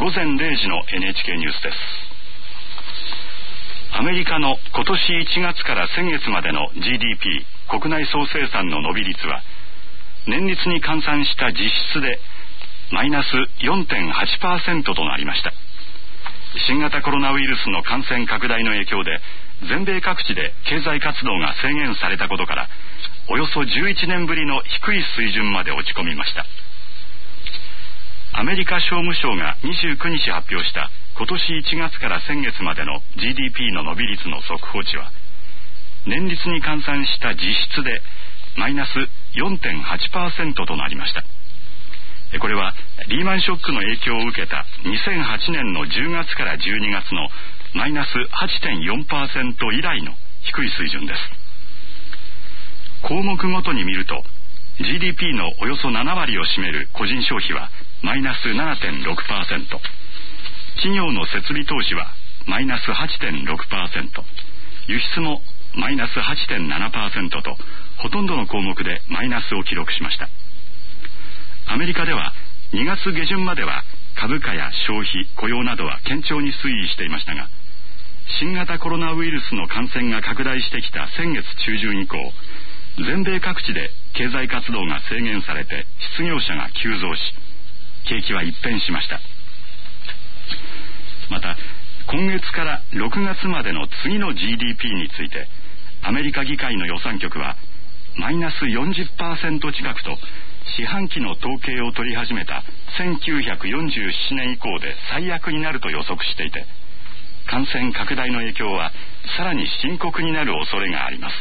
午前0時の NHK ニュースです。アメリカの今年1月から先月までの GDP 国内総生産の伸び率は年率に換算した実質でマイナス 4.8% となりました。新型コロナウイルスの感染拡大の影響で全米各地で経済活動が制限されたことからおよそ11年ぶりの低い水準まで落ち込みました。アメリカ商務省が29日発表した今年1月から先月までの GDP の伸び率の速報値は年率に換算した実質でマイナス 4.8% となりました。これはリーマンショックの影響を受けた2008年の10月から12月のマイナス 8.4% 以来の低い水準です。項目ごとに見ると GDP のおよそ7割を占める個人消費はマイナス 7.6%、 企業の設備投資はマイナス 8.6%、 輸出もマイナス 8.7% とほとんどの項目でマイナスを記録しました。アメリカでは2月下旬までは株価や消費、雇用などは堅調に推移していましたが、新型コロナウイルスの感染が拡大してきた先月中旬以降、全米各地で経済活動が制限されて失業者が急増し、景気は一変しました。また今月から6月までの次の GDP についてアメリカ議会の予算局はマイナス 40% 近くと四半期の統計を取り始めた1947年以降で最悪になると予測していて、感染拡大の影響はさらに深刻になる恐れがあります。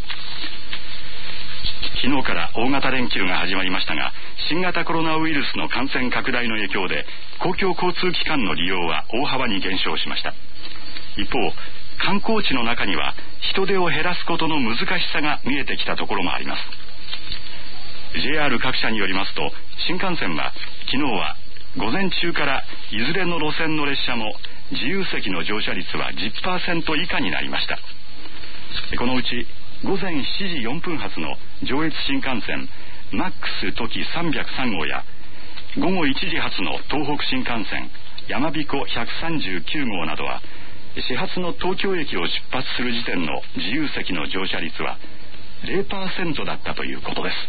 昨日から大型連休が始まりましたが、新型コロナウイルスの感染拡大の影響で公共交通機関の利用は大幅に減少しました。一方、観光地の中には人手を減らすことの難しさが見えてきたところもあります。 JR 各社によりますと、新幹線は昨日は午前中からいずれの路線の列車も自由席の乗車率は 10% 以下になりました。このうち午前7時4分発の上越新幹線マックスとき303号や午後1時発の東北新幹線やまびこ139号などは始発の東京駅を出発する時点の自由席の乗車率は 0% だったということです。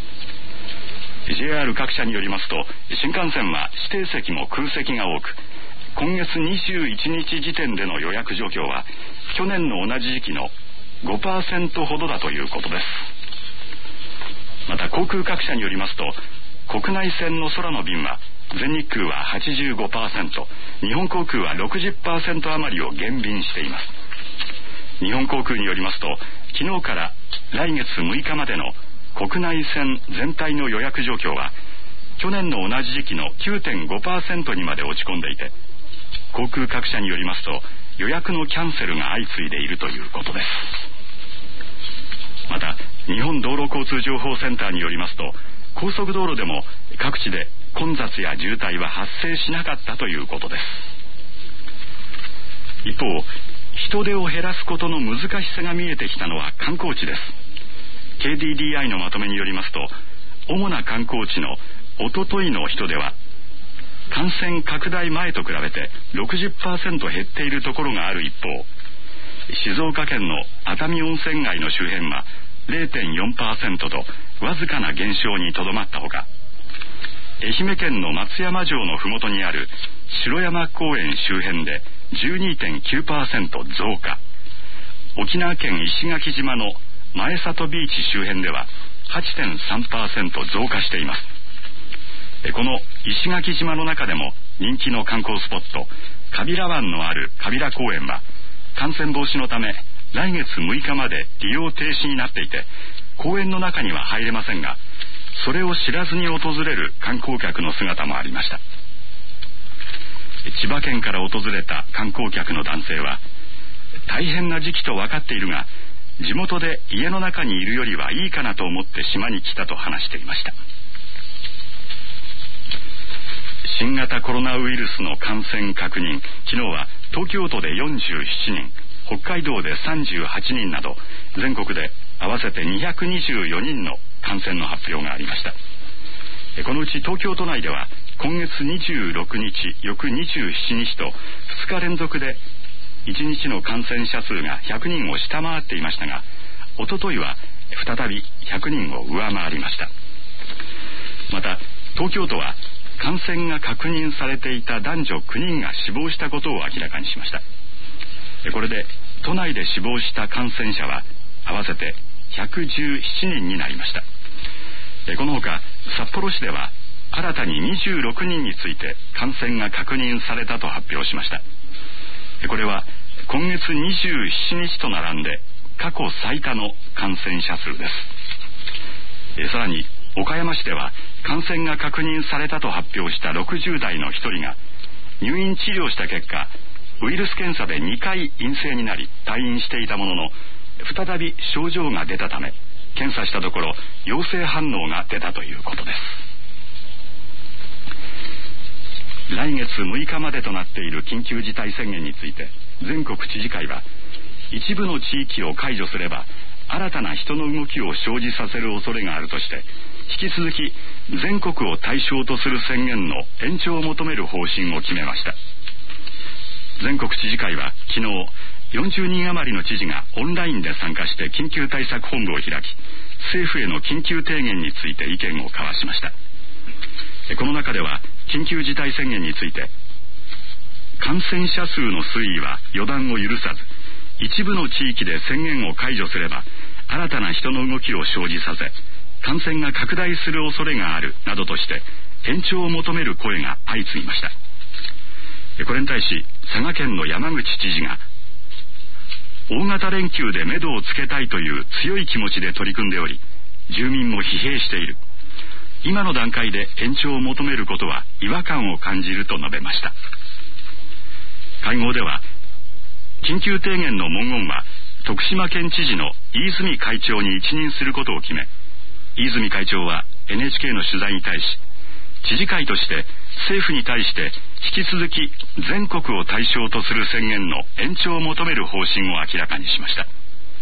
JR 各社によりますと、新幹線は指定席も空席が多く、今月21日時点での予約状況は去年の同じ時期の 5% ほどだということです。また航空各社によりますと、国内線の空の便は全日空は 85%、 日本航空は 60% 余りを減便しています。日本航空によりますと、昨日から来月6日までの国内線全体の予約状況は去年の同じ時期の 9.5% にまで落ち込んでいて、航空各社によりますと予約のキャンセルが相次いでいるということです。また日本道路交通情報センターによりますと、高速道路でも各地で混雑や渋滞は発生しなかったということです。一方、人手を減らすことの難しさが見えてきたのは観光地です。 KDDI のまとめによりますと、主な観光地のおとといの人出は感染拡大前と比べて 60% 減っているところがある一方、静岡県の熱海温泉街の周辺は 0.4% とわずかな減少にとどまったほか、愛媛県の松山城のふもとにある城山公園周辺で 12.9% 増加、沖縄県石垣島の前里ビーチ周辺では 8.3% 増加しています。この石垣島の中でも人気の観光スポット川平湾のある川平公園は感染防止のため来月6日まで利用停止になっていて、公園の中には入れませんが、それを知らずに訪れる観光客の姿もありました。千葉県から訪れた観光客の男性は、大変な時期と分かっているが地元で家の中にいるよりはいいかなと思って島に来たと話していました。新型コロナウイルスの感染確認、昨日は東京都で47人、北海道で38人など全国で合わせて224人の感染の発表がありました。このうち東京都内では今月26日、翌27日と2日連続で1日の感染者数が100人を下回っていましたが、おとといは再び100人を上回りました。また東京都は感染が確認されていた男女9人が死亡したことを明らかにしました。これで都内で死亡した感染者は合わせて117人になりました。このほか札幌市では新たに26人について感染が確認されたと発表しました。これは今月27日と並んで過去最多の感染者数です。さらに岡山市では感染が確認されたと発表した60代の1人が入院治療した結果、ウイルス検査で2回陰性になり退院していたものの、再び症状が出たため検査したところ陽性反応が出たということです。来月6日までとなっている緊急事態宣言について全国知事会は、一部の地域を解除すれば新たな人の動きを生じさせる恐れがあるとして、引き続き全国を対象とする宣言の延長を求める方針を決めました。全国知事会は昨日40人余りの知事がオンラインで参加して緊急対策本部を開き、政府への緊急提言について意見を交わしました。この中では緊急事態宣言について、感染者数の推移は予断を許さず、一部の地域で宣言を解除すれば新たな人の動きを生じさせ感染が拡大する恐れがあるなどとして延長を求める声が相次ぎました。これに対し佐賀県の山口知事が、大型連休で目処をつけたいという強い気持ちで取り組んでおり、住民も疲弊している。今の段階で延長を求めることは違和感を感じると述べました。会合では緊急提言の文言は徳島県知事の飯泉会長に一任することを決め、飯泉会長は NHK の取材に対し、知事会として政府に対して引き続き全国を対象とする宣言の延長を求める方針を明らかにしました。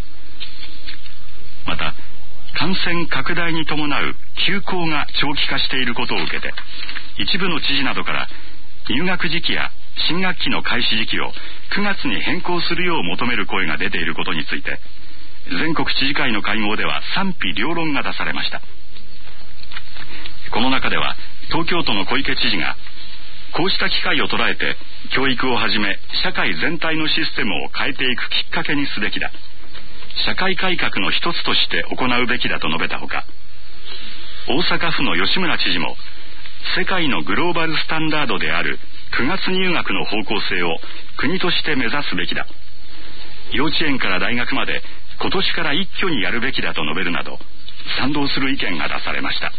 また感染拡大に伴う休校が長期化していることを受けて、一部の知事などから入学時期や新学期の開始時期を9月に変更するよう求める声が出ていることについて、全国知事会の会合では賛否両論が出されました。この中では東京都の小池知事が、こうした機会を捉えて教育をはじめ社会全体のシステムを変えていくきっかけにすべきだ、社会改革の一つとして行うべきだと述べたほか、大阪府の吉村知事も世界のグローバルスタンダードである9月入学の方向性を国として目指すべきだ、幼稚園から大学まで今年から一挙にやるべきだと述べるなど賛同する意見が出されました。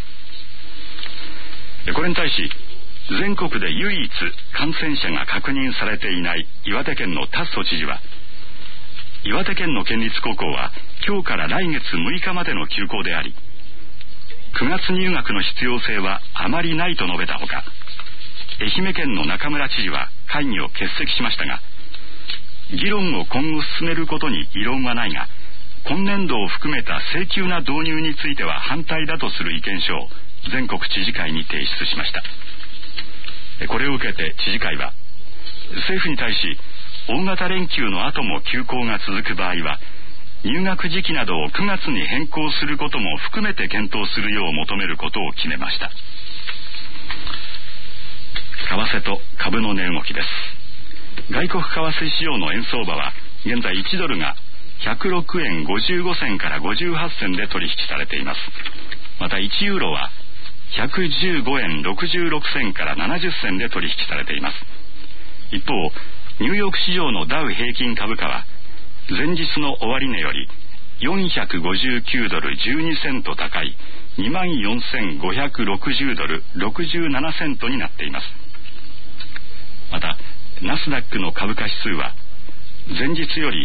これに対し全国で唯一感染者が確認されていない岩手県の達増知事は、岩手県の県立高校は今日から来月6日までの休校であり、9月入学の必要性はあまりないと述べたほか、愛媛県の中村知事は会議を欠席しましたが、議論を今後進めることに異論はないが、今年度を含めた請求な導入については反対だとする意見書を全国知事会に提出しました。これを受けて知事会は、政府に対し大型連休の後も休校が続く場合は入学時期などを9月に変更することも含めて検討するよう求めることを決めました。為替と株の値動きです。外国為替市場の円相場は現在1ドルが106円55銭から58銭で取引されています。また1ユーロは115円66銭から70銭で取引されています。一方、ニューヨーク市場のダウ平均株価は前日の終値より459ドル12セント高い 24,560 ドル67セントになっています。またナスダックの株価指数は前日より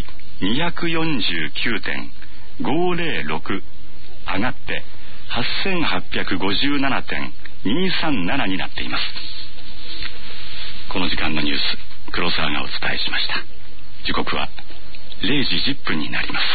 249.506 上がって8857.237 になっています。この時間のニュース、黒沢がお伝えしました。時刻は0時10分になります。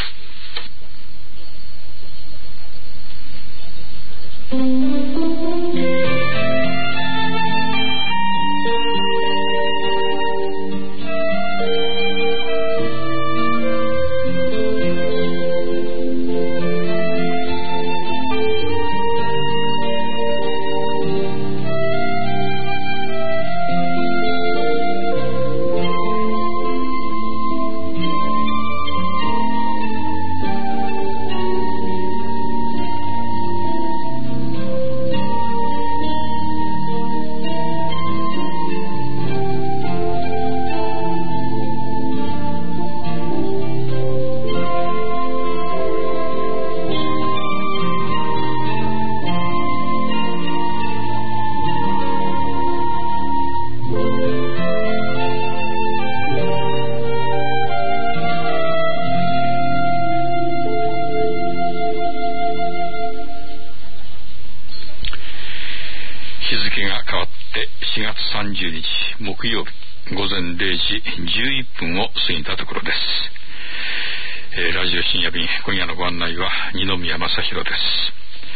日木曜日午前0時11分を過ぎたところです。ラジオ深夜便、今夜のご案内は二宮正弘です。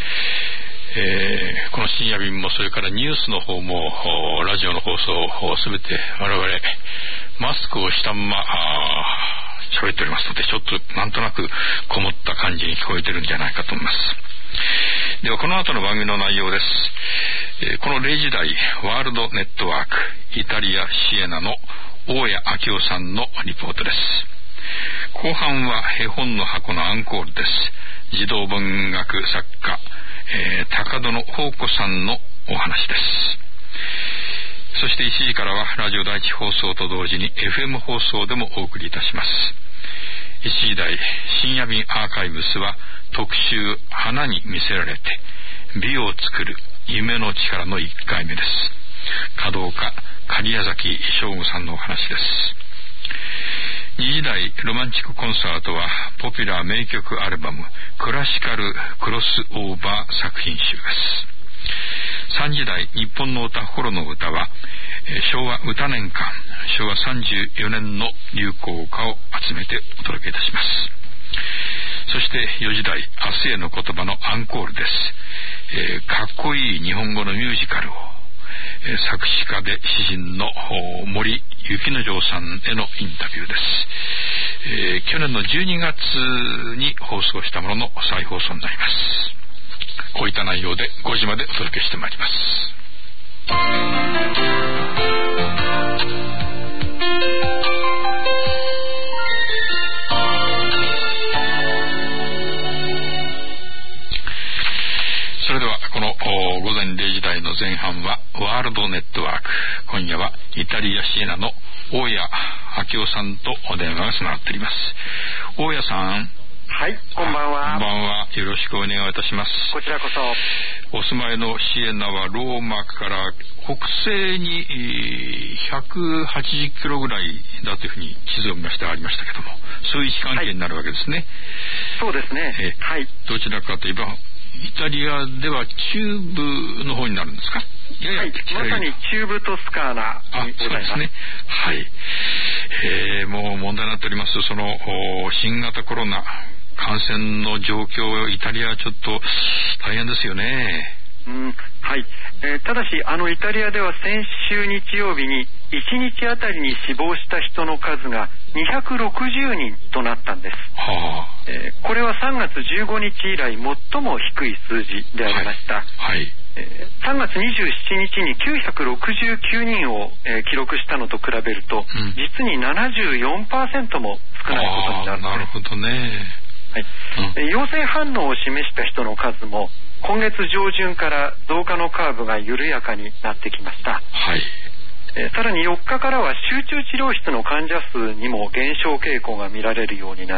この深夜便もそれからニュースの方もラジオの放送をすべて我々マスクをしたまま喋っておりますので、ちょっとなんとなくこもった感じに聞こえてるんじゃないかと思います。ではこの後の番組の内容です。この0時台ワールドネットワークイタリアシエナの大谷明夫さんのリポートです。後半は絵本の箱のアンコールです。児童文学作家、高殿宝子さんのお話です。そして1時からはラジオ第一放送と同時に FM 放送でもお送りいたします。1時台深夜便アーカイブスは特集花に魅せられて美を作る夢の力の1回目です。華道家狩矢崎翔吾さんのお話です。2時台ロマンチックコンサートはポピュラー名曲アルバムクラシカルクロスオーバー作品集です。3時台日本の歌ホロの歌は昭和歌年間昭和34年の流行歌を集めてお届けいたします。そして4時台明日への言葉のアンコールです。かっこいい日本語のミュージカルを作詞家で詩人の森幸之丞さんへのインタビューです。去年の12月に放送したものの再放送になります。こういった内容で5時までお届けしてまいります。それではこの午前0時台の前半はワールドネットワーク、今夜はイタリアシエナの大谷明夫さんとお電話がつながっております。大谷さん。 はい、こんばんは。 こんばんは。よろしくお願いいたします。 こちらこそ。 お住まいのシエナはローマから北西に180キロぐらいだというふうに地図を見ましてありましたけども、そういう位置関係になるわけですね。 はい、そうですね。はい。 どちらかといえばイタリアでは中部の方になるんですか？ はい、まさに中部トスカーナにございます。 そうですね。はい。もう問題になっておりますその新型コロナ感染の状況、イタリアはちょっと大変ですよね。 はい。ただしイタリアでは先週日曜日に1日あたりに死亡した人の数が260人となったんです。これは3月15日以来最も低い数字でありました。はい。3月27日に969人を記録したのと比べると、実に 74% も少ないことになるんです。 なるほどね。 はい。陽性反応を示した人の数も今月上旬から増加のカーブが緩やかになってきました。はい。さらに4日からは集中治療室の患者数にも減少傾向が見られるようになって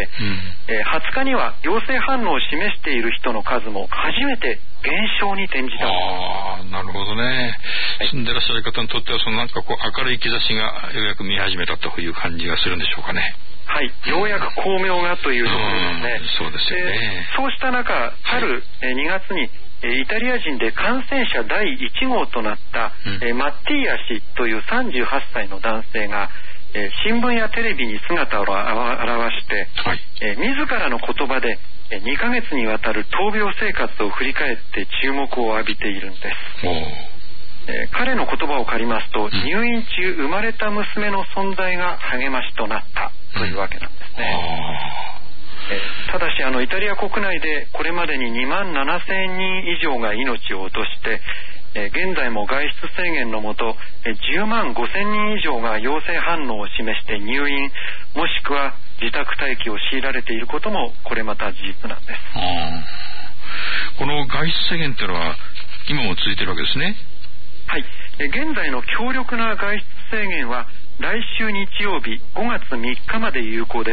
、20日には陽性反応を示している人の数も初めて減少に転じた。 なるほどね。住んでらっしゃる方にとってはなんか明るい兆しがようやく見始めたという感じがするんでしょうかね。 はい、ようやく光明がというところですね。 そうですよね。 そうした中、春2月にイタリア人で感染者第1号となった、マッティア氏という38歳の男性が、新聞やテレビに姿を現して、自らの言葉で2ヶ月にわたる闘病生活を振り返って注目を浴びているんです。彼の言葉を借りますと、入院中生まれた娘の存在が励ましとなったというわけなんですね。ただしイタリア国内でこれまでに2万7000人以上が命を落として、現在も外出制限のもと10万5000人以上が陽性反応を示して入院もしくは自宅待機を強いられていることもこれまた事実なんです。 この外出制限というのは今も続いているわけですね。 はい。現在の強力な外出制限は来週日曜日5月3日まで有効です。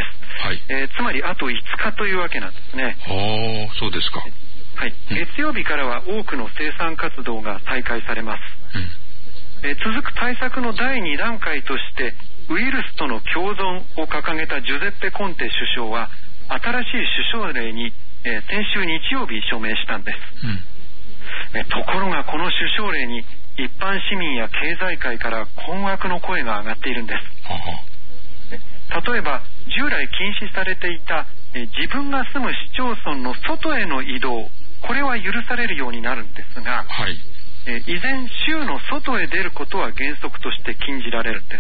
はい。つまりあと5日というわけなんですね。 そうですか。 はい。月曜日からは多くの生産活動が再開されます。続く対策の第2段階としてウイルスとの共存を掲げたジュゼッペ・コンテ首相は新しい首相令に、先週日曜日署名したんです。ところがこの首相令に一般市民や経済界から困惑の声が上がっているんです。例えば従来禁止されていた自分が住む市町村の外への移動、これは許されるようになるんですが、 はい、 依然州の外へ出ることは原則として禁じられるんです。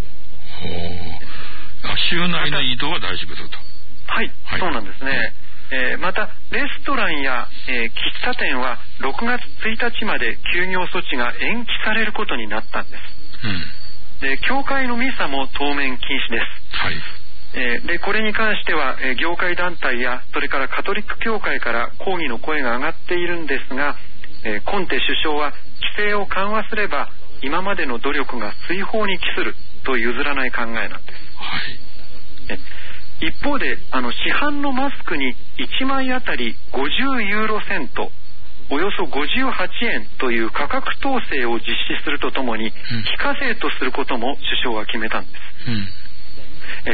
州内の移動は大丈夫だと。 はい、はい、そうなんですね。またレストランや、喫茶店は6月1日まで休業措置が延期されることになったんです。で教会のミサも当面禁止です。 はい、 でこれに関しては、業界団体やそれからカトリック教会から抗議の声が上がっているんですが、コンテ首相は規制を緩和すれば今までの努力が水泡に帰すると譲らない考えなんです。 はい、 一方で市販のマスクに1枚あたり50ユーロセント、およそ58円という価格統制を実施するとともに、非課税とすることも首相が決めたんです。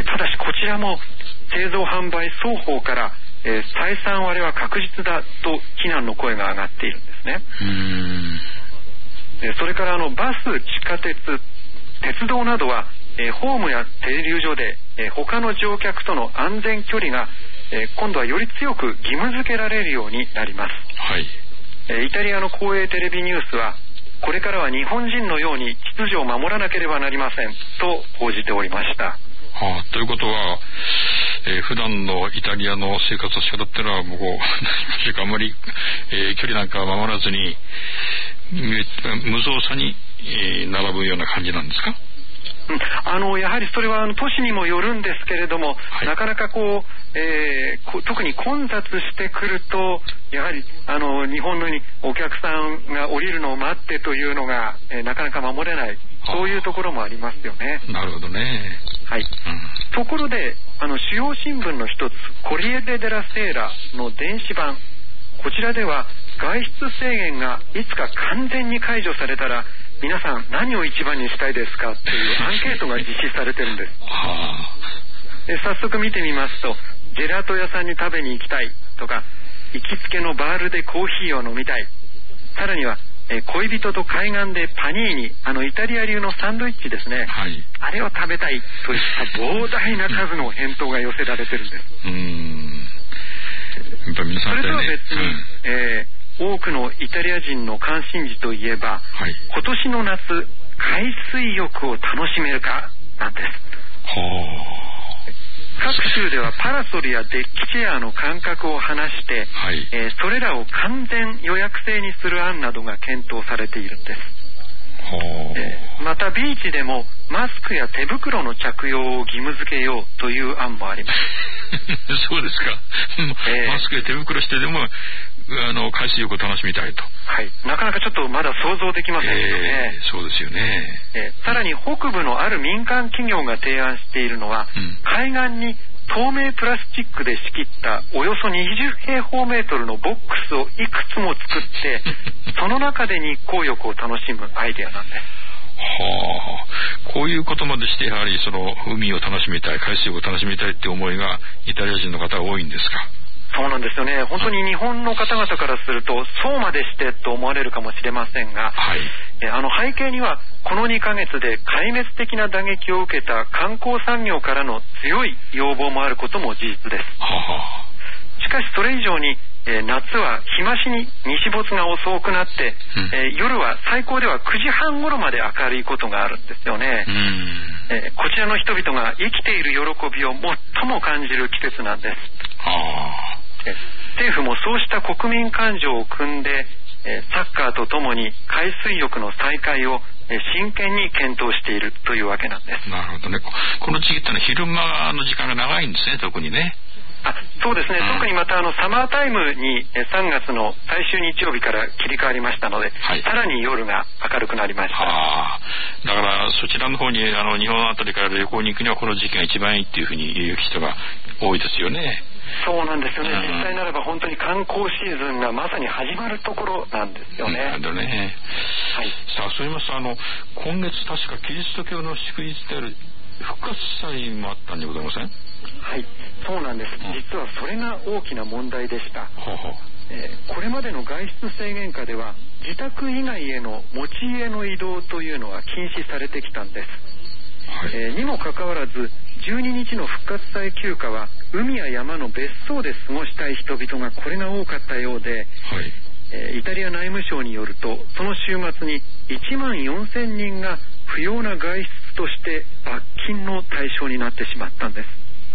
ただしこちらも製造販売双方から、採算割れは確実だと非難の声が上がっているんですね。それからバス、地下鉄、鉄道などは、ホームや停留所で、他の乗客との安全距離が、今度はより強く義務付けられるようになります。 はい、 イタリアの公営テレビニュースはこれからは日本人のように秩序を守らなければなりませんと報じておりました。 ということは、普段のイタリアの生活の仕方っていうのはもうあんまり、距離なんか守らずに無造作に、並ぶような感じなんですか？ やはりそれは都市にもよるんですけれども、はい、なかなか特に混雑してくるとやはり日本のようにお客さんが降りるのを待ってというのが、なかなか守れない、そういうところもありますよね。 なるほどね。 はい、ところで主要新聞の一つコリエデ・デラ・セーラの電子版、こちらでは外出制限がいつか完全に解除されたら皆さん何を一番にしたいですかっていうアンケートが実施されてるんです。早速見てみますと、ジェラート屋さんに食べに行きたいとか、行きつけのバールでコーヒーを飲みたい、さらには恋人と海岸でパニーニ、イタリア流のサンドイッチですね、はい、あれを食べたいといった膨大な数の返答が寄せられてるんです。 やっぱ皆さんね、それとは別に、 多くのイタリア人の関心事といえば、はい、今年の夏海水浴を楽しめるかなんです。各州ではパラソルやデッキチェアの間隔を離して、はい、それらを完全予約制にする案などが検討されているんです。またビーチでもマスクや手袋の着用を義務付けようという案もありますそうですか、マスクや手袋してでも海水浴を楽しみたいと、 はい、なかなかちょっとまだ想像できませんけどね。 そうですよね。 さらに北部のある民間企業が提案しているのは、海岸に透明プラスチックで仕切ったおよそ20平方メートルのボックスをいくつも作ってその中で日光浴を楽しむアイデアなんです。 こういうことまでしてやはりその海を楽しみたい、海水浴を楽しみたいって思いがイタリア人の方は多いんですか？ そうなんですよね。本当に日本の方々からするとそうまでしてと思われるかもしれませんが、はい、背景にはこの2ヶ月で壊滅的な打撃を受けた観光産業からの強い要望もあることも事実です。しかしそれ以上に、夏は日増しに日没が遅くなって、夜は最高では9時半頃まで明るいことがあるんですよね。こちらの人々が生きている喜びを最も感じる季節なんです。政府もそうした国民感情を汲んで、サッカーとともに海水浴の再開を真剣に検討しているというわけなんです。 なるほどね。この時期ってのは昼間の時間が長いんですね、特にね。 そうですね、特にまたサマータイムに3月の最終日曜日から切り替わりましたので、はい、さらに夜が明るくなりました。 だからそちらの方に日本あたりから旅行に行くにはこの時期が一番いいっていうふうに言う人が多いですよね。 そうなんですよね。実際ならば本当に観光シーズンがまさに始まるところなんですよね。 なるほどね。はい、さあそう言いますと今月確かキリスト教の祝日である復活祭もあったんでございません？ はい、そうなんです。実はそれが大きな問題でした。これまでの外出制限下では自宅以外への持ち家の移動というのは禁止されてきたんです。にもかかわらず12日の復活祭休暇は海や山の別荘で過ごしたい人々がこれが多かったようで、イタリア内務省によるとその週末に1万4000人が不要な外出として罰金の対象になってしまったんです。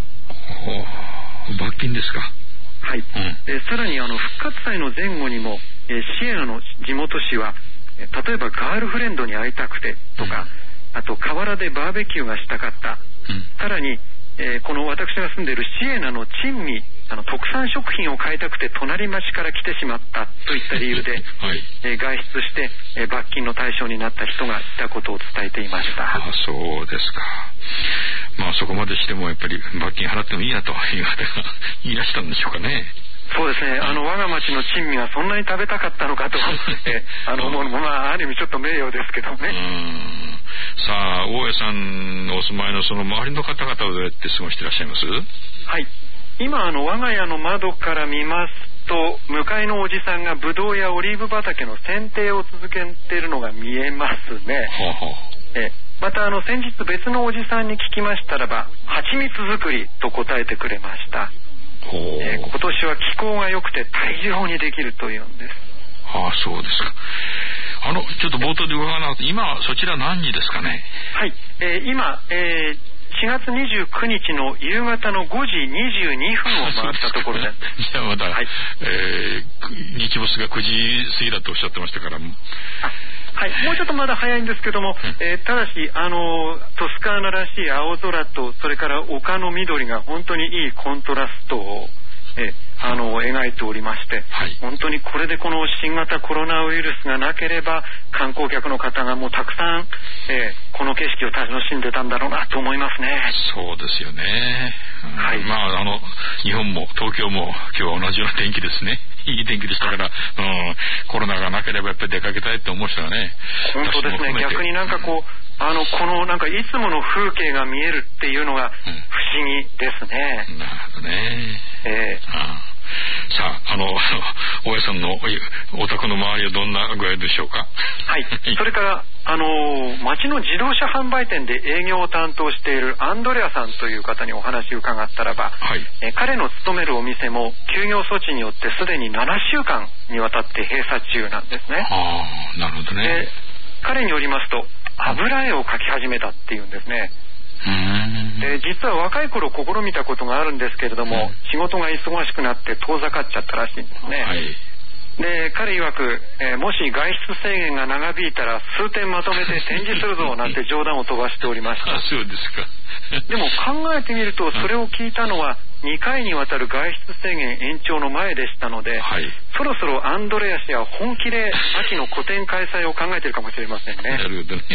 罰金ですか。 はい、さらに復活祭の前後にも、シエナの地元紙は例えばガールフレンドに会いたくてとか、あと河原でバーベキューがしたかった、さらに、この私が住んでいるシエナの珍味特産食品を買いたくて隣町から来てしまったといった理由で、外出して罰金の対象になった人がいたことを伝えていました。 そうですか。そこまでしてもやっぱり罰金払ってもいいやという方がいらしたんでしょうかね。 そうですね、我が町の珍味がそんなに食べたかったのかと思うのもある意味ちょっと名誉ですけどね。 さあ、大江さんのお住まいのその周りの方々はどうやって過ごしていらっしゃいます？ はい、今我が家の窓から見ますと向かいのおじさんがブドウやオリーブ畑の剪定を続けているのが見えますね。また先日別のおじさんに聞きましたらば蜂蜜作りと答えてくれました。今年は気候が良くて大量にできるというんです。 そうですか。ちょっと冒頭で伺わなくて今そちら何時ですかね？ はい、今、4月29日の夕方の5時22分を回ったところです。 じゃあまだ、日没が9時過ぎだとおっしゃってましたから。 はい、もうちょっとまだ早いんですけども、ただしトスカーナらしい青空とそれから丘の緑が本当にいいコントラストを描いておりまして、本当にこれでこの新型コロナウイルスがなければ観光客の方がもうたくさん、この景色を楽しんでたんだろうなと思いますね。 そうですよね。日本も東京も今日は同じような天気ですね。いい天気でしたから、コロナがなければやっぱり出かけたいって思う人はね。 本当ですね。逆にこのいつもの風景が見えるっていうのが不思議ですね。 なるほどね。さあ、大江さんのお宅の周りはどんな具合でしょうか？ はい。それから町の自動車販売店で営業を担当しているアンドレアさんという方にお話を伺ったらば、彼の勤めるお店も休業措置によってすでに7週間にわたって閉鎖中なんですね。 なるほどね。 彼によりますと油絵を描き始めたっていうんですね。実は若い頃試みたことがあるんですけれども、仕事が忙しくなって遠ざかっちゃったらしいんですね。で彼曰く、もし外出制限が長引いたら数点まとめて展示するぞなんて冗談を飛ばしておりました。 そうですか。 でも考えてみるとそれを聞いたのは2回にわたる外出制限延長の前でしたので、そろそろアンドレア氏は本気で秋の個展開催を考えているかもしれませんね。 なるほどね。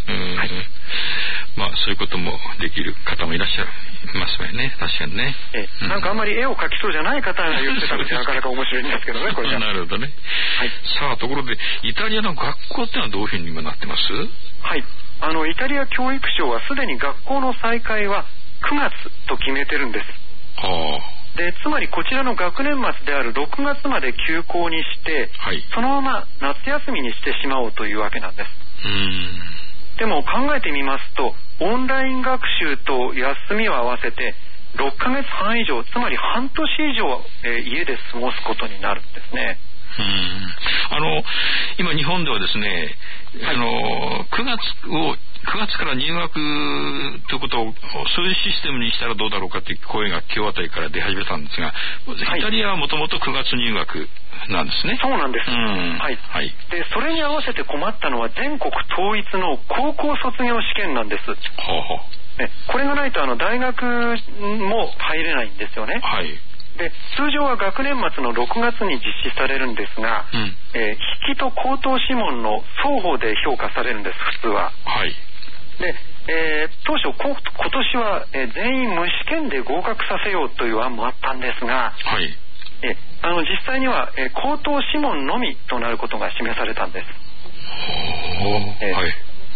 そういうこともできる方もいらっしゃいますよね。確かにね。 あんまり絵を描きそうじゃない方が言ってたのでなかなか面白いんですけどね、これじゃ。 なるほどね。さあ、ところでイタリアの学校ってのはどういうふうに今なってます？ はい。イタリア教育省はすでに学校の再開は9月と決めてるんです。でつまりこちらの学年末である6月まで休校にして、そのまま夏休みにしてしまおうというわけなんです。でも考えてみますとオンライン学習と休みを合わせて6ヶ月半以上、つまり半年以上、家で過ごすことになるんですね。 今日本ではですね、9月から入学ということをそういうシステムにしたらどうだろうかという声が今日あたりから出始めたんですが、イタリアはもともと9月入学なんですね。 そうなんです。でそれに合わせて困ったのは全国統一の高校卒業試験なんです。これがないと大学も入れないんですよね。で通常は学年末の6月に実施されるんですが、筆記と口頭試問の双方で評価されるんです、普通は。で、当初今年は、全員無試験で合格させようという案もあったんですが、実際には、口頭試問のみとなることが示されたんです。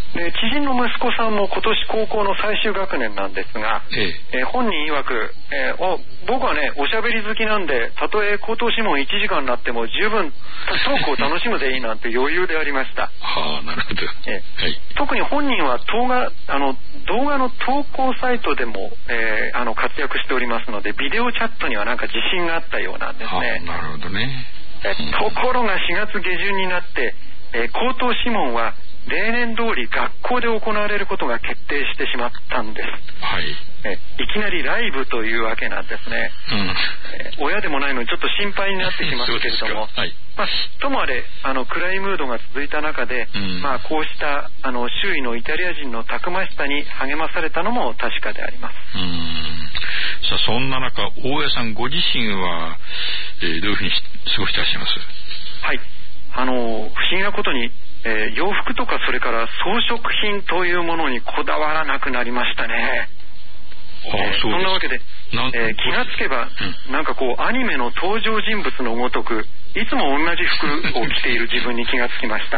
で知人の息子さんも今年高校の最終学年なんですが、本人曰く、僕はねおしゃべり好きなんで、たとえ口頭諮問1時間になっても十分トークを楽しむでいいなんて余裕でありました。 はあ、なるほど。 特に本人は動画の投稿サイトでも、活躍しておりますので、ビデオチャットにはなんか自信があったようなんですね。 なるほどね。 ところが4月下旬になって、口頭諮問は例年通り学校で行われることが決定してしまったんです。いきなりライブというわけなんですね。親でもないのにちょっと心配になってきますけれども、ともあれ暗いムードが続いた中で、こうした周囲のイタリア人のたくましさに励まされたのも確かであります。 さあそんな中、大江さんご自身は、どういうふうに過ごしていらっしゃいます？ 不思議なことに、洋服とかそれから装飾品というものにこだわらなくなりましたね。そんなわけで、気がつけば、なんかこうアニメの登場人物のごとくいつも同じ服を着ている自分に気がつきました。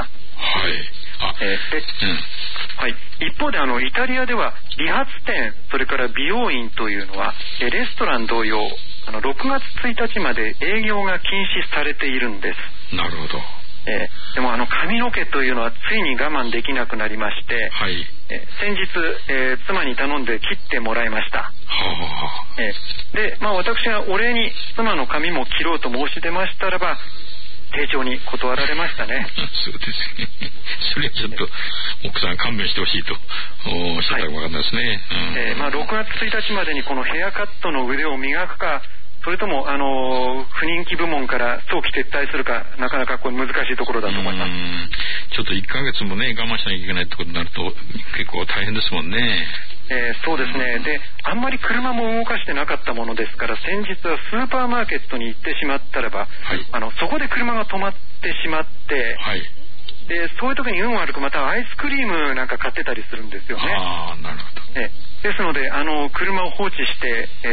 一方でイタリアでは理髪店、それから美容院というのはレストラン同様6月1日まで営業が禁止されているんです。 なるほど。 でも髪の毛というのはついに我慢できなくなりまして、先日、妻に頼んで切ってもらいました。で、私がお礼に妻の髪も切ろうと申し出ましたらば、丁重に断られましたね。 そうですね。それはちょっと奥さん勘弁してほしいとおっしゃったかもわかんないですね。 6月1日までにこのヘアカットの腕を磨くか、それとも不人気部門から早期撤退するか、なかなかこれ難しいところだと思います。 ちょっと1ヶ月もね我慢しなきゃいけないってことになると結構大変ですもんね。 そうですね。で、あんまり車も動かしてなかったものですから、先日はスーパーマーケットに行ってしまったらば、そこで車が止まってしまって、でそういう時に運悪くまたアイスクリームなんか買ってたりするんですよね。 なるほど。 ですので車を放置して、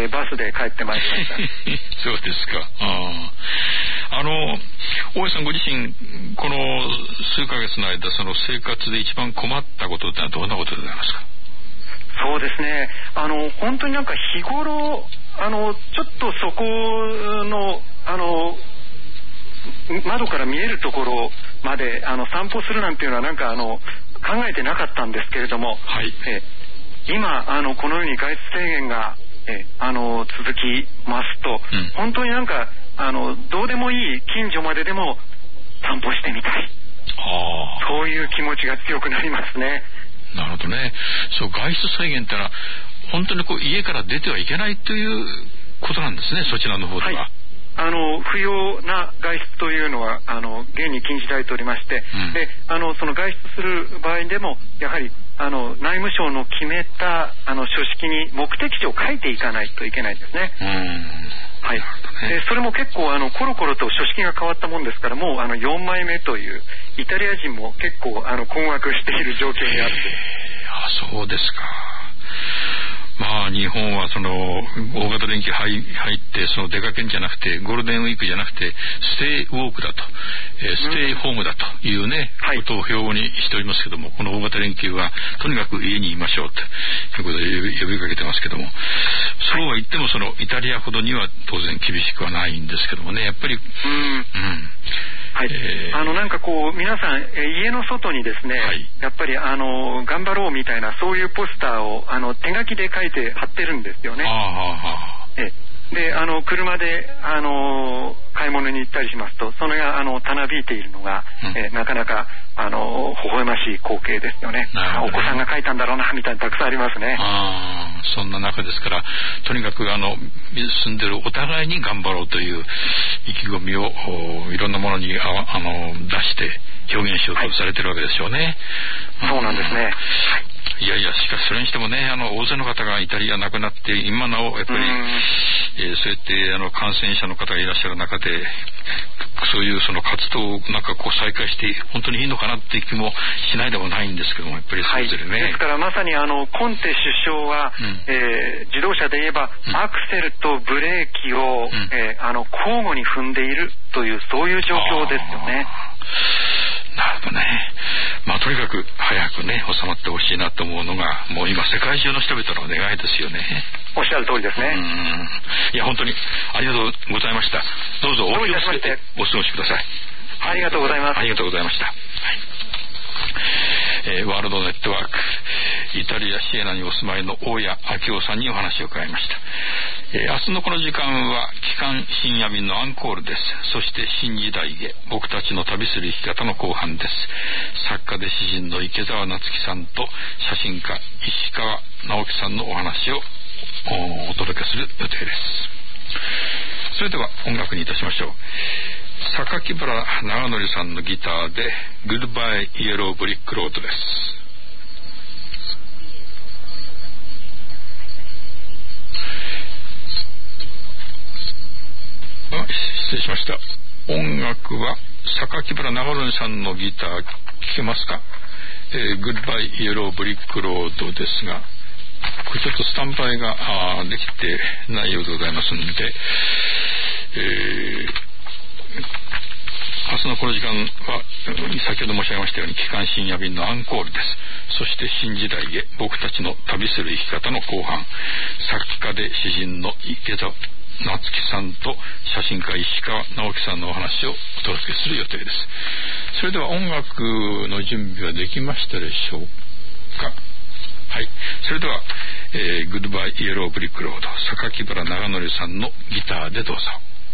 バスで帰ってまいりました。 そうですか。大江さんご自身この数ヶ月の間、その生活で一番困ったことってのはどんなことでございますか？ そうですね。本当になんか日頃ちょっとそこの窓から見えるところまで散歩するなんていうのはなんか考えてなかったんですけれども、今このように外出制限が続きますと、本当になんかどうでもいい近所まででも散歩してみたい、そういう気持ちが強くなりますね。 なるほどね。そう外出制限ってのは本当に家から出てはいけないということなんですね、そちらの方では。 不要な外出というのは現に禁じられておりまして、でその外出する場合でもやはり内務省の決めた書式に目的地を書いていかないといけないんですね。でそれも結構コロコロと書式が変わったもんですから、もう4枚目というイタリア人も結構困惑している状況にあって、 そうですか。日本はその大型連休入ってその出かけんじゃなくて、ゴールデンウィークじゃなくてステイウォークだと、ステイホームだというね、ことを標語にしておりますけども、この大型連休はとにかく家にいましょうということで呼びかけてますけども、そうは言ってもそのイタリアほどには当然厳しくはないんですけどもね、やっぱりなんか皆さん家の外にですね、やっぱり頑張ろうみたいなそういうポスターを手書きで書いて貼ってるんですよね。で車で買い物に行ったりしますと、それがたなびいているのが、なかなか微笑ましい光景ですよね。お子さんが書いたんだろうなみたいなたくさんありますね。 そんな中ですから、とにかく住んでるお互いに頑張ろうという意気込みをいろんなものに出して表現しようとされてるわけですよね。 そうなんですね。 いやしかしそれにしてもね、大勢の方がイタリア亡くなって今なおやっぱり、そうやって感染者の方がいらっしゃる中で、そういうその活動をなんか再開して本当にいいのかなっていう気もしないでもないんですけども、やっぱりそれぞれね。 ですからまさにコンテ首相は、自動車で言えば、アクセルとブレーキを、交互に踏んでいるというそういう状況ですよね。 なるほどね。 とにかく早くね収まってほしいなと思うのがもう今世界中の人々の願いですよね。 おっしゃる通りですね。 いや本当にありがとうございました。どうぞお気をつけてお過ごしください。 ありがとうございます。 ありがとうございました。ワールドネットワークイタリアシエナにお住まいの大谷明夫さんにお話を伺いました。明日のこの時間は期間深夜便のアンコールです。そして新時代へ僕たちの旅する生き方の後半です。作家で詩人の池澤夏樹さんと写真家石川直樹さんのお話をお届けする予定です。それでは音楽にいたしましょう。榊原長則さんのギターでグッドバイイエローブリックロードです。失礼しました。音楽は榊原長則さんのギター聴けますか？グッドバイイエローブリックロードですが、これちょっとスタンバイができてないようでございますので、明日のこの時間は先ほど申し上げましたように期間深夜便のアンコールです。そして新時代へ僕たちの旅する生き方の後半、作家で詩人の池澤夏樹さんと写真家石川直樹さんのお話をお届けする予定です。それでは音楽の準備はできましたでしょうか？はい、それでは、グッドバイイエローブリックロード榊原長則さんのギターでどうぞ。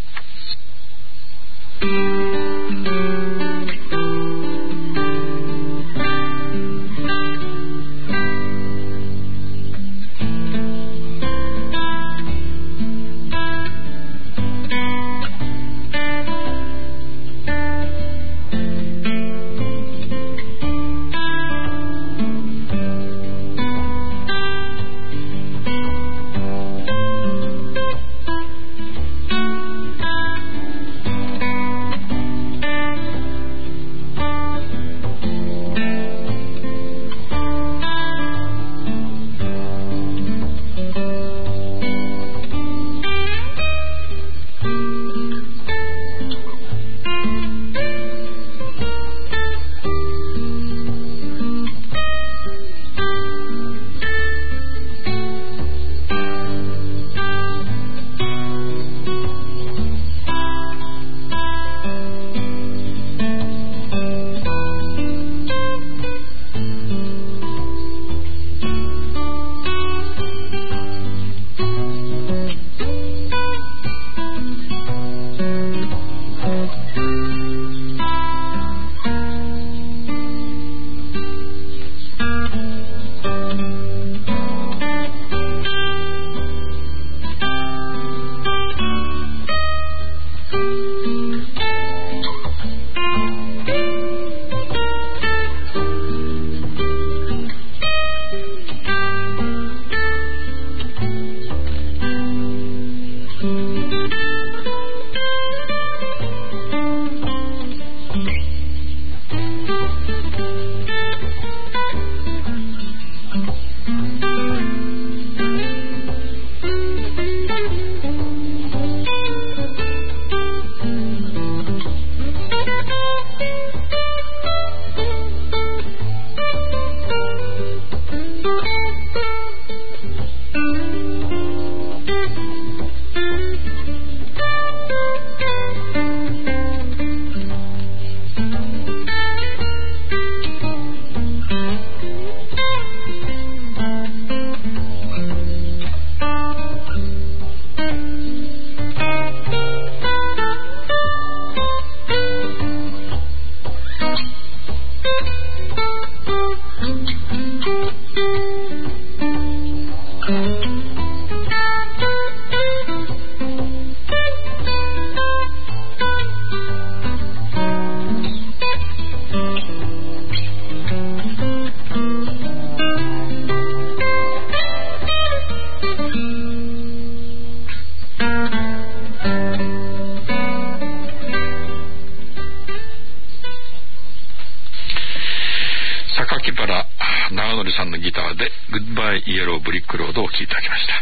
榊原長則さんのギターでグッバイイエローブリックロードを聴いていただきました。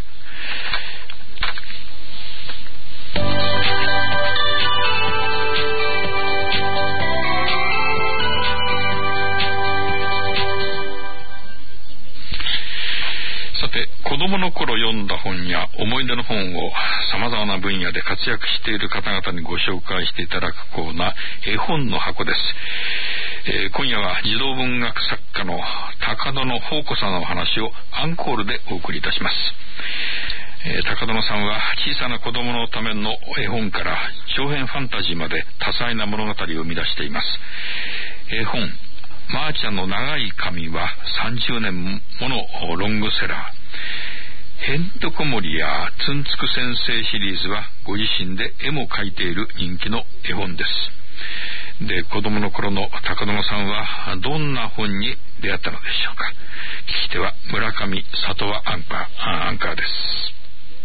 さて、子供の頃読んだ本や思い出の本を様々な分野で活躍している方々にご紹介していただくコーナー、絵本の箱です。今夜は児童文学作家の高野宝子さんのお話をアンコールでお送りいたします。高野さんは小さな子供のための絵本から長編ファンタジーまで多彩な物語を生み出しています。絵本まーちゃんの長い髪は30年ものロングセラー。へんとこ森やつんつく先生シリーズはご自身で絵も描いている人気の絵本です。で、子供の頃の高野さんはどんな本に出会ったのでしょうか。聞き手は村上里和アンカーです。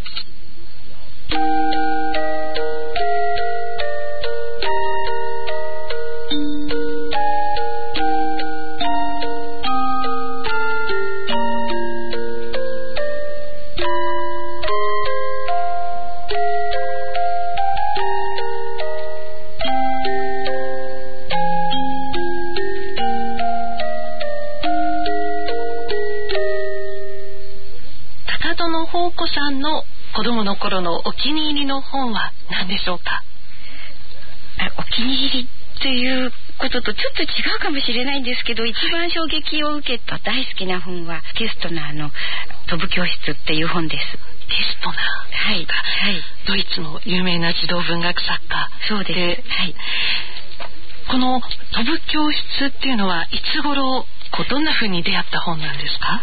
宝子さんの子供の頃のお気に入りの本は何でしょうか。 お気に入りということとちょっと違うかもしれないんですけど、一番衝撃を受けた大好きな本はケストナーの飛ぶ教室っていう本です。 ケストナー、 はい、はい、 ドイツの有名な児童文学作家。 そうです。はい。 この飛ぶ教室っていうのはいつ頃どんな風に出会った本なんですか。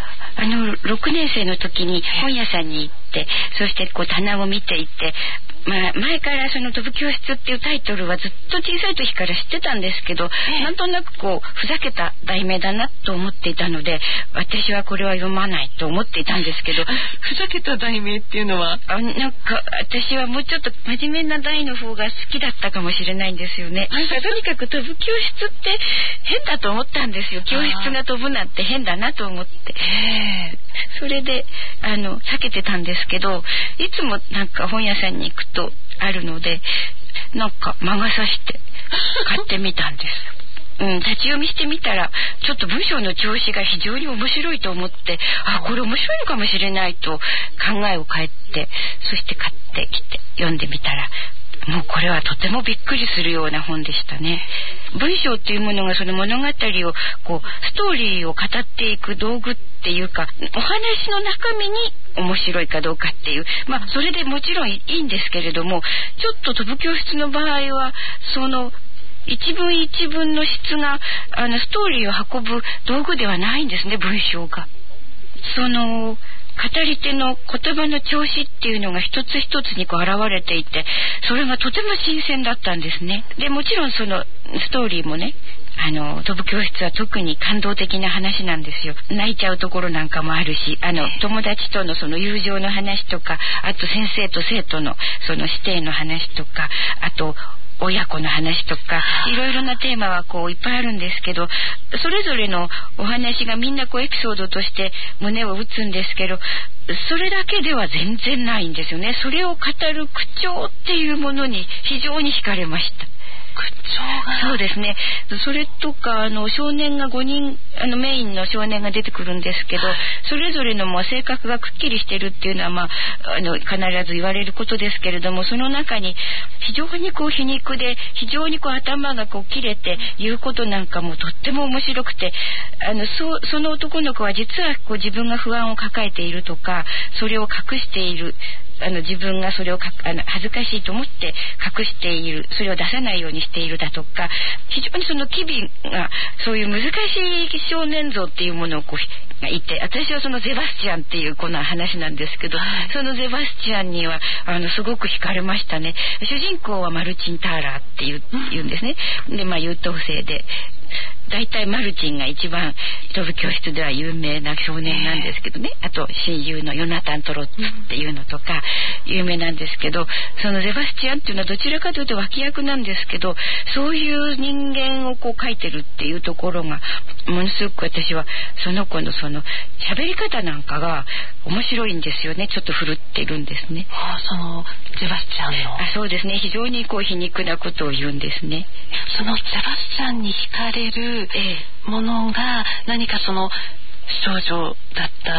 6年生の時に本屋さんに行って、そして棚を見ていて、前からその飛ぶ教室っていうタイトルはずっと小さい時から知ってたんですけど、なんとなくふざけた題名だなと思っていたので、私はこれは読まないと思っていたんですけど、 ふざけた題名っていうのはなんか私はもうちょっと真面目な題の方が好きだったかもしれないんですよね。とにかく飛ぶ教室って変だと思ったんですよ。教室が飛ぶなんて変だなと思って、それで避けてたんですけど、いつもなんか本屋さんに行くとあるので、なんか魔が差して買ってみたんです立ち読みしてみたら、ちょっと文章の調子が非常に面白いと思って、これ面白いのかもしれないと考えを変えて、そして買ってきて読んでみたら、もうこれはとてもびっくりするような本でしたね。文章っていうものがその物語をストーリーを語っていく道具っていうか、お話の中身に面白いかどうかっていう、それでもちろんいいんですけれども、ちょっと飛ぶ教室の場合はその一文一文の質がストーリーを運ぶ道具ではないんですね、文章が。その語り手の言葉の調子っていうのが一つ一つに現れていて、それがとても新鮮だったんですね。でもちろんそのストーリーもね、飛ぶ教室は特に感動的な話なんですよ。泣いちゃうところなんかもあるし、友達とのその友情の話とか、あと先生と生徒のその師弟の話とか、あと親子の話とか、いろいろなテーマはいっぱいあるんですけど、それぞれのお話がみんなエピソードとして胸を打つんですけど、それだけでは全然ないんですよね。それを語る口調っていうものに非常に惹かれました。 口調が。 そうですね。それとか少年が5人メインの少年が出てくるんですけど、それぞれの性格がくっきりしてるっていうのは必ず言われることですけれども、その中に非常に皮肉で非常に頭が切れて言うことなんかもとっても面白くて、その男の子は実は自分が不安を抱えているとか、それを隠している、自分がそれを恥ずかしいと思って隠している、それを出さないようにしているだとか、非常にその機微がそういう難しい少年像っていうものをがいて、私はそのゼバスチャンっていうこの話なんですけど、そのゼバスチャンにはすごく惹かれましたね。主人公はマルチン・ターラーって言うんですね。で優等生で、だいたいマルチンが一番飛ぶ教室では有名な少年なんですけどね、あと親友のヨナタン・トロッツっていうのとか有名なんですけど、そのゼバスチャンっていうのはどちらかというと脇役なんですけど、そういう人間を描いてるっていうところがものすごく私はその子のその喋り方なんかが面白いんですよね。ちょっと振るってるんですね。 そのゼバスチャンの。 そうですね。非常に皮肉なことを言うんですね。 そのゼバスチャンに惹かれるものが何かその少女だった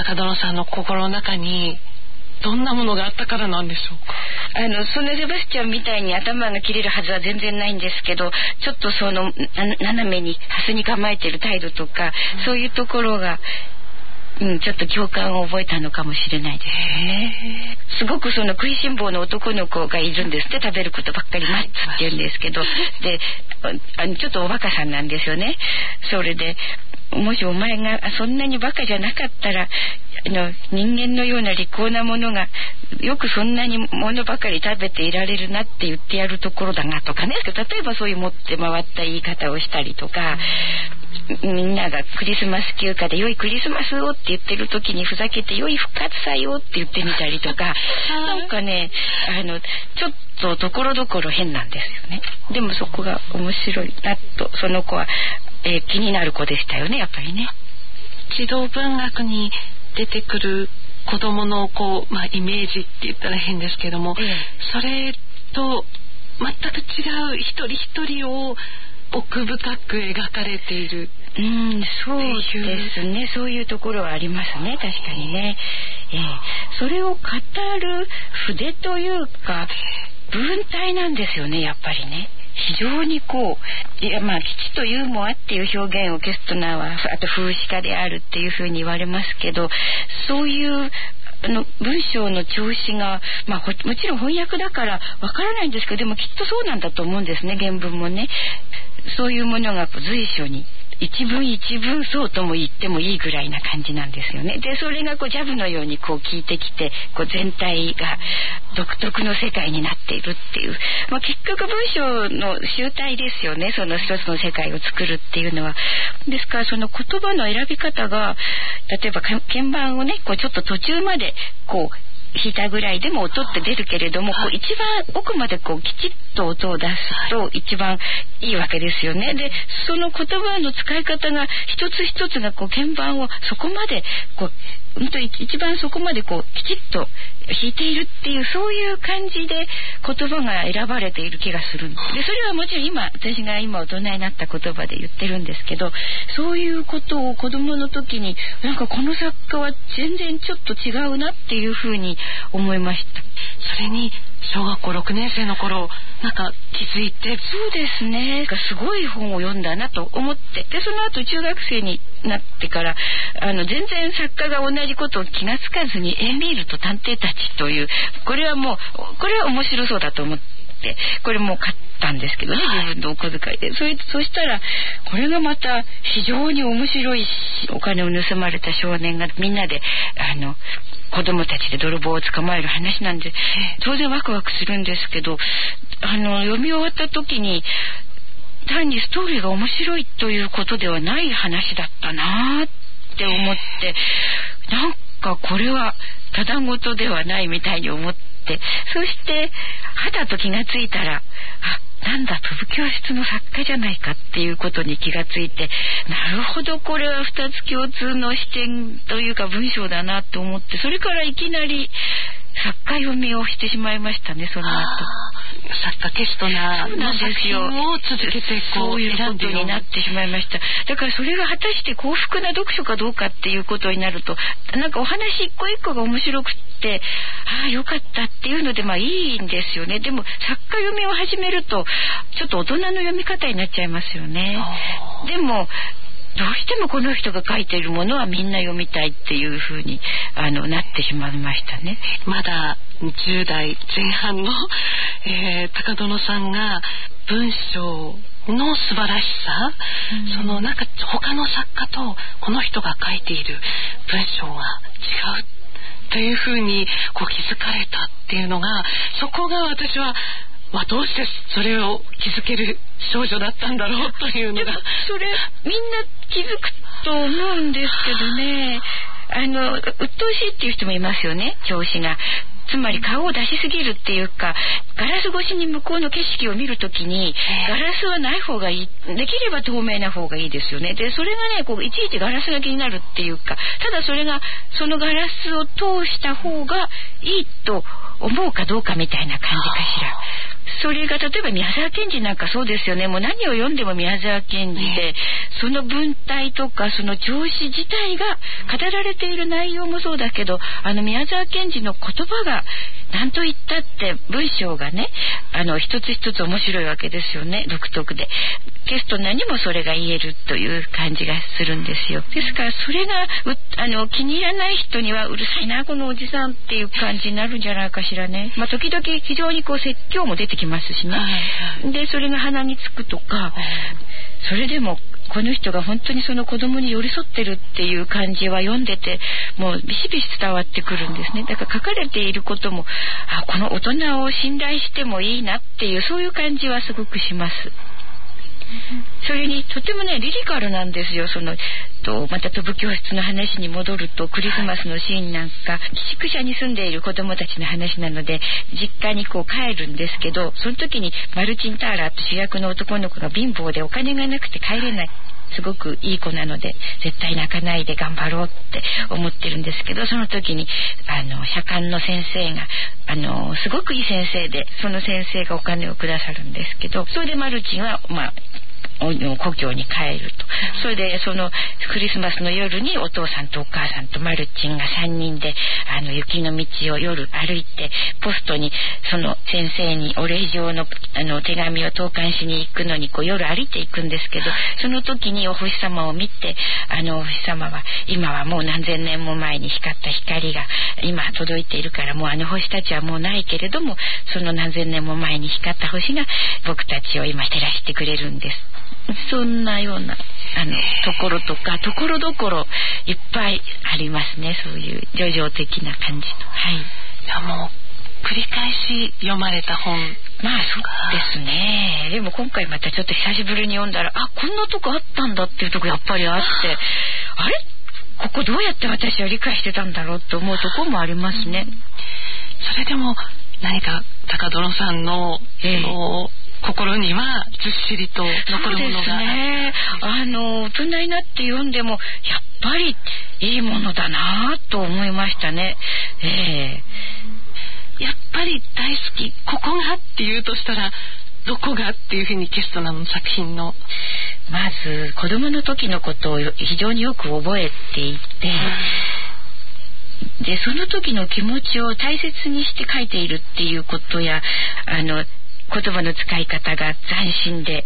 高殿さんの心の中にどんなものがあったからなんでしょうか。 そのセバスチャンみたいに頭が切れるはずは全然ないんですけど、ちょっとその斜めにハスに構えてる態度とか、そういうところがちょっと共感を覚えたのかもしれないです。すごくその食いしん坊の男の子がいるんですって。食べることばっかりマッツって言うんですけど、でちょっとおバカさんなんですよね。それでもしお前がそんなにバカじゃなかったら人間のような利口なものがよくそんなにものばかり食べていられるなって言ってやるところだなとかね。例えばそういう持って回った言い方をしたりとか、みんながクリスマス休暇で良いクリスマスをって言ってる時にふざけて良い復活祭をって言ってみたりとかなんかねちょっとところどころ変なんですよね。でもそこが面白いなとその子は、気になる子でしたよね、やっぱりね。 児童文学に出てくる子供のイメージって言ったら変ですけども、それと全く違う一人一人を奥深く描かれている。 そうですね。そういうところはありますね、確かにね。それを語る筆というか文体なんですよね、やっぱりね。非常に基地とユーモアっていう表現をケストナーはあと風刺家であるっていうふうに言われますけど、そういう文章の調子が、もちろん翻訳だからわからないんですけど、でもきっとそうなんだと思うんですね、原文もね。そういうものが随所に一文一文そうとも言ってもいいぐらいな感じなんですよね。でそれがジャブのように効いてきて全体が独特の世界になっているっていう、結局文章の集大ですよね、その一つの世界を作るっていうのは。ですからその言葉の選び方が、例えば鍵盤をねちょっと途中まで弾いたぐらいでも音って出るけれども、一番奥まできちっと音を出すと一番いいわけですよね。でその言葉の使い方が一つ一つが鍵盤をそこまで一番そこまできちっと弾いているっていう、そういう感じで言葉が選ばれている気がする。でそれはもちろん私が今大人になった言葉で言ってるんですけど、そういうことを子供の時にこの作家は全然ちょっと違うなっていうふうに思いました。 それに小学校6年生の頃気づいて、 そうですね、すごい本を読んだなと思って、でその後中学生になってから全然作家が同じことを気がつかずにエミールと探偵たちという、これは面白そうだと思ってこれも買ったんですけどね、自分のお小遣いで。そしたらこれがまた非常に面白いし、お金を盗まれた少年がみんなで子供たちで泥棒を捕まえる話なんで当然ワクワクするんですけど、読み終わった時に単にストーリーが面白いということではない話だったなって思って、これはただごとではないみたいに思って、そしてはたと気がついたら飛ぶ教室の作家じゃないかっていうことに気がついて、なるほどこれは二つ共通の視点というか文章だなと思って、それからいきなり作家読みをしてしまいましたね。その後作家ケストナーの作品を続けてそういうことになってしまいました。だからそれが果たして幸福な読書かどうかっていうことになると、お話一個一個が面白くってよかったっていうのでいいんですよね。でも作家読みを始めるとちょっと大人の読み方になっちゃいますよね。でもどうしてもこの人が書いているものはみんな読みたいっていう風になってしまいましたね。 まだ10代前半の、高殿さんが文章の素晴らしさ、他の作家とこの人が書いている文章が違うという風に気づかれたっていうのが、そこが私はどうしてそれを気づける少女だったんだろうというのが。 それみんな気づくと思うんですけどね、鬱陶しいっていう人もいますよね、調子が。つまり顔を出しすぎるっていうか、ガラス越しに向こうの景色を見るときにガラスはない方がいい、できれば透明な方がいいですよね。でそれがねいちいちガラスが気になるっていうか、ただそれがそのガラスを通した方がいいと思うかどうかみたいな感じかしら。 それが例えば宮沢賢治なんかそうですよね。もう何を読んでも宮沢賢治で、その文体とかその調子自体が語られている内容もそうだけど、宮沢賢治の言葉が何と言ったって文章がね、一つ一つ面白いわけですよね。独特でゲスト何もそれが言えるという感じがするんですよ。ですからそれが気に入らない人にはうるさいなこのおじさんっていう感じになるんじゃないかしらね。時々非常に説教も出てきますしね、でそれが鼻につくとか、それでもこの人が本当にその子供に寄り添ってるっていう感じは読んでてもうビシビシ伝わってくるんですね。だから書かれていることもこの大人を信頼してもいいなっていうそういう感じはすごくします。それにとてもねリリカルなんですよ。また飛ぶ教室の話に戻るとクリスマスのシーンなんか寄宿舎に住んでいる子供たちの話なので実家に帰るんですけど、その時にマルチン・ターラーと主役の男の子が貧乏でお金がなくて帰れない、すごくいい子なので絶対泣かないで頑張ろうって思ってるんですけど、その時に社官の先生がすごくいい先生で、その先生がお金をくださるんですけど、それでマルチンは故郷に帰ると。それでそのクリスマスの夜にお父さんとお母さんとマルチンが3人で雪の道を夜歩いてポストにその先生にお礼状の手紙を投函しに行くのに夜歩いていくんですけど、その時にお星様を見てお星様は今はもう何千年も前に光った光が今届いているからもう星たちはもうないけれども、その何千年も前に光った星が僕たちを今照らしてくれるんです。そんなようなところとかところどころいっぱいありますね。そういう叙情的な感じと。 じゃあもう繰り返し読まれた本。 そうですね。でも今回またちょっと久しぶりに読んだらこんなとこあったんだっていうとこやっぱりあって、あれここどうやって私は理解してたんだろうと思うところもありますね。 それでも何か高殿さんの心にはずっしりと残るものが。そうですね。 大人になって読んでもやっぱりいいものだなと思いましたね。 やっぱり大好き、ここがっていうとしたらどこがっていうふうにケストナーの作品のまず子供の時のことを非常によく覚えていて、でその時の気持ちを大切にして書いているっていうことや言葉の使い方が斬新で、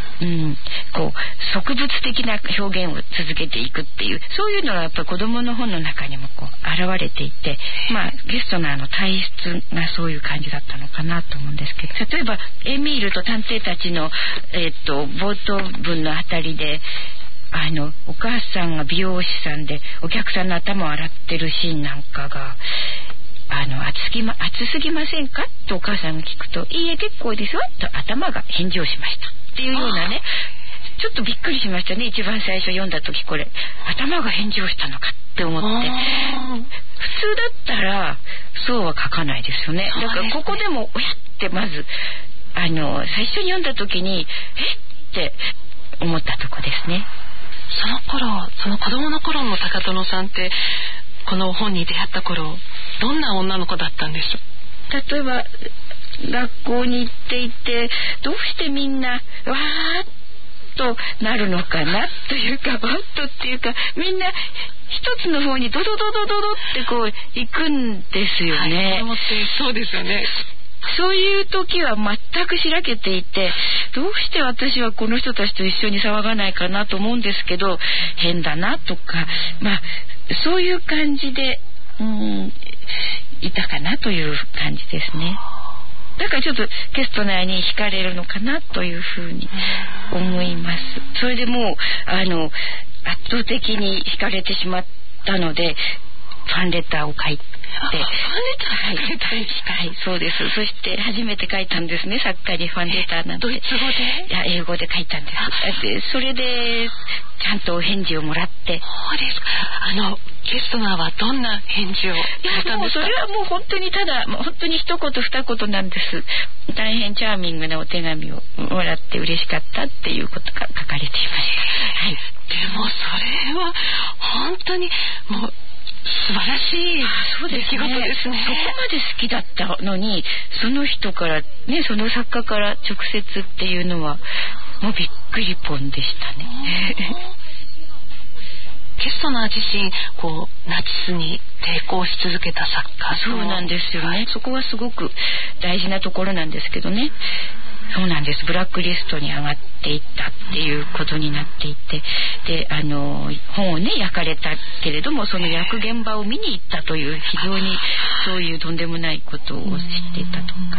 植物的な表現を続けていくっていうそういうのはやっぱり子供の本の中にも現れていて、ゲストナーの体質がそういう感じだったのかなと思うんですけど、例えばエミールと探偵たちの、冒頭文のあたりでお母さんが美容師さんでお客さんの頭を洗ってるシーンなんかが暑すぎませんかとお母さんが聞くと、いいえ結構ですわと頭が返事をしましたっていうようなね、ちょっとびっくりしましたね。一番最初読んだ時これ頭が返事をしたのかって思って、普通だったらそうは書かないですよね。だからここでもおやってまず最初に読んだ時にって思ったとこですね。 その子供の頃の高殿さんってこの本に出会った頃どんな女の子だったんでしょう。 例えば学校に行っていてどうしてみんなわーっとなるのかなというか、わーっとっていうかみんな一つの方にドドドドドドって行くんですよね。 そうですよね。 そういう時は全くしらけていて、どうして私はこの人たちと一緒に騒がないかなと思うんですけど変だなとか、そういう感じでいたかなという感じですね。だからちょっとケストナーに惹かれるのかなというふうに思います。それでもう圧倒的に惹かれてしまったのでファンレターを書いて、そうです。そして初めて書いたんですね、作家にファンレターなんて。 ドイツ語で？ いや英語で書いたんです。それでちゃんとお返事をもらって。 そうですか。ケストナーはどんな返事をされたんですか？ それはもう本当にただ本当に一言二言なんです。大変チャーミングなお手紙をもらって嬉しかったっていうことが書かれています。 でもそれは本当にもう素晴らしい出来事ですね。 そこまで好きだったのに、その人からね、その作家から直接っていうのはもうびっくりポンでしたね。 ケストナー自身ナチスに抵抗し続けた作家。 そうなんですよね、そこはすごく大事なところなんですけどね。そうなんです。ブラックリストに上がっていったっていうことになっていて、で本をね焼かれたけれども、その焼く現場を見に行ったという非常にそういうとんでもないことをしていたとか、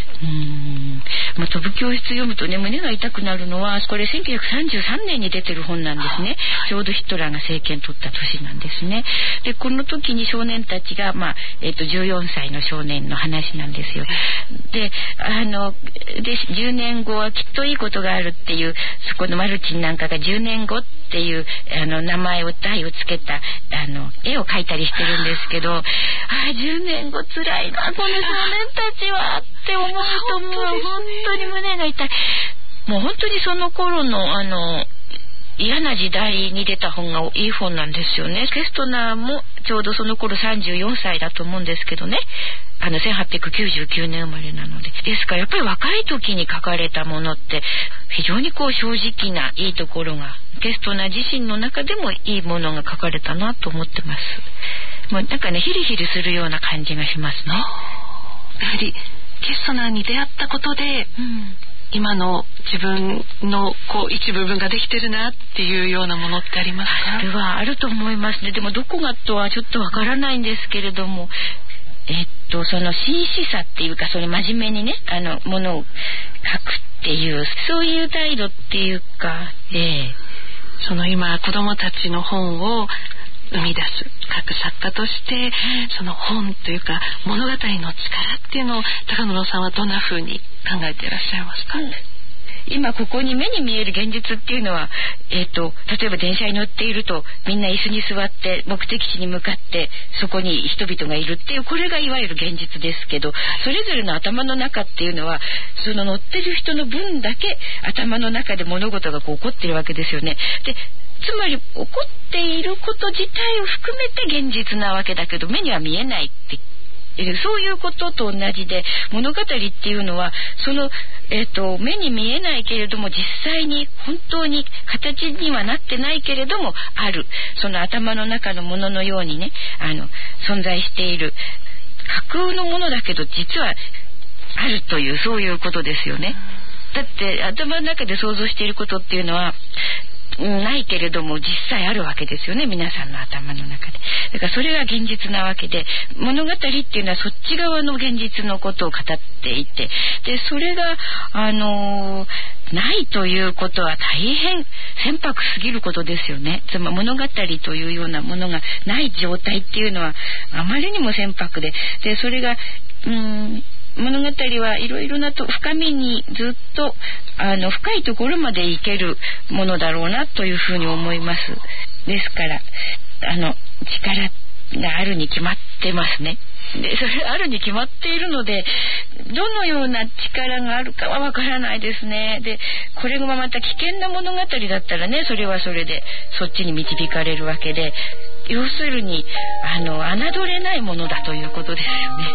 飛ぶ教室読むとね胸が痛くなるのは、これ1933年に出てる本なんですね。ちょうどヒトラーが政権取った年なんですね。でこの時に少年たちが、14歳の少年の話なんですよ。で10年後はきっといいことがあるっていう、そこのマルチンなんかが10年後っていう名前を題をつけた絵を描いたりしてるんですけど、10年後つらいなこの少年たちはって思うと、もう本当に胸が痛い。もう本当にその頃の嫌な時代に出た本がいい本なんですよね。ケストナーもちょうどその頃34歳だと思うんですけどね、1899年生まれなので、ですからやっぱり若い時に書かれたものって非常に正直ないいところが、ケストナー自身の中でもいいものが書かれたなと思ってます。もうなんかねヒリヒリするような感じがしますね。 やはりケストナーに出会ったことで、今の自分の一部分ができてるなっていうようなものってありますか？ それはあると思いますね。でもどこがとはちょっとわからないんですけれども、その真摯さっていうか、それ真面目にねものを書くっていうそういう態度っていうか、 その今子どもたちの本を生み出す各作家として、その本というか物語の力っていうのを高野さんはどんな風に考えていらっしゃいますか？ 今ここに目に見える現実っていうのは、例えば電車に乗っているとみんな椅子に座って目的地に向かってそこに人々がいるっていう、これがいわゆる現実ですけど、それぞれの頭の中っていうのはその乗ってる人の分だけ頭の中で物事が起こってるわけですよね。でつまり起こっていること自体を含めて現実なわけだけど目には見えないってそういうことと同じで、物語っていうのはその、目に見えないけれども実際に本当に形にはなってないけれどもある、その頭の中のもののようにね存在している架空のものだけど実はあるという、そういうことですよね。だって頭の中で想像していることっていうのはないけれども実際あるわけですよね、皆さんの頭の中で。だからそれが現実なわけで、物語っていうのはそっち側の現実のことを語っていて、でそれがないということは大変船舶すぎることですよね。つまり物語というようなものがない状態っていうのはあまりにも船舶で、それが物語はいろいろな深みにずっと深いところまでいけるものだろうなというふうに思います。ですから力があるに決まってますね。でそれあるに決まっているので、どのような力があるかはわからないですね。でこれがまた危険な物語だったらね、それはそれでそっちに導かれるわけで、要するに侮れないものだということですよね。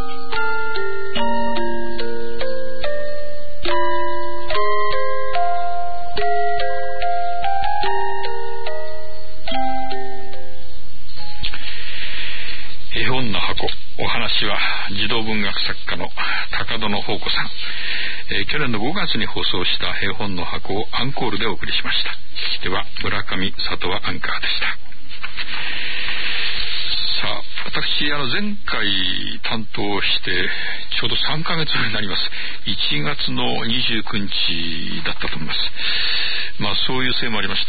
絵本の箱、お話は児童文学作家の高殿宝子さん。去年の5月に放送した絵本の箱をアンコールでお送りしました。聞き手は村上里和アンカーでした。さあ、私前回担当してちょうど3ヶ月になります。1月の29日だったと思います。そういうせいもありまして、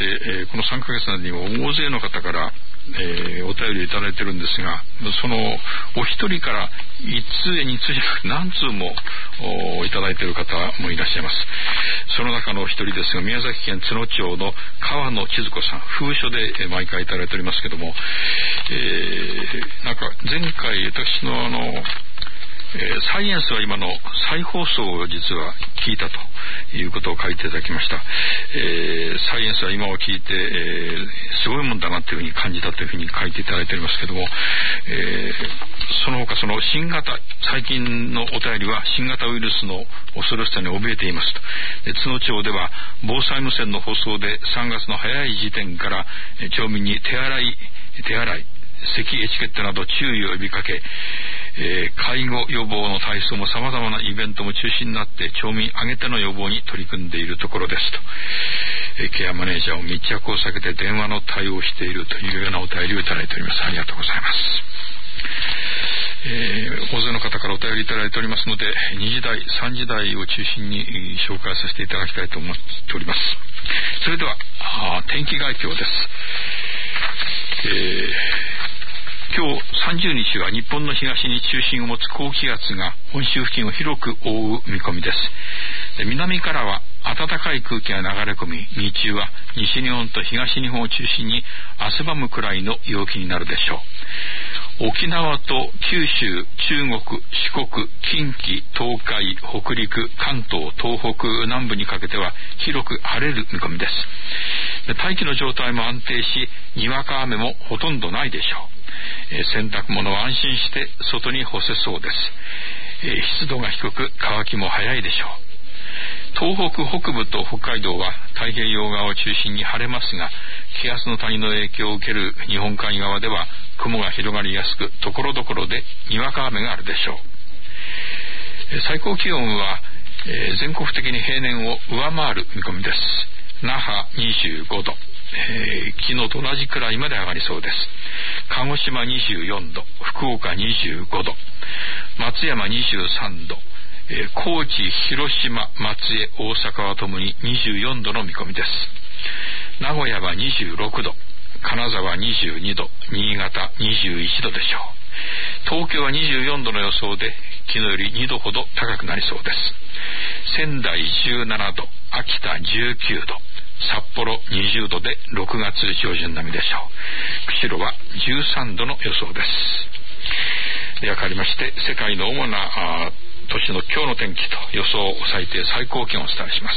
この3ヶ月の間に大勢の方からお便りをいただいてるんですが、そのお一人から1通について何通もいただいている方もいらっしゃいます。その中のお一人ですが、宮崎県津野町の川野千鶴子さん、封書で毎回いただいておりますけども、なんか前回私のサイエンスは今の再放送を実は聞いたということを書いていただきました。サイエンスは今を聞いて、すごいもんだなというふうに感じたというふうに書いていただいておりますけども、その他最近のお便りは新型ウイルスの恐ろしさに怯えていますと。津野町では防災無線の放送で3月の早い時点から町民に手洗い、咳エチケットなど注意を呼びかけ、介護予防の体操も様々なイベントも中心になって町民挙げての予防に取り組んでいるところですと。ケアマネージャーを密着を避けて電話の対応をしているというようなお便りをいただいております。ありがとうございます。大勢の方からお便りいただいておりますので、2時台3時台を中心に紹介させていただきたいと思っております。それでは天気概況です。今日30日は日本の東に中心を持つ高気圧が本州付近を広く覆う見込みです。南からは暖かい空気が流れ込み、日中は西日本と東日本を中心に汗ばむくらいの陽気になるでしょう。沖縄と九州、中国、四国、近畿、東海、北陸、関東、東北南部にかけては広く晴れる見込みです。大気の状態も安定し、にわか雨もほとんどないでしょう。洗濯物は安心して外に干せそうです。湿度が低く乾きも早いでしょう。東北北部と北海道は太平洋側を中心に晴れますが、気圧の谷の影響を受ける日本海側では雲が広がりやすく、ところどころでにわか雨があるでしょう。最高気温は、全国的に平年を上回る見込みです。那覇25度、昨日と同じくらいまで上がりそうです。鹿児島24度、福岡25度、松山23度、高知、広島、松江、大阪はともに24度の見込みです。名古屋は26度、金沢22度、新潟21度でしょう。東京は24度の予想で、昨日より2度ほど高くなりそうです。仙台17度、秋田19度、札幌20度で6月上旬並みでしょう。釧路は13度の予想です。では変わりまして、世界の主な都市の今日の天気と予想最低最高気温をお伝えします。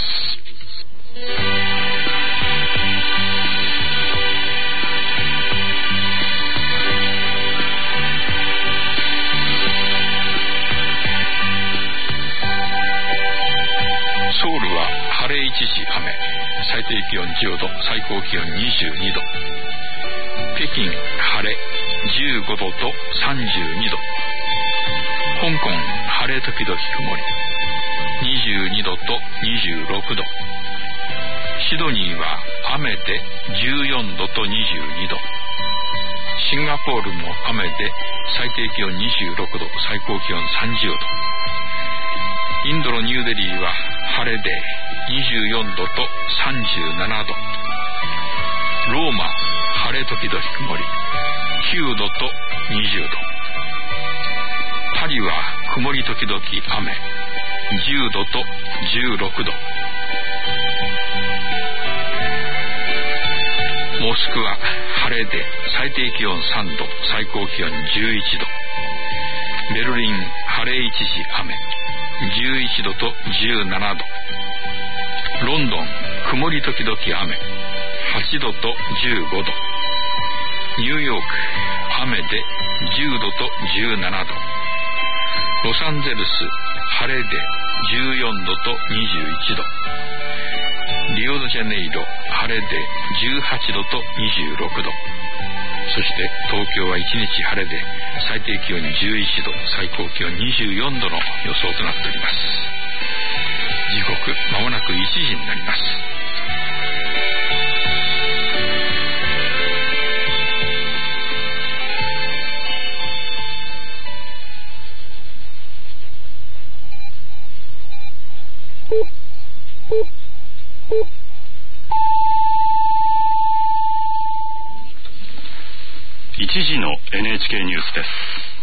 ソウルは晴れ一時雨、最低気温10度、最高気温22度。北京晴れ15度と32度。香港晴れ時々曇り22度と26度。シドニーは雨で14度と22度。シンガポールも雨で最低気温26度、最高気温30度。インドのニューデリーは晴れで24度と37度。ローマ晴れ時々曇り9度と20度。パリは曇り時々雨10度と16度。モスクワ晴れで最低気温3度、最高気温11度。ベルリン晴れ一時雨11度と17度。ロンドン曇り時々雨8度と15度。ニューヨーク雨で10度と17度。ロサンゼルス晴れで14度と21度。リオデジャネイロ晴れで18度と26度。そして東京は1日晴れで最低気温11度、最高気温24度の予想となっております。時刻まもなく1時になります。 1時の NHK ニュースです。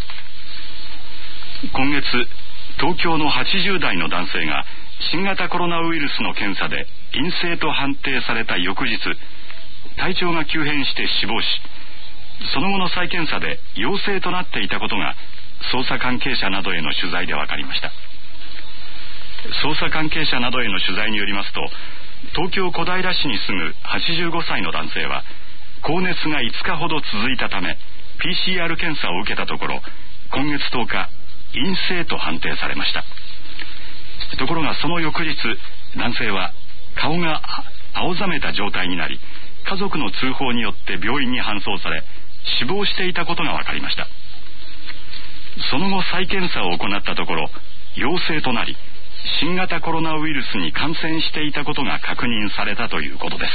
今月、東京の80代の男性が新型コロナウイルスの検査で陰性と判定された翌日、体調が急変して死亡し、その後の再検査で陽性となっていたことが捜査関係者などへの取材で分かりました。 捜査関係者などへの取材によりますと、東京小平市に住む85歳の男性は高熱が5日ほど続いたため PCR 検査を受けたところ、今月10日陰性と判定されました。ところがその翌日、男性は顔が青ざめた状態になり、家族の通報によって病院に搬送され死亡していたことが分かりました。その後再検査を行ったところ陽性となり、新型コロナウイルスに感染していたことが確認されたということです。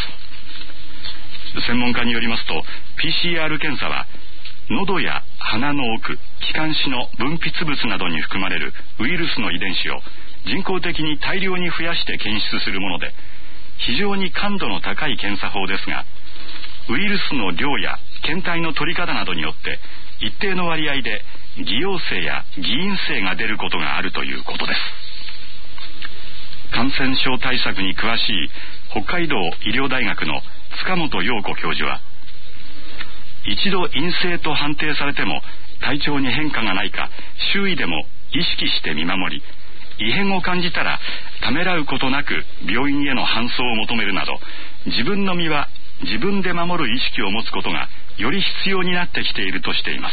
専門家によりますと、 PCR 検査は喉や鼻の奥、気管支の分泌物などに含まれるウイルスの遺伝子を人工的に大量に増やして検出するもので、非常に感度の高い検査法ですが、ウイルスの量や検体の取り方などによって一定の割合で偽陽性や偽陰性が出ることがあるということです。感染症対策に詳しい北海道医療大学の塚本陽子教授は、一度陰性と判定されても体調に変化がないか周囲でも意識して見守り、異変を感じたらためらうことなく病院への搬送を求めるなど、自分の身は自分で守る意識を持つことがより必要になってきているとしています。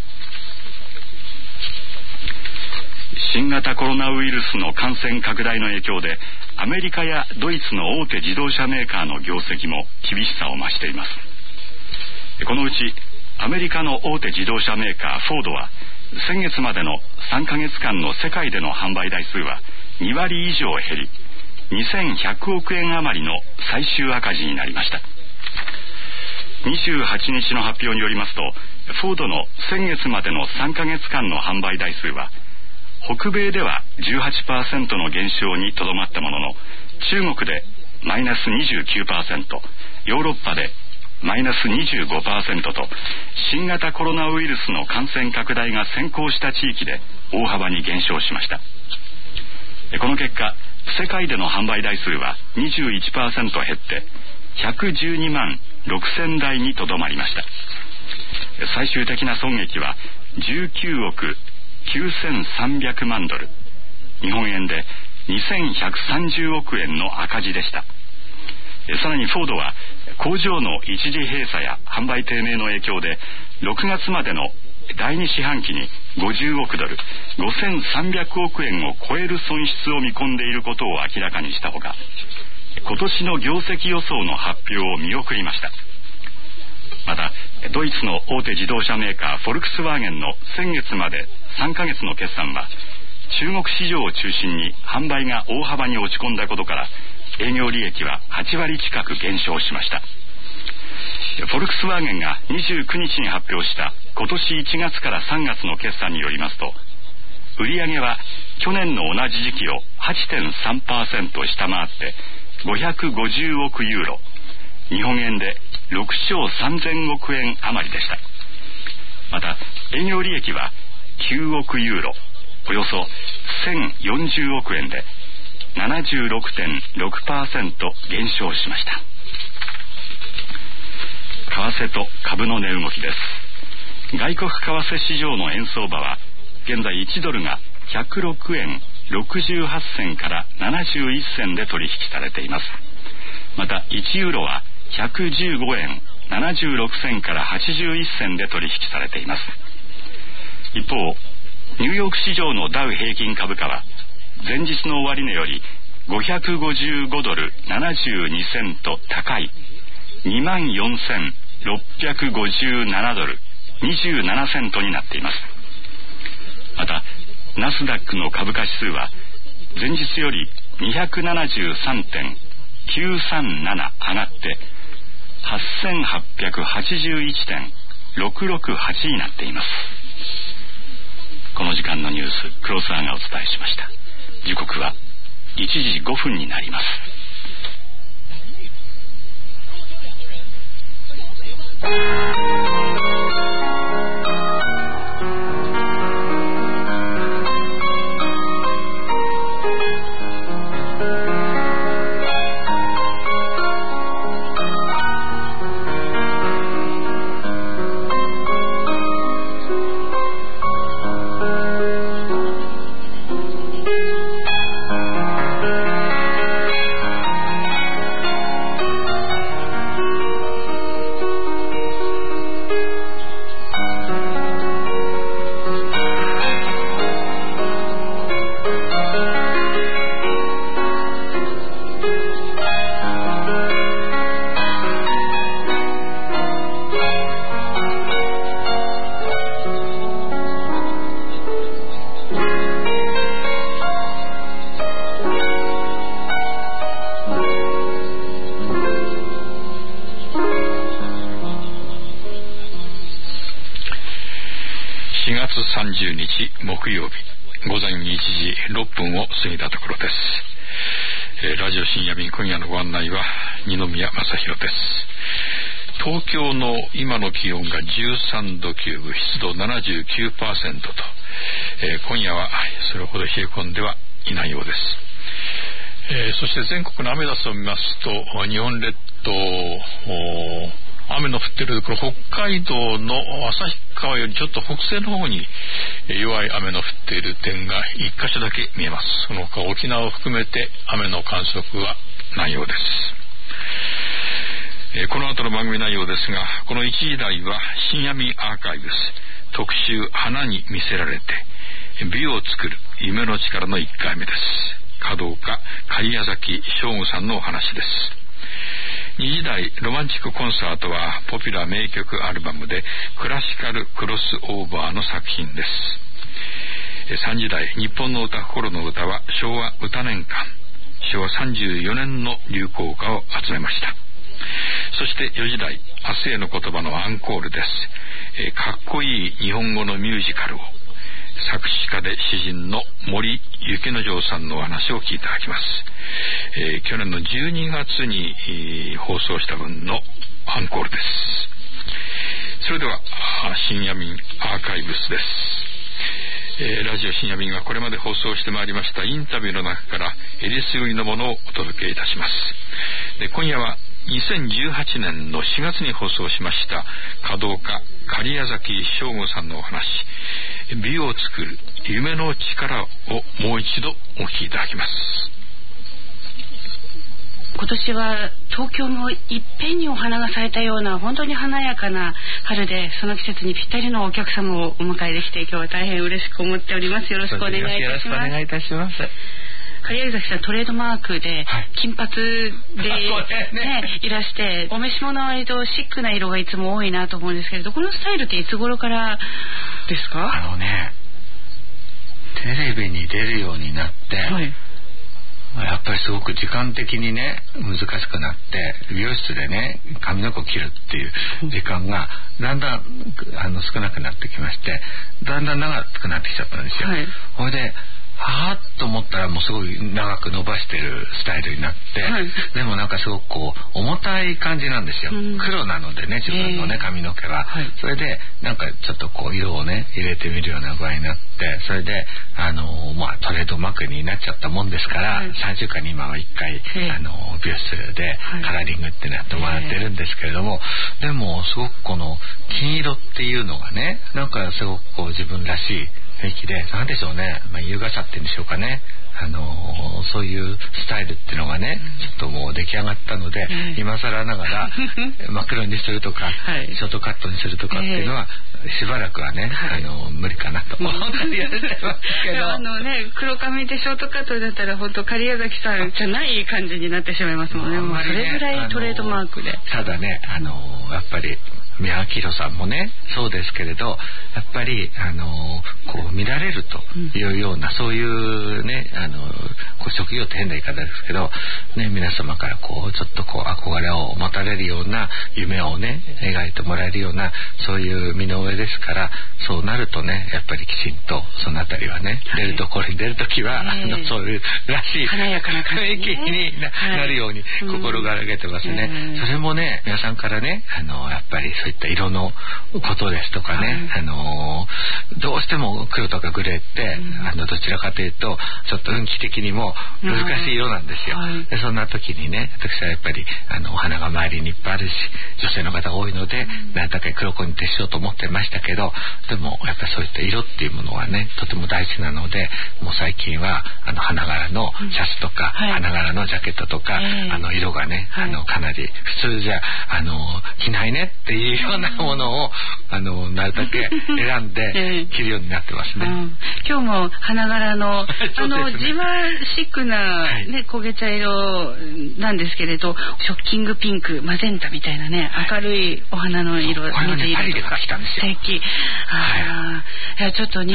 新型コロナウイルスの感染拡大の影響で、アメリカやドイツの大手自動車メーカーの業績も厳しさを増しています。このうちアメリカの大手自動車メーカーフォードは、先月までの3ヶ月間の世界での販売台数は2割以上減り、2100億円余りの最終赤字になりました。28日の発表によりますと、フォードの先月までの3ヶ月間の販売台数は北米では 18% の減少にとどまったものの、中国でマイナス 29%、ヨーロッパでマイナス 25% と、新型コロナウイルスの感染拡大が先行した地域で大幅に減少しました。この結果、世界での販売台数は 21% 減って112万6000台にとどまりました。最終的な損益は19億9300万ドル、日本円で2130億円の赤字でした。さらにフォードは工場の一時閉鎖や販売低迷の影響で6月までの第2四半期に50億ドル、5300億円を超える損失を見込んでいることを明らかにしたほか、今年の業績予想の発表を見送りました。またドイツの大手自動車メーカーフォルクスワーゲンの先月まで3ヶ月の決算は、中国市場を中心に販売が大幅に落ち込んだことから、営業利益は8割近く減少しました。フォルクスワーゲンが29日に発表した今年1月から3月の決算によりますと、売上は去年の同じ時期を 8.3% 下回って550億ユーロ、日本円で6兆3000億円余りでした。また営業利益は9億ユーロ、およそ1040億円で 76.6% 減少しました。為替と株の値動きです。外国為替市場の円相場は現在1ドルが106円68銭から71銭で取引されています。また1ユーロは115円76銭から81銭で取引されています。一方、ニューヨーク市場のダウ平均株価は前日の終値より555ドル72セント高い 24,657 ドル27セントになっています。またナスダックの株価指数は前日より 273.937 上がって8881.668 になっています。この時間のニュース、黒沢がお伝えしました。時刻は1時5分になります。 30日木曜日午前1時6分を過ぎたところです。ラジオ深夜便、今夜のご案内は二宮正弘です。東京の今の気温が13度9分、湿度 79% と、今夜はそれほど冷え込んではいないようです。そして全国のアメダスを見ますと、日本列島雨の降っているところ、北海道の旭川よりちょっと北西の方に弱い雨の降っている点が1箇所だけ見えます。その他沖縄を含めて雨の観測はないようです。この後の番組内容ですが、この1時台は深夜便アーカイブス特集、花に魅せられて美を作る夢の力の1回目です。華道家狩矢崎翔吾さんのお話です。2時台ロマンチックコンサートはポピュラー名曲アルバムでクラシカルクロスオーバーの作品です。3時台日本の歌心の歌は昭和歌年間、昭和34年の流行歌を集めました。そして4時台明日への言葉のアンコールです。かっこいい日本語のミュージカルを作詞家で詩人の森幸之丞さんのお話を聞いていただきます。去年の12月に放送した分のアンコールです。それでは深夜便アーカイブスです。ラジオ深夜便はこれまで放送してまいりましたインタビューの中からえりすぐりのものをお届けいたします。で、今夜は2018年の4月に放送しました華道家狩矢崎翔吾さんのお話、美を作る夢の力をもう一度お聞きいただきます。 今年は東京もいっぺんにお花が咲いたような本当に華やかな春で、その季節にぴったりのお客様をお迎えできて今日は大変嬉しく思っております。よろしくお願いいたします。 よろしくお願いいたします。 狩矢崎さんトレードマークで金髪で、いらして、お召し物は割とシックな色がいつも多いなと思うんですけれど、このスタイルっていつ頃からですか？ テレビに出るようになって、やっぱりすごく時間的にね難しくなって、美容室でね髪の毛を切るっていう時間がだんだん少なくなってきまして、だんだん長くなってきちゃったんですよ。それではーっと思ったらもうすごい長く伸ばしてるスタイルになって、でもなんかすごくこう重たい感じなんですよ。黒なのでね、自分のね髪の毛は、それでなんかちょっとこう色をね入れてみるような具合になって、それでトレードマークになっちゃったもんですから、3週間に今は1回美容室でカラーリングってやってもらってるんですけれども、でもすごくこの金色っていうのがね、なんかすごくこう自分らしい雰囲気で、なんでしょうね、優雅さっていうんでしょうかね、そういうスタイルっていうのがね、ちょっともう出来上がったので、今更ながら真っ黒にするとか、ショートカットにするとかっていうのはしばらくはね、無理かなと思ってやってますけど、 黒髪でショートカットだったら本当狩矢崎さんじゃない感じになってしまいますもんね。もうそれぐらいトレードマークで。 ただね、やっぱり宮脇宏さんもねそうですけれど、やっぱりこう見られるというような、そういうねこう職業って変な言い方ですけどね、皆様からこうちょっとこう憧れを持たれるような夢をね描いてもらえるような、そういう身の上ですから、そうなるとねやっぱりきちんとそのあたりはね、出るところに出るときはそういうらしい華やかな感じになるように心がけてますね。それもね皆さんからねやっぱりそういった色のことですとかね、どうしても黒とかグレーってどちらかというとちょっと運気的にも難しい色なんですよ。でそんな時にね、私はやっぱりお花が周りにいっぱいあるし、女性の方が多いので何だか黒子に徹しようと思ってましたけど、でもやっぱりそういった色っていうものはねとても大事なので、もう最近は花柄のシャツとか、花柄のジャケットとか、色がねかなり普通じゃ着ないねっていうようなものをなるだけ選んで着るようになってますね。 今日も花柄のじわシックな焦げ茶色なんですけれど、ショッキングピンク、マゼンタみたいなね明るいお花の色、 これはねパリで買ってきたんですよ。 素敵。いやちょっと日本離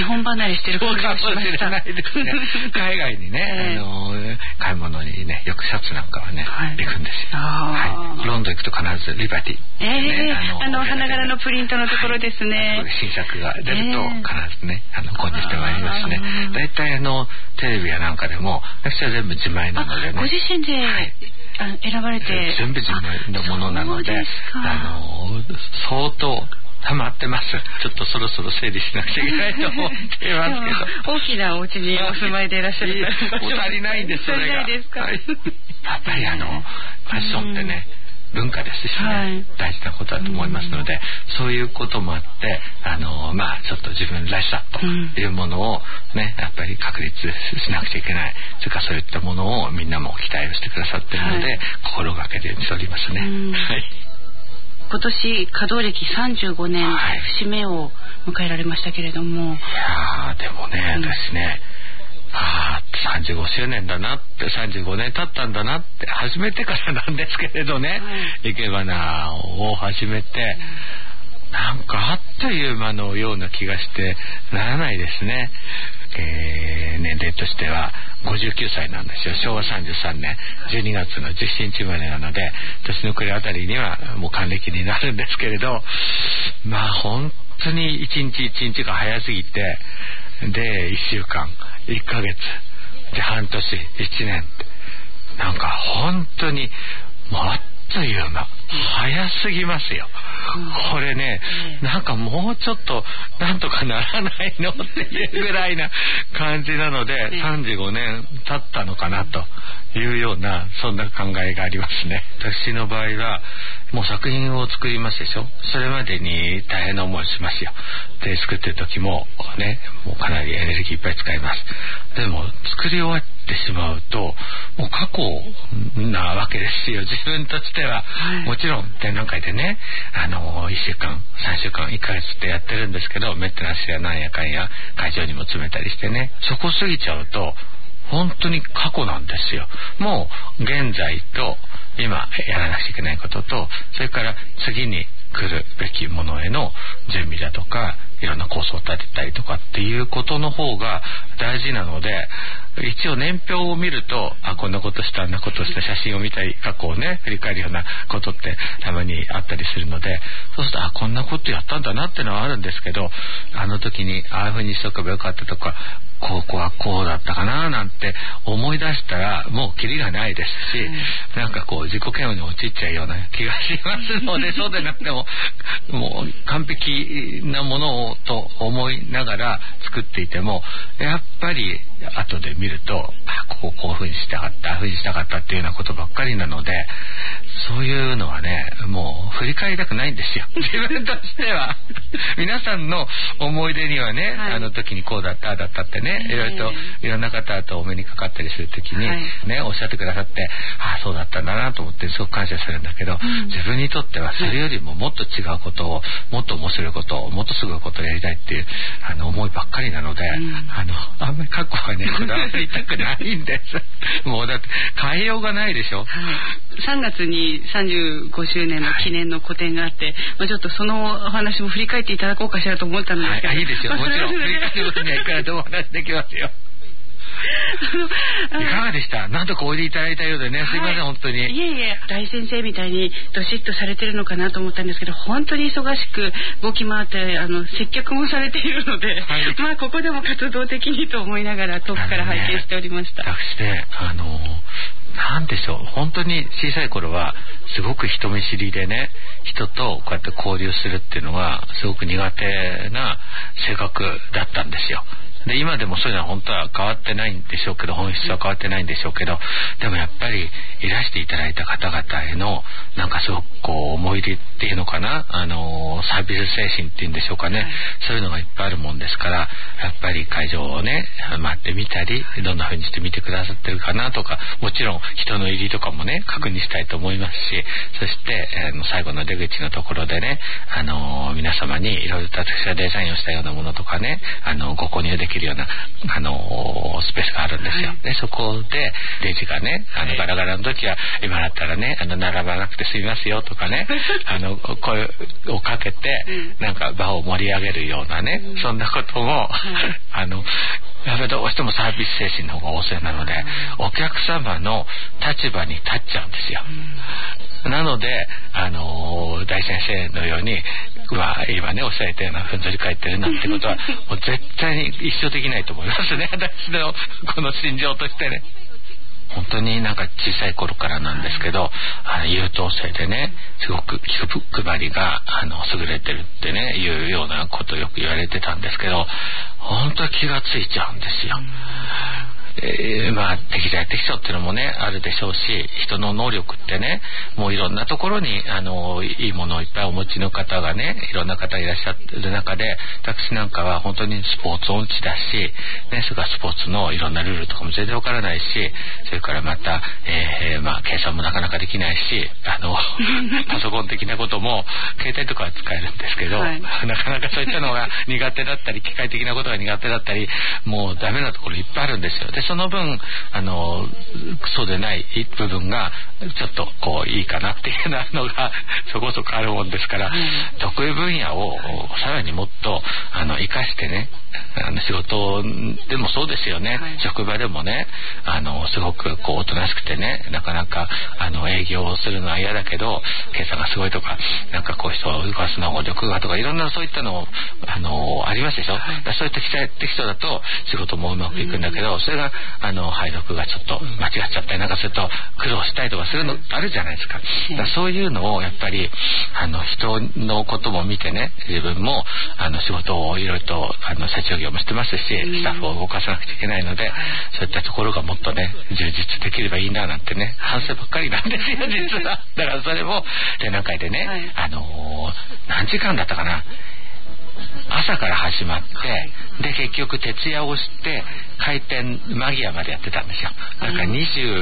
りしてる感じがしました。 そうかもしれないですね。海外にね、買い物にね、よくシャツなんかはね、行くんですよ。ロンドン行くと必ずリバティ、 花柄のプリントのところですね。 新作が出ると必ずね、購入してまいりますね。だいたいテレビやなんかでも私は全部自前なのでね。 ご自身で選ばれて。 全部自前のものなので、相当溜まってます。ちょっとそろそろ整理しなくちゃいけないと思っていますけど。 大きなお家にお住まいでいらっしゃるから。 足りないんです、それが。 足りないですか。 やっぱりファッションってね、文化ですしね、大事なことだと思いますので、そういうこともあってちょっと自分らしさというものをね、やっぱり確立しなくちゃいけない。それからそういったものをみんなも期待をしてくださっているので、心がけておりますね。 今年稼働歴35年、節目を迎えられましたけれども。 いやでもね、私ね、35周年だなって、35年経ったんだなって初めてからなんですけれどね、生け花を始めて、なんかあっという間のような気がしてならないですね。年齢としては59歳なんですよ。昭和33年12月の17日までなので、年の暮れあたりにはもう還暦になるんですけれど、本当に一日一日が早すぎて、で1週間1ヶ月で半年1年ってなんか本当にもうあっという間、早すぎますよ。これね、なんかもうちょっとなんとかならないのっていうぐらいな感じなので、35年経ったのかなというような、そんな考えがありますね。私の場合はもう作品を作りますでしょ。それまでに大変な思いしますよ。で作ってる時もね、もうかなりエネルギーいっぱい使います。でも作り終わってしまうともう過去なわけですよ、自分としては。もちろん展覧会でね、1週間3週間1ヶ月ってやってるんですけど、メンテナンスやなんやかんや会場にも詰めたりしてね、そこ過ぎちゃうと本当に過去なんですよ。もう現在と今やらなくちゃいけないことと、それから次に来るべきものへの準備だとか、いろんな構想を立てたりとかっていうことの方が大事なので、一応年表を見ると、こんなことしたあんなことした写真を見たり過去をね振り返るようなことってたまにあったりするので、そうするとこんなことやったんだなってのはあるんですけど、あの時にああいう風にしとけばよかったとか、ここはこうだったかななんて思い出したらもうキリがないですし、なんかこう自己嫌悪に陥っちゃうような気がしますので、そうでなくてももう完璧なものをと思いながら作っていても、やっぱり後で見るとこういう風にしたかった、ああいう風にしたかったっていうようなことばっかりなので、そういうのはねもう振り返りたくないんですよ、自分としては。皆さんの思い出にはね、あの時にこうだったああだったってね、いろいろといろんな方とお目にかかったりするときにね、おっしゃってくださって、そうだったんだなと思ってすごく感謝するんだけど、自分にとってはそれよりももっと違うことを、もっと面白いことを、もっとすごいことをやりたいっていう思いばっかりなので、あんまり過去はねこだわりたくないんですもうだって変えようがないでしょ。 3月に35周年の記念の個展があって、ちょっとそのお話も振り返っていただこうかしらと思ったんですけど、 いいですよ、もちろん振り返ることにはいくらでもお話できますよ。いかがでした？なんとかおいでいただいたようでね、すいません、本当に。 いえ大先生みたいにどしっとされてるのかなと思ったんですけど、本当に忙しく動き回って接客もされているので、ここでも活動的にと思いながら遠くから拝見しておりました。 私ね、なんでしょう、本当に小さい頃はすごく人見知りでね、人とこうやって交流するっていうのがすごく苦手な性格だったんですよ。で今でもそういうのは本当は変わってないんでしょうけど、本質は変わってないんでしょうけど、でもやっぱりいらしていただいた方々へのなんかすごくこう思い出っていうのかな、サービス精神っていうんでしょうかね、そういうのがいっぱいあるもんですから、やっぱり会場をね待ってみたり、どんな風にして見てくださってるかなとか、もちろん人の入りとかもね確認したいと思いますし、そして最後の出口のところでね、皆様にいろいろと私がデザインをしたようなものとかね、ご購入できるようなスペースがあるんですよ。でそこでレジがねガラガラの時は今だったらね並ばなくて済みますよとかね声をかけてなんか場を盛り上げるようなね、そんなこともやっぱりどうしてもサービス精神の方が旺盛なので、お客様の立場に立っちゃうんですよ。なので大先生のように今ねおっしゃったようなふんぞり返ってるなんてことはもう絶対に一生できないと思いますね。私のこの心情としてね。本当になんか小さい頃からなんですけど、優等生でね、すごく気配りが優れてるってねいうようなことをよく言われてたんですけど、本当は気がついちゃうんですよ。適材適所っていうのもねあるでしょうし、人の能力ってねもういろんなところにいいものをいっぱいお持ちの方がねいろんな方いらっしゃる中で、私なんかは本当にスポーツ音痴だし、ね、それからスポーツのいろんなルールとかも全然わからないし、それからまた、計算もなかなかできないしパソコン的なことも携帯とかは使えるんですけど、なかなかそういったのが苦手だったり機械的なことが苦手だったりもうダメなところいっぱいあるんですよ。でその分そうでない部分がちょっとこういいかなっていうのがそこそこあるもんですから、得意分野をさらにもっと生かしてね、仕事でもそうですよね、職場でもねすごくこうおとなしくてねなかなか営業をするのは嫌だけど計算がすごいとかなんかこう人を動かすのが力がとかいろんなそういったのありますでしょ。そういった期待的人だと仕事もうまくいくんだけど、それが配属がちょっと間違っちゃったりなんかすると苦労したりとかするのあるじゃないですか。そういうのをやっぱり人のことも見てね、自分も仕事をいろいろと社長業もしてますし、スタッフを動かさなくちゃいけないので、そういったところがもっとね充実できればいいななんてね反省ばっかりなんですよ実は。だからそれも展覧会でね、何時間だったかな、朝から始まって、で結局徹夜をして開店間際までやってたんですよ。なんか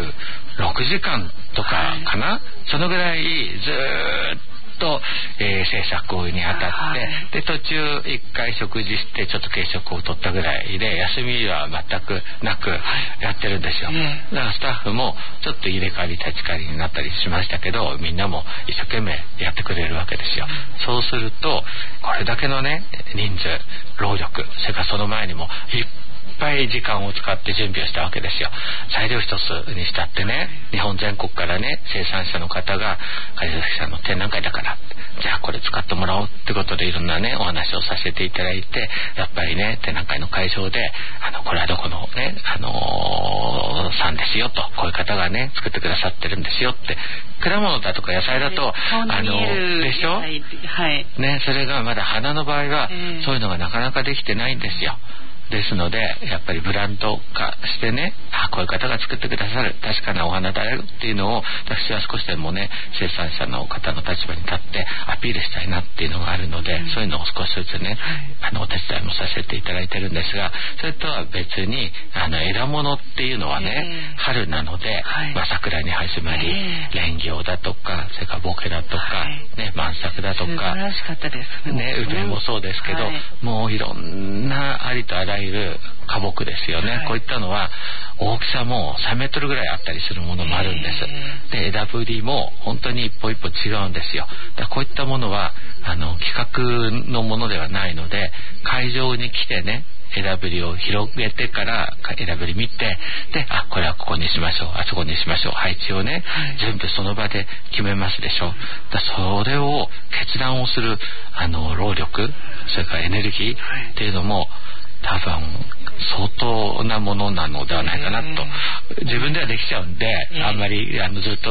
26時間とかかな、そのぐらいずっと、制作にあたって、で途中一回食事してちょっと軽食を取ったぐらいで休みは全くなくやってるんですよ。だからスタッフもちょっと入れ替わり立ち替わりになったりしましたけど、みんなも一生懸命やってくれるわけですよ。そうするとこれだけのね人数労力、それからその前にもいっぱい時間を使って準備をしたわけですよ。材料一つにしたってね、日本全国からね生産者の方が梶崎さんの展覧会だからじゃあこれ使ってもらおうってことでいろんなねお話をさせていただいて、やっぱりね展覧会の会場でこれはどこのねさんですよと、こういう方がね作ってくださってるんですよって、果物だとか野菜だとでしょ、ね、それがまだ花の場合はそういうのがなかなかできてないんですよ。ですのでやっぱりブランド化してね、こういう方が作ってくださる確かなお花だよっていうのを私は少しでもね生産者の方の立場に立ってアピールしたいなっていうのがあるので、そういうのを少しずつねお手伝いもさせていただいてるんですが、それとは別に枝物っていうのはね、春なので、桜に始まり蓮葉だとかそれからボケだとか、ね、満作だとか素晴らしかったですね、梅もそうですけど、もういろんなありとあらゆる花木ですよね、こういったのは大きさも3メートルぐらいあったりするものもあるんです。で枝ぶりも本当に一歩一歩違うんですよ。だからこういったものは企画のものではないので、会場に来てね枝ぶりを広げてから枝ぶり見て、でこれはここにしましょう、あそこにしましょう、配置をね、全部その場で決めますでしょ。だそれを決断をする労力、それからエネルギーっていうのも多分相当なものなのではないかなと自分ではできちゃうんで、あんまりずっと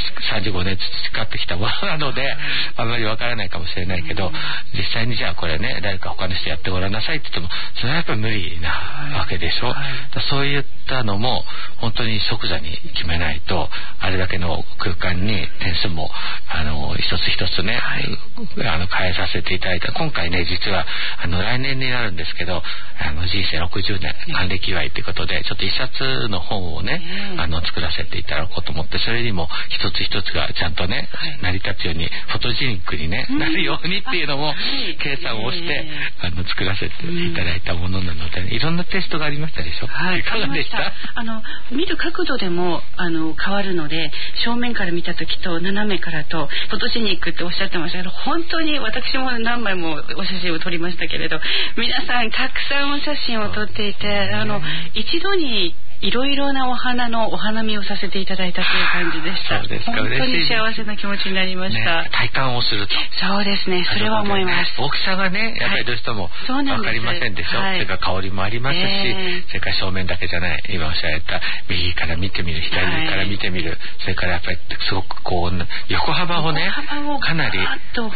35年培ってきたものなのであんまりわからないかもしれないけど、実際にじゃあこれね誰か他の人やってごらんなさいって言ってもそれはやっぱり無理なわけでしょ。だそういったのも本当に即座に決めないと、あれだけの空間に点数も一つ一つね、変えさせていただいた。今回ね実は来年になるんですけど人生60年還暦祝いということでちょっと一冊の本をね作らせていただこうと思って、それにも一つ一つがちゃんとね成り立つようにフォトジェニックに、ねなるようにっていうのも計算をして作らせていただいたものなので、いろんなテストがありましたでしょ。いかがでした？ 見る角度でも変わるので、正面から見た時と斜めからとフォトジェニックっておっしゃってましたけど、本当に私も何枚もお写真を撮りましたけれど、皆さんたくさんモ写真を撮っていて、一度にいろいろなお花のお花見をさせていただいたという感じでした。 そうですか。 本当に幸せな気持ちになりました。 ね、体感をすると。 そうですね。それは思います。 大きさがね、やっぱりどうしても分かりませんでしょ。それから香りもありますし、それから正面だけじゃない、今おっしゃられた右から見てみる、左から見てみる、それからやっぱりすごくこう横幅をね、かなり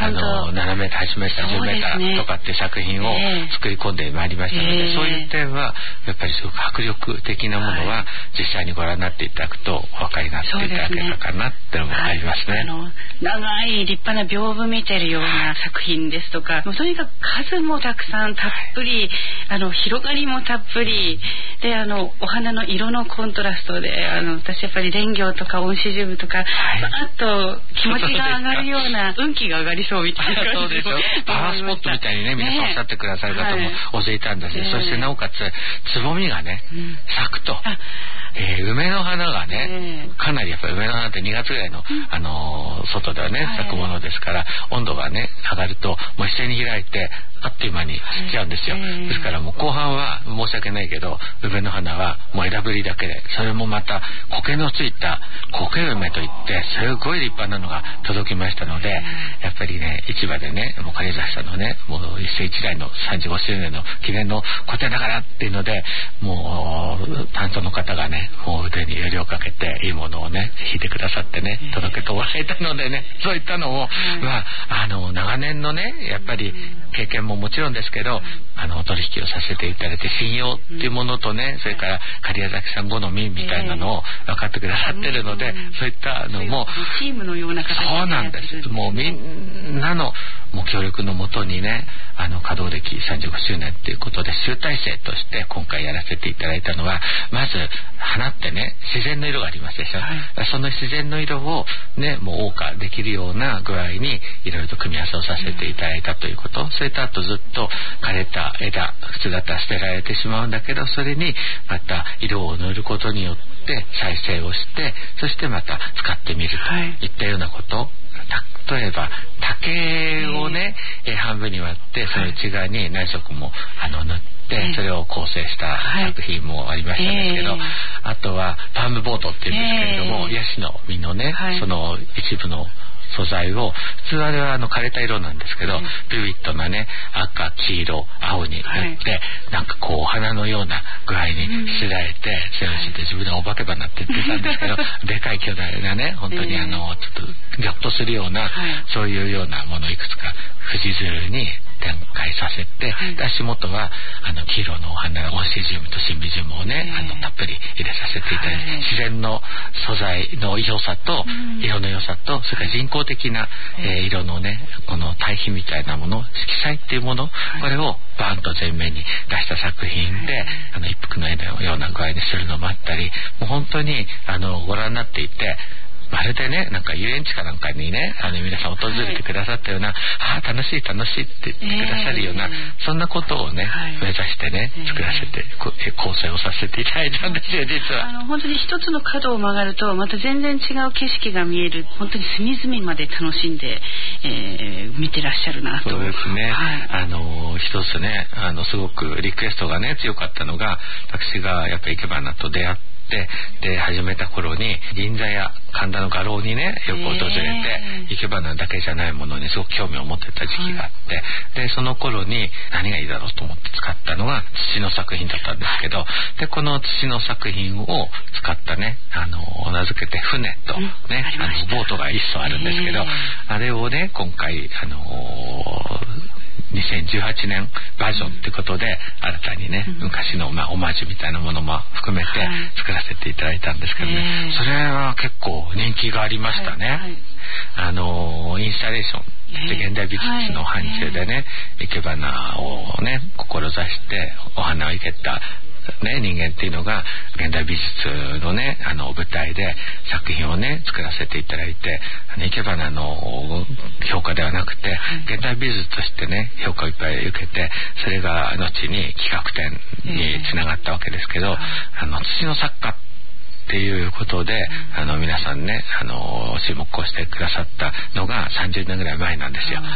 7メーター、8メーター、10メーターとかって作品を作り込んでまいりましたので、そういう点はやっぱりすごく迫力的なものは実際にご覧になっていただくとお分かりになっていただけたかなってのもありますね。 長い立派な屏風見てるような作品ですとか、とにかく数もたくさんたっぷり、広がりもたっぷりで、お花の色のコントラストで、私やっぱり蓮魚とかオンシジウムとか、あと気持ちが上がるような、運気が上がりそうみたいな感じでパワースポットみたいにね、皆さんおっしゃってくださる方も大勢いたんですよ。そしてなおかつつぼみがね、咲くと、梅の花がね、かなりやっぱり梅の花って2月ぐらいの、外ではね咲くものですから、温度がね上がるともう一斉に開いてあっという間に散っちゃうんですよ。ですからもう後半は申し訳ないけど、梅の花はもう枝ぶりだけで、それもまた苔のついた苔梅といってすごい立派なのが届きましたので、やっぱりね市場でね、もう金崎さんのね、もう一世一代の35周年の記念の個展だからっていうので、もう担当の方がね、もう腕によりをかけていいものをね引いてくださってね、届けてもらえたのでね、そういったのを、長年のねやっぱり経験ももちろんですけど、お取引をさせていただいて信用っていうものとね、それから狩矢崎さん好みみたいなのを分かってくださってるので、そういったのもチームのような形で、 そうなんです。もうみんなのもう協力のもとにね、稼働歴35周年っていうことで集大成として今回やらせていただいたのは、まず花ってね自然の色がありますでしょ、その自然の色をねもう謳歌できるような具合にいろいろと組み合わせをさせていただいたということ、それとあとずっと枯れた枝、普通だったら捨てられてしまうんだけど、それにまた色を塗ることによって再生をして、そしてまた使ってみるといったようなこと、例えば竹をね、半分に割ってその内側に内色も塗ってそれを構成した作品もありましたんですけど、あとはパームボートっていうんですけれども、ヤシの実のね、その一部の素材を、普通あれは枯れた色なんですけど、ビビッドなね赤、黄色、青に塗って、なんかこうお花のような具合にしられて、セロシって自分でお化け花って言ってたんですけど、でかい巨大なね、本当にちょっとギョッとするような、そういうようなものをいくつか富士鶴に展開させて、足元は黄色のお花、オンシジウムとシンビジウムをね、たっぷり入れさせていただいて、自然の素材の良さと色の良さと、それから人工的な、色のねこの対比みたいなもの、色彩っていうもの、これをバーンと前面に出した作品で、一幅の絵のような具合にするのもあったり、もう本当にご覧になっていて、まるでね、なんか遊園地かなんかにね、皆さん訪れてくださったような、楽しい楽しいって言ってくださるような、そんなことをね、目指してね、作らせて、構成をさせていただいたんですよ、実は。 本当に一つの角を曲がると、また全然違う景色が見える、本当に隅々まで楽しんで、見てらっしゃるなと。 そうですね。一つね、すごくリクエストがね、強かったのが、私がやっぱり生け花と出会って、で始めた頃に銀座や神田の画廊にねよく訪れて、生け花だけじゃないものにすごく興味を持ってた時期があって、でその頃に何がいいだろうと思って使ったのが土の作品だったんですけど、でこの土の作品を使ったね名付けて船とね、ボートが一層あるんですけど、あれをね今回2018年バージョンってことで新たにね、昔のオマージュみたいなものも含めて作らせていただいたんですけどね、それは結構人気がありましたね。インスタレーションって現代美術の範疇でね、生け花をね志してお花を生けたね、人間っていうのが現代美術のね舞台で作品をね作らせていただいて、生け花の評価ではなくて現代美術としてね評価をいっぱい受けて、それが後に企画展につながったわけですけど、土の作家っていうことで皆さんね注目をしてくださったのが30年ぐらい前なんですよ。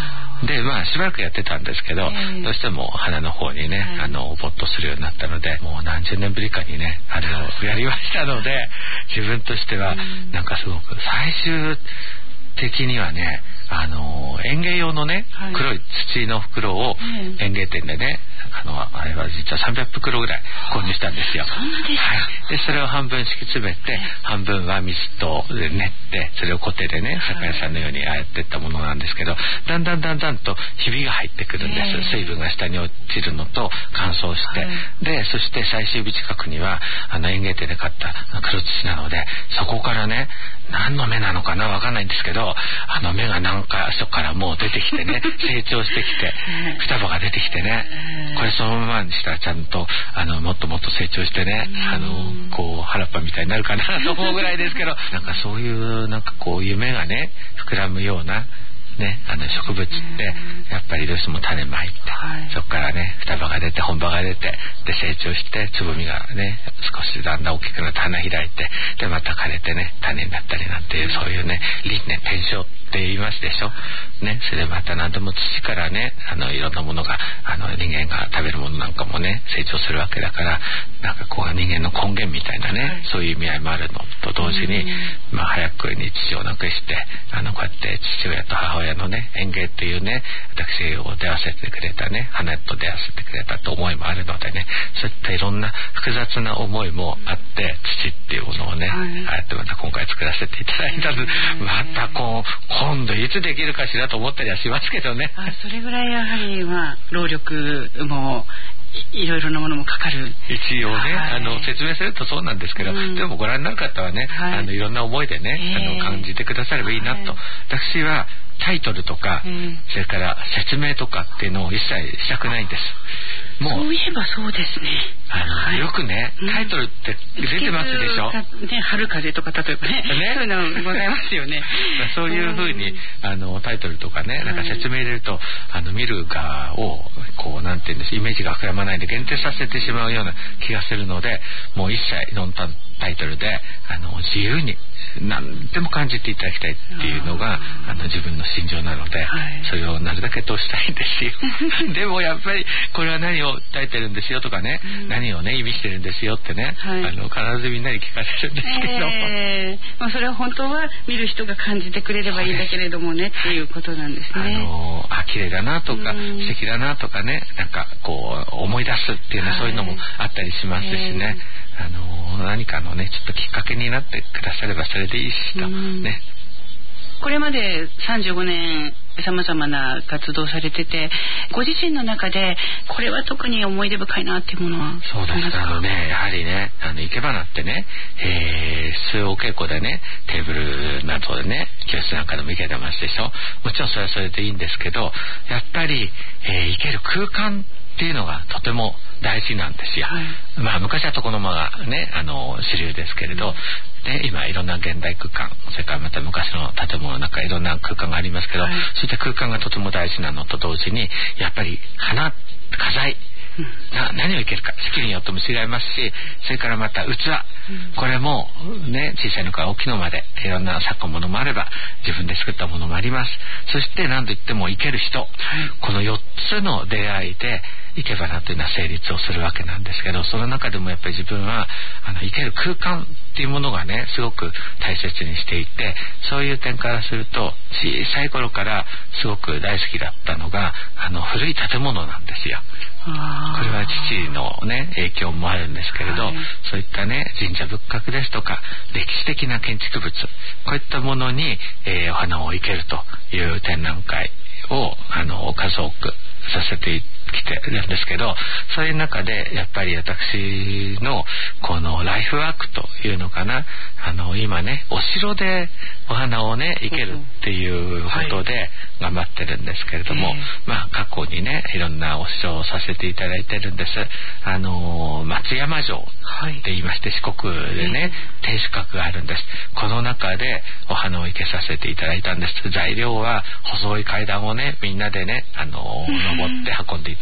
でしばらくやってたんですけど、どうしても花の方にね、没頭するようになったので、もう何十年ぶりかにねやりましたので、自分としてはなんかすごく最終的にはね、園芸用のね、黒い土の袋を園芸店でね、あれは実は300袋ぐらい購入したんですよ。 そんなですか。 でそれを半分敷き詰めて、半分は水とで練って、それを固定でね、酒屋さんのようにやっていったものなんですけど、だんだんとひびが入ってくるんです。水分が下に落ちるのと乾燥して、でそして最終日近くには園芸店で買った黒土なので、そこからね、何の芽なのかな、わかんないんですけど、芽が何か所からもう出てきてね、成長してきて双葉が出てきてね、これそのままにしたらちゃんともっともっと成長してね、こう原っぱみたいになるかなと思うぐらいですけど、なんかそういうなんかこう夢がね膨らむようなね、植物ってやっぱりどうしても種まいて、そこからね双葉が出て本葉が出て、で成長してつぼみがね少しだんだん大きくなって花開いて、でまた枯れてね種になったりなんていう、そういうね輪廻転生って言いますでしょね。それでまた何でも土からねいろんなものが人間が食べるものなんかもね成長するわけだから、なんかこう人間の根源みたいなね、そういう意味合いもあるのと同時に、早くに父を亡くしてこうやって父親と母親のね園芸っていうね、私を出会わせてくれたね、花と出会わせてくれたと思いもあるのでね、そういったいろんな複雑な思いもあって、土っていうものをね、ああやってまた今回作らせていただいたので、また今度いつできるかしらと思ったりはしますけどね。 それぐらいやはり労力もいろいろなものもかかる。 一応ね、説明するとそうなんですけど、でもご覧になる方はね、いろんな思いでね、感じてくださればいいなと。私はタイトルとか、それから説明とかっていうのを一切したくないんです。もうそういえばそうですね。 よくねタイトルって出てますでしょ。 ね、春風とか例えばね、そういうのございますよね。 そういう風にタイトルとかね、なんか説明入れると見る側をこうなんていうんです、イメージが膨らまないで限定させてしまうような気がするので、もう一切ノンタイトルで自由に何でも感じていただきたいっていうのが自分の心情なので、それをなるだけ通したいんですよ。でもやっぱりこれは何を訴えてるんですよとかね、何をね意味してるんですよってね、必ずみんなに聞かせるんですけど、 それは本当は見る人が感じてくれればいいんだけれどもねっていうことなんですね。 綺麗だなとか素敵だなとかね、なんかこう思い出すっていうのはそういうのもあったりしますしね、何かのねちょっときっかけになってくださればそれでいいしとね。 これまで35年様々な活動されてて、ご自身の中でこれは特に思い出深いなっていうものは？ そうですね、やはりね生け花ってね、数お稽古でねテーブルなどでね教室なんかでも生けてますでしょ。もちろんそれはそれでいいんですけど、やっぱり、生ける空間っていうのがとても大事なんですよ。昔は床の間がね主流ですけれど、で今いろんな現代空間、それからまた昔の建物の中いろんな空間がありますけど、そういった空間がとても大事なのと同時に、やっぱり花、花材何を生けるか好きによっても違いますし、それからまた器、これもね小さいのから大きいのまでいろんな作家ものもあれば自分で作ったものもあります。そして何といっても生ける人、この4つの出会いで生け花というのは成立をするわけなんですけど、その中でもやっぱり自分は生ける空間っていうものがねすごく大切にしていて、そういう点からすると小さい頃からすごく大好きだったのが古い建物なんですよ。これは父のね影響もあるんですけれど、そういったね神社仏閣ですとか歴史的な建築物、こういったものに、お花を生けるという展覧会を数多くさせてきてるんですけど、そういう中でやっぱり私のこのライフワークというのかな、今ねお城でお花をね生けるっていうことで頑張ってるんですけれども、過去にねいろんなお城をさせていただいてるんです。松山城って言いまして、四国でね天守閣があるんです。この中でお花を生けさせていただいたんです。材料は細い階段をねみんなでね登って運んでいた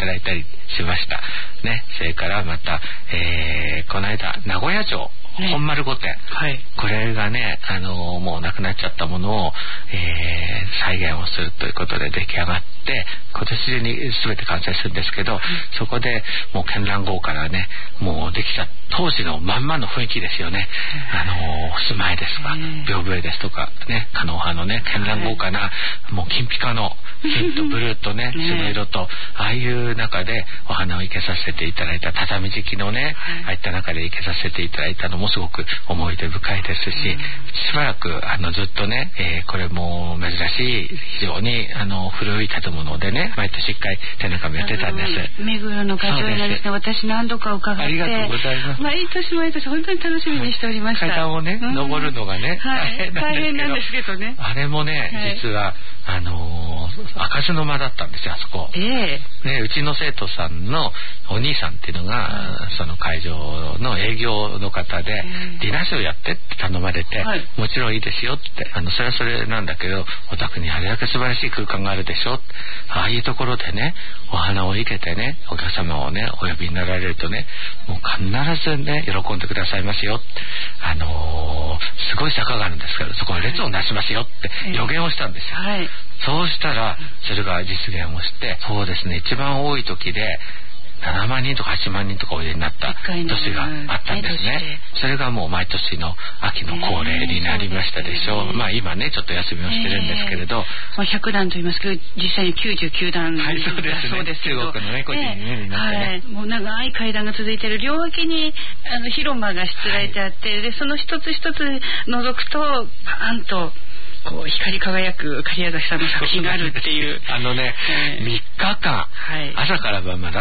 ただいたりしましたね。それからまた、この間名古屋城本丸御殿、はい、これがねもうなくなっちゃったものを、再現をするということで出来上がって今年中に全て完成するんですけど、そこでもう絢爛豪華なねもうできた当時のまんまの雰囲気ですよね。襖絵ですとか屏風絵ですとかね、狩野派のね絢爛豪華なもう金ピカの金とブルーとね白色とああいう中でお花を生けさせていただいた畳敷きのね、ああいった中で生けさせていただいたのもすごく思い出深いですし、しばらくずっとね、これも珍しい非常に古い建物でね毎年1回展覧会もやってたんです。 目黒の花鳥がですね、私何度か伺って、ありがとうございます。毎年本当に楽しみにしておりました。 階段をね、登るのがね、 大変なんですけどね。 あれもね、実は開かずの間だったんですよ、あそこ。ね、うちの生徒さんのお兄さんっていうのが、その会場の営業の方で、ディナーショーやってって頼まれて、もちろんいいですよって、それはそれなんだけど、お宅にあれだけ素晴らしい空間があるでしょ、ああいうところでね、お花を生けてね、お客様をね、お呼びになられるとね、もう必ずね、喜んでくださいますよ。すごい坂があるんですけど、そこは列をなしますよって予言をしたんですよ。そうしたら、それが実現をして、そうですね、一番多い時で、7万人とか8万人とかおいでになった年があったんですね。それがもう毎年の秋の恒例になりましたでしょう。まあ今ねちょっと休みをしてるんですけれど、 100段と言いますけど実際に99段だそうですけど、 中国のね個人になってね、 もう長い階段が続いてる、両脇に広間がしつらえてあって、でその一つ一つ覗くとパーンとこう光り輝く狩矢崎さんの作品があるっていう 3日間、朝から晩まで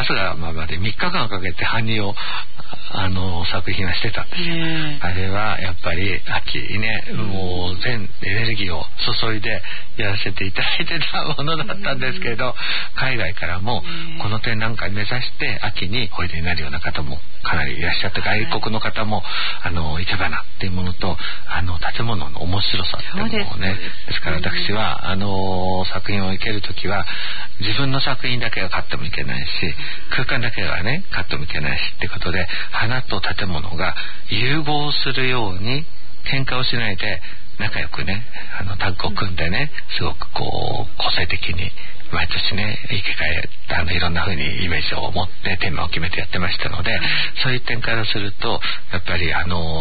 3日間かけて版木を作品はしてたんですよ。あれはやっぱり秋ね、もう全エネルギーを注いでやらせていただいてたものだったんですけど、海外からもこの展覧会目指して秋においでになるような方もかなりいらっしゃって、外国の方も生け花っていうものと建物の面白さっていうのをね、ですから私は作品を生けるときは自分の作品だけが買ってもいけないし、空間だけがね買ってもいけないしってことで、花と建物が融合するように喧嘩をしないで仲良くねタッグを組んでね、すごくこう個性的に毎年ね生け替えいろんな風にイメージを持ってテーマを決めてやってましたので、そういう点からするとやっぱり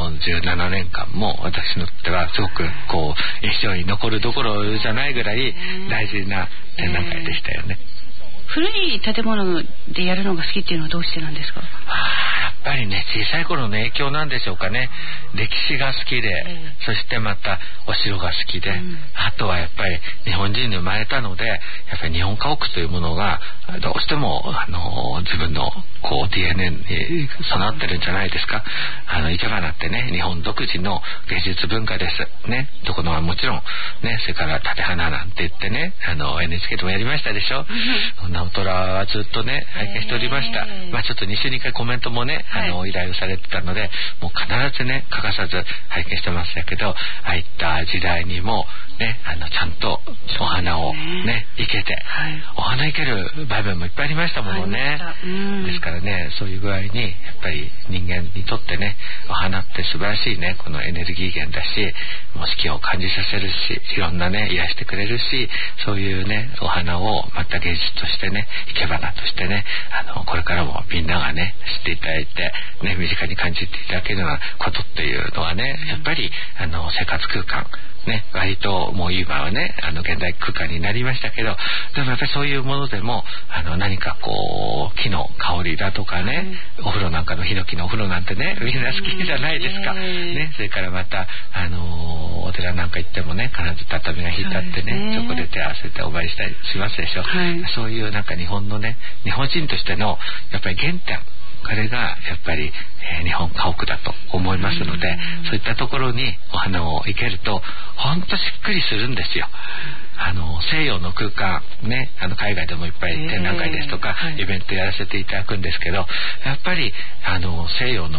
17年間も私にとってはすごくこう印象に残るどころじゃないぐらい大事な展覧会でしたよね。 古い建物でやるのが好きっていうのはどうしてなんですか？ やっぱりね小さい頃の影響なんでしょうかね。歴史が好きで、そしてまたお城が好きで、あとはやっぱり日本人に生まれたので、やっぱり日本家屋というものがどうしても自分のこう DNA に備わってるんじゃないですか。いけ花ってね日本独自の芸術文化ですね。ところはもちろんね、それから縦花なんて言ってねNHK でもやりましたでしょ。直虎はずっとね拝見しておりました。ちょっと2週に1回コメントもね依頼をされてたので、もう必ずね欠かさず拝見してましたけど、ああいった時代にもねちゃんとお花をね生けて、お花生ける場面もいっぱいありましたものね。ですからね、そういう具合にやっぱり人間にとってねお花って素晴らしいねこのエネルギー源だし、もう四季を感じさせるし、いろんなね癒してくれるし、そういうねお花をまた芸術としてね生け花としてねこれからもみんながね知っていただいてね身近に感じていただけるようなことっていうのはね、やっぱり生活空間ね、割ともう今はね現代空間になりましたけど、でもやっぱりそういうものでも何かこう木の香りだとかね、お風呂なんかのヒノキのお風呂なんてねみんな好きじゃないですか、ね。それからまたお寺なんか行ってもね必ず畳が引いてあってね、そこで手を合わせてお参りしたりしますでしょ。そういうなんか日本のね日本人としてのやっぱり原点、これがやっぱり、日本家屋だと思いますので、そういったところにお花を生けるとほんとしっくりするんですよ。西洋の空間ね海外でもいっぱい展覧会ですとか、イベントやらせていただくんですけど、やっぱり西洋の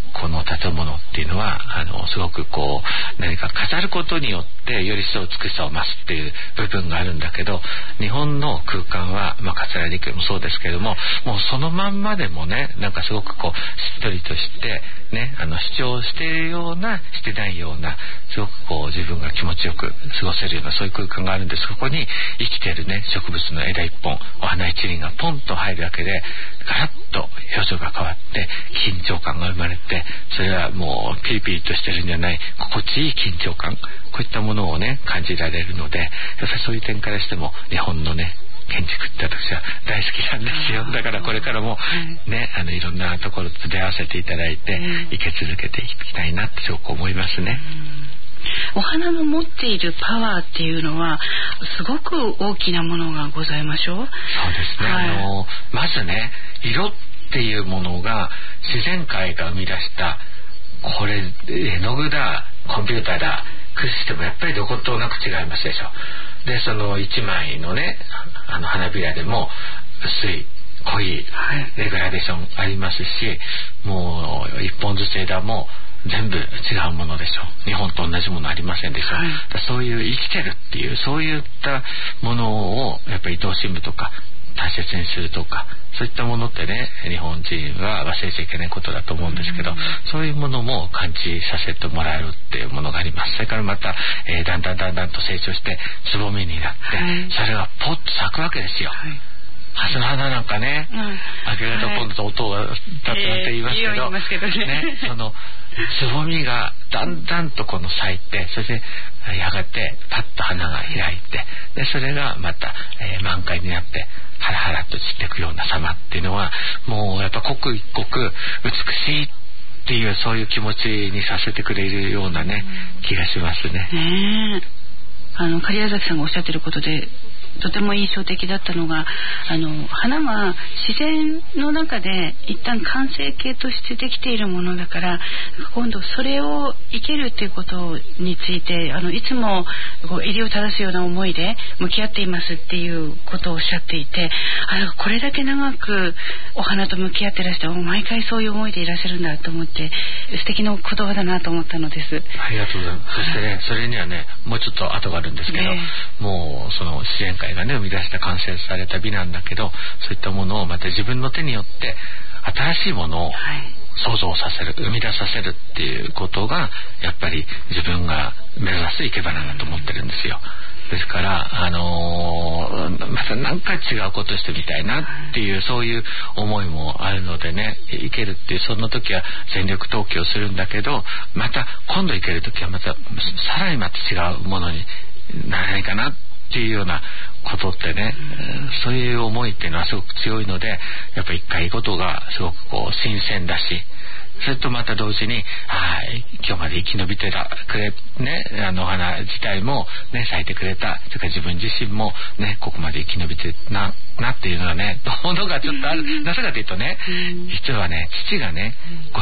この建物っていうのはすごくこう何か飾ることによってより一層美しさを増すっていう部分があるんだけど、日本の空間は、桂離宮もそうですけども、もうそのまんまでもね、なんかすごくこうしっとりとしてね、主張しているようなしてないような、すごくこう自分が気持ちよく過ごせるようなそういう空間があるんです。そこに生きているね植物の枝一本、お花一輪がポンと入るだけでガラッと表情が変わって緊張感が生まれて、それはもうピリピリとしてるんじゃない心地いい緊張感、こういったものをね感じられるので、やっぱりそういう点からしても日本のね建築って私は大好きなんですよ。だからこれからもね、いろんなところと出会わせていただいて、生け続けていきたいなってすごく思いますね。 お花の持っているパワーっていうのはすごく大きなものがございましょう。 そうですね、まずね、色っていうものが自然界が生み出した、これ絵の具だコンピューターだ駆使してもやっぱりどことなく違いますでしょ。でその一枚のね花びらでも薄い濃いレグラデーションありますし、もう一本ずつ枝も全部違うものでしょう。日本と同じものありませんでしょう、そういう生きてるっていうそういったものをやっぱり愛しむとか大切にするとか、そういったものってね日本人は忘れちゃいけないことだと思うんですけど、そういうものも感じさせてもらえるっていうものがあります。それからまた、だんだんと成長してつぼみになって、それがポッと咲くわけですよ。ハスの花なんかね、明け方ポンと音が立つなんて言いますけど、ね、そのつぼみがだんだんとこの咲いて、そしてやがてパッと花が開いて、でそれがまた、満開になってハラハラと散っていくような様っていうのは、もうやっぱ刻一刻美しいっていうそういう気持ちにさせてくれるようなね、気がしますね。 狩矢崎さんがおっしゃってることでとても印象的だったのが、花は自然の中で一旦完成形としてできているものだから、今度それを生けるっていうことについていつも襟を正すような思いで向き合っていますっていうことをおっしゃっていて、これだけ長くお花と向き合ってらして毎回そういう思いでいらっしゃるんだと思って、素敵な言葉だなと思ったのです。 ありがとうございます。そしてね、それにはねもうちょっと後があるんですけど、もうその自然界がね生み出した完成された美なんだけど、そういったものをまた自分の手によって新しいものを想像させる、生み出させるっていうことがやっぱり自分が目指す生け花だと思ってるんですよ。ですからまた何か違うことしてみたいなっていうそういう思いもあるのでね、生けるっていうその時は全力投球をするんだけど、また今度生ける時はまたさらにまた違うものにならないかなっていうようなことってね、そういう思いっていうのはすごく強いので、やっぱり一回ごとがすごくこう新鮮だし、それとまた同時に今日まで生き延びてくれね、お花自体もね咲いてくれた、それから自分自身もねここまで生き延びてなっていうのはねものがちょっとある。なぜかというとね、実はね父がね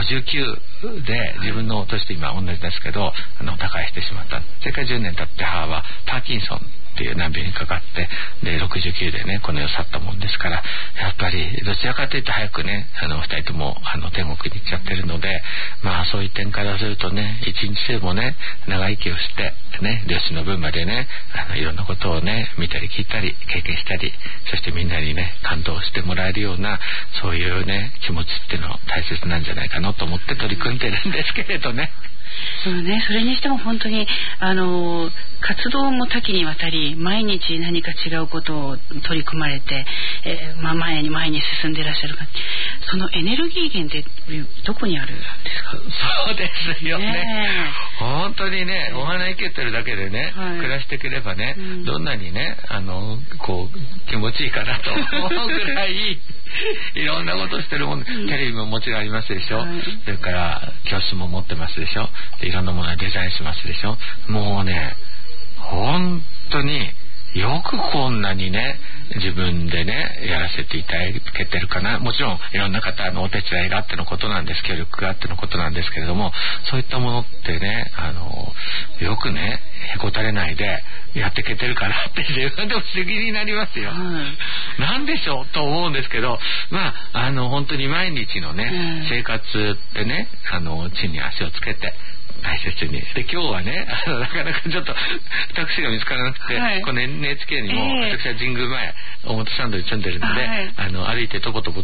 59で自分の年と今同じですけど他界してしまった。それから10年経って母はパーキンソンっていう難病にかかってで69でねこの世去ったもんですから、やっぱりどちらかというと早くね2人とも天国に行っちゃってるので、そういう点からするとね一日でもね長生きをしてね両親の分までねいろんなことをね見たり聞いたり経験したり、そしてみんなにね感動してもらえるようなそういうね気持ちっていうのは大切なんじゃないかなと思って取り組んでるんですけれどね。 そうね、それにしても本当に活動も多岐にわたり毎日何か違うことを取り組まれて、前に進んでいらっしゃる感じ。そのエネルギー源ってどこにあるんですか？ そうですよね。本当にねお花生けてるだけでね、暮らしていければね、どんなにねこう気持ちいいかなと思うぐらいいろんなことしてるもん。テレビももちろんありますでしょ、それから教室も持ってますでしょ、でいろんなものをデザインしますでしょ。もうね本当によくこんなにね自分でねやらせていただけてるかな。もちろんいろんな方のお手伝いがあってのことなんです、協力があってのことなんですけれども、そういったものってねよくねへこたれないでやっていけてるかなって自分でも不思議になりますよ、なんでしょうと思うんですけど、本当に毎日のね、生活ってね地に足をつけて大切に。で今日はねなかなかちょっとタクシーが見つからなくて、この NHK にも、私は神宮前表参道に住んでるので、歩いてとぼとぼ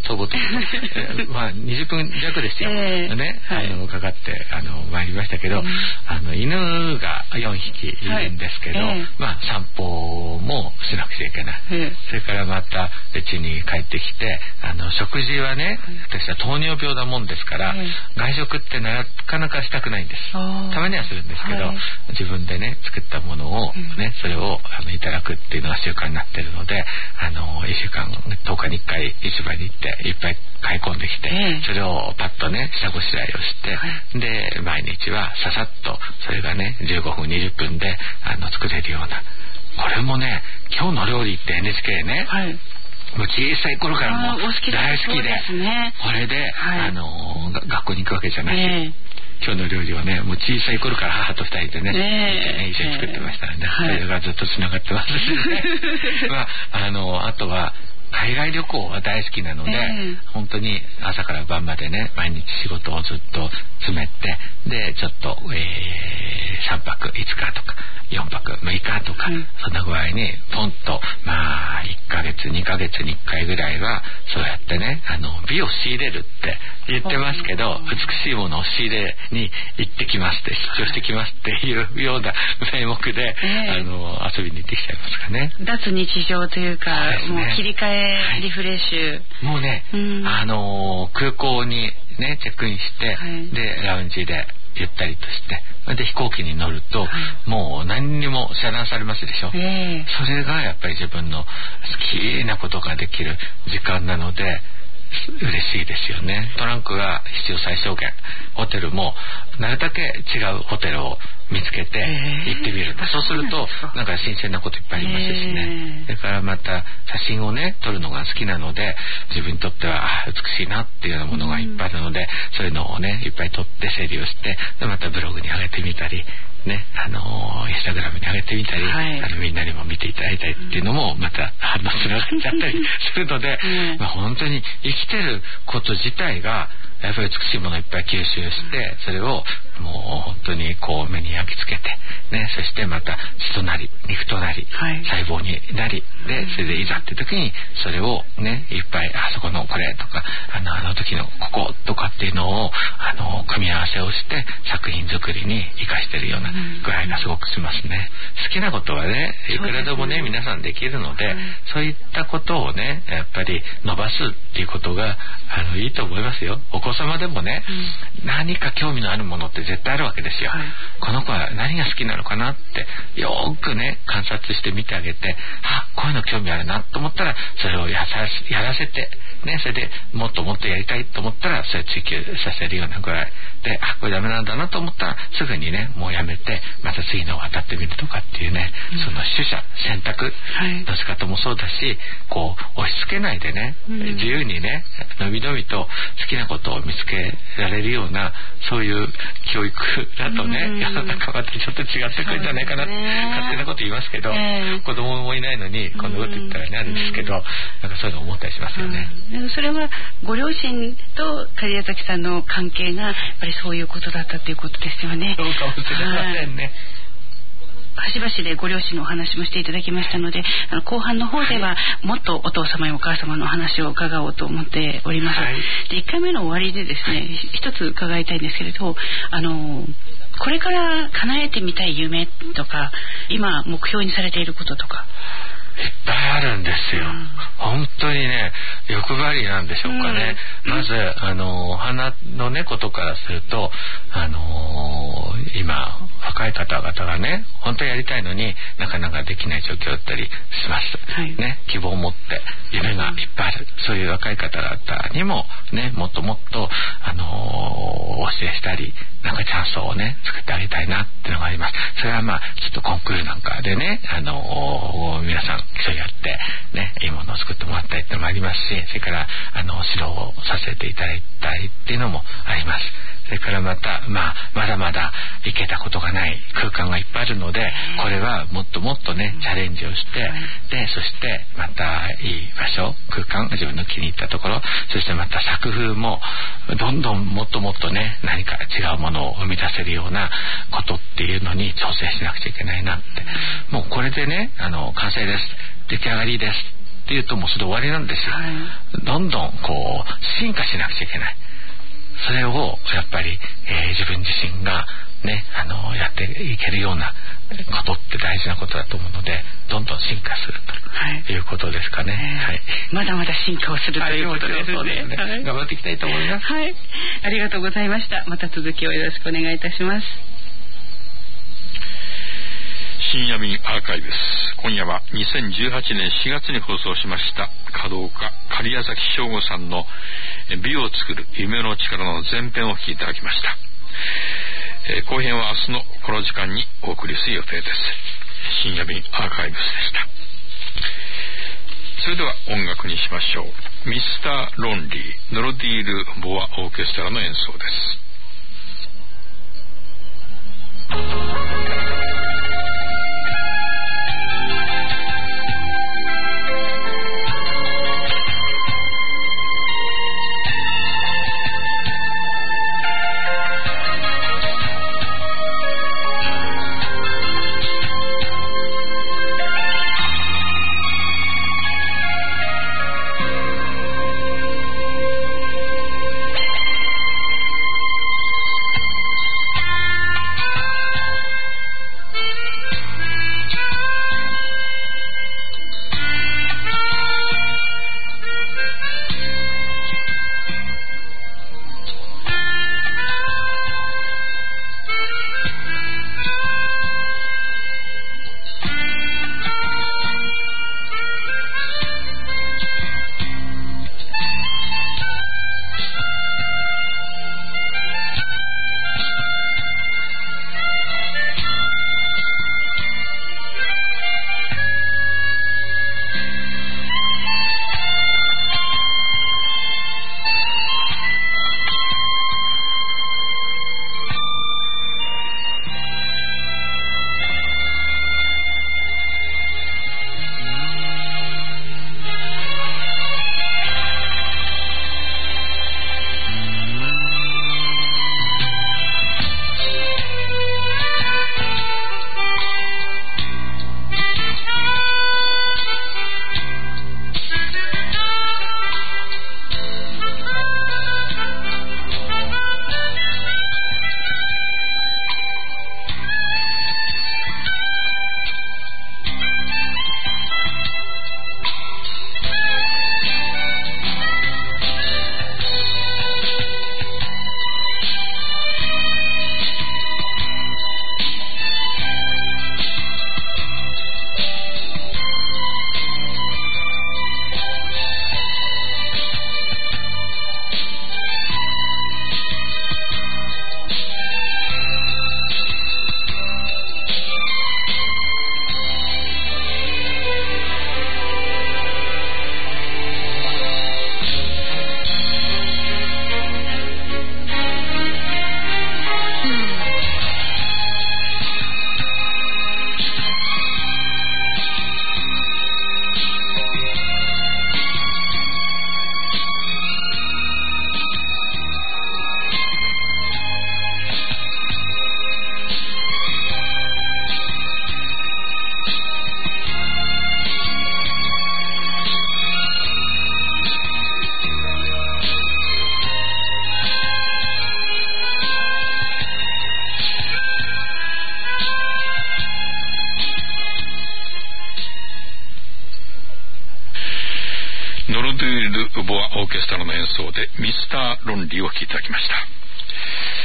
20分弱ですよ、ねかかって参りましたけど、犬が4匹いるんですけど、散歩もしなくちゃいけない、それからまた家に帰ってきて食事はね、私は糖尿病なもんですから、外食ってなかなかしたくないんです。たまにはするんですけど、自分でね作ったものをね、それをいただくっていうのが習慣になってるので、1週間10日に1回市場に行っていっぱい買い込んできて、それをパッとね下ごしらえをして、で毎日はささっとそれがね15分20分で作れるような。これもね今日の料理って NHK ね、もう小さい頃からもう大好きで、これで、学校に行くわけじゃないし、今日の料理をねもう小さい頃から母と2人でね、一緒に作ってましたので、それがずっとつながってますしねあとは海外旅行は大好きなので、本当に朝から晩までね毎日仕事をずっと詰めて、でちょっと、3泊5日とか4泊6日とか、そんな具合にポンと1ヶ月2ヶ月に1回ぐらいはそうやってね美を仕入れるって言ってますけど、美しいものを仕入れに行ってきますって出張してきますっていうような名目で、遊びに行ってきちゃいますかね。 脱日常というか、もう切り替え、リフレッシュ、 もうね、空港にねチェックインして、でラウンジでゆったりとして、で飛行機に乗ると、もう何にも遮断されますでしょ、それがやっぱり自分の好きなことができる時間なので嬉しいですよね。トランクが必要最小限、ホテルもなるだけ違うホテルを見つけて行ってみる、そうするとなんか新鮮なこといっぱいありますしね。それからまた写真をね撮るのが好きなので、自分にとっては美しいなっていうようなものがいっぱいあるので、そういうのをねいっぱい撮って整理をして、でまたブログに上げてみたりね、インスタグラムに上げてみたり、みんなにも見ていただいたりっていうのもまたつながっちゃったりするので、本当に生きてること自体がやっぱり美しいものをいっぱい吸収して、それをもう本当にこう目に焼き付けてね、そしてまた血となり肉となり、細胞になりで、それでいざって時にそれをねいっぱいそこのこれとかあの時のこことかっていうのを組み合わせをして作品作りに生かしてるような具合がすごくしますね。好きなことはねいくらでもね皆さんできるので、そういったことをねやっぱり伸ばすっていうことがいいと思いますよ。お子様でもね、何か興味のあるものって絶対あるわけですよ、この子は何が好きなのかなってよくね観察してみてあげて、こういうの興味あるなと思ったらそれをやらせてね、それでもっともっとやりたいと思ったらそれ追求させるようなぐらいで、これダメなんだなと思ったらすぐにねもうやめてまた次のを当たってみるとかっていうね、その取捨選択の仕方もそうだし、こう押し付けないでね、自由にねのびのびと好きなことを見つけられるようなそういう教育だとね、世の中またちょっと違ってくるんじゃないかなって勝手なこと言いますけど、子供もいないのにこんなこと言ったらねあるんですけど、なんかそういうの思ったりしますよね。 それはご両親と狩矢崎さんの関係がやっぱりそういうことだったということですよね。 そうかもしれませんね。 端々でご両親のお話もしていただきましたので、後半の方ではもっとお父様やお母様のお話を伺おうと思っております、で1回目の終わりでですね、一つ伺いたいんですけれど、これから叶えてみたい夢とか今目標にされていることとかいっぱいあるんですよ、本当にね欲張りなんでしょうかね、まずお花のねことからすると今若い方々がね本当にやりたいのになかなかできない状況だったりします、ね、希望を持って夢がいっぱいある、そういう若い方々にもねもっともっとお教えしたりなんかチャンスをね作ってあげたいなっていうのがあります。それはまあちょっとコンクールなんかでね皆さん競い合ってねいいものを作ってもらったりっていうのもありますし、それから指導をさせていただいたりっていうのもあります。それからまた、まだまだ行けたことがない空間がいっぱいあるので、これはもっともっとねチャレンジをして、でそしてまたいい場所空間自分の気に入ったところ、そしてまた作風もどんどんもっともっとね何か違うものを生み出せるようなことっていうのに挑戦しなくちゃいけないなって、もうこれでね完成です出来上がりですっていうともうそれで終わりなんですよ、どんどんこう進化しなくちゃいけない。それをやっぱり、自分自身がねやっていけるようなことって大事なことだと思うので、どんどん進化するということですかね、 まだまだ進化をするということですね、 頑張っていきたいと思います。 ありがとうございました。また続きをよろしくお願いいたします。 深夜便アーカイブス、今夜は2018年4月に放送しました華道家狩矢崎省吾さんの美を作る夢の力の前編をお聞きいただきました。後編は明日のこの時間にお送りする予定です。深夜便アーカイブスでした。それでは音楽にしましょう。ミスターロンリーノルディール・ボアオーケストラの演奏です。ノルドゥール・ボアオーケストラの演奏でミスター・ロンリーを聴いていただきました。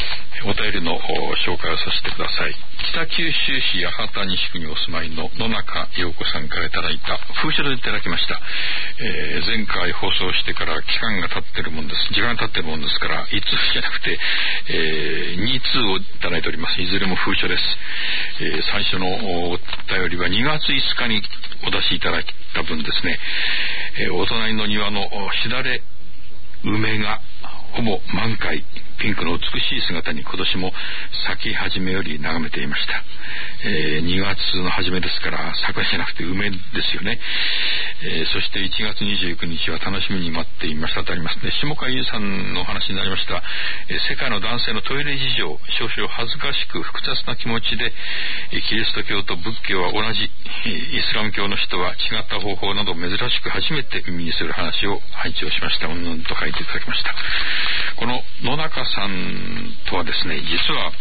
お便りの紹介をさせてください。北九州市八幡西区にお住まいの野中陽子さんからいただいた封書でいただきました。前回放送してから時間が経ってるもんですから、1通じゃなくて、2通をいただいております。いずれも封書です。最初のお便りは2月5日にお出しいただいた分ですね。お隣の庭のしだれ梅がほぼ満開、ピンクの美しい姿に今年も咲き始めより眺めていました。2月の初めですから桜じゃなくて梅ですよね。そして1月29日は楽しみに待っていましたとありますね。下川優さんのお話になりました。世界の男性のトイレ事情、少々恥ずかしく複雑な気持ちで、キリスト教と仏教は同じ、イスラム教の人は違った方法など珍しく初めて耳にする話を拝聴しました。うんと書いていただきました。この野中さんとはですね、実は、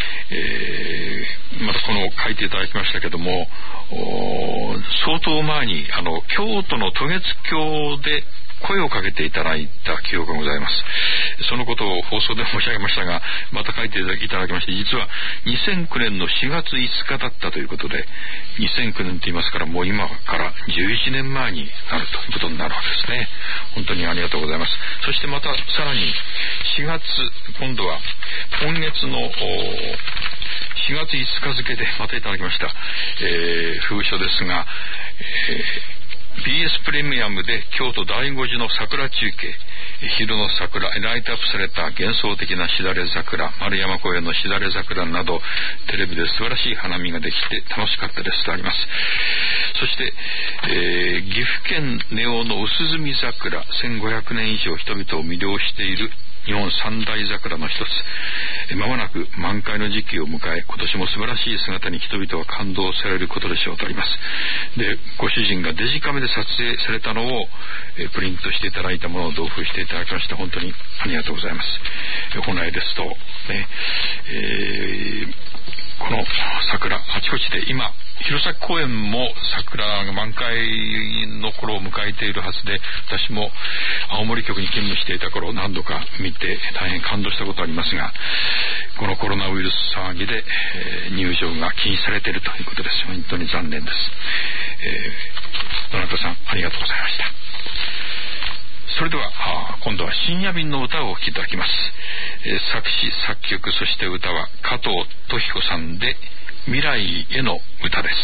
またこの書いていただきましたけども、相当前に京都の渡月橋で声をかけていただいた記憶がございます。そのことを放送で申し上げましたが、また書いていただきまして、実は2009年の4月5日だったということで、2009年と言いますから、もう今から11年前になるということになるわけですね。本当にありがとうございます。そしてまたさらに4月、今度は今月の4月5日付でまたいただきました、封書ですが、BS プレミアムで京都第五寺の桜中継、昼の桜、ライトアップされた幻想的なしだれ桜、丸山公園のしだれ桜など、テレビで素晴らしい花見ができて楽しかったですとあります。そして、岐阜県根尾の薄墨桜、1500年以上人々を魅了している日本三大桜の一つ、まもなく満開の時期を迎え、今年も素晴らしい姿に人々は感動されることでしょうとあります。で、ご主人がデジカメで撮影されたのをプリントしていただいたものを同封していただきまして、本当にありがとうございます。本来ですと、ね、この桜あちこちで今弘前公園も桜が満開の頃を迎えているはずで、私も青森局に勤務していた頃何度か見て大変感動したことありますが、このコロナウイルス騒ぎで、入場が禁止されているということです。本当に残念です。どなたさんありがとうございました。それでは今度は深夜便の歌をお聴きいただきます。作詞作曲そして歌は加藤登彦さんで未来への歌です。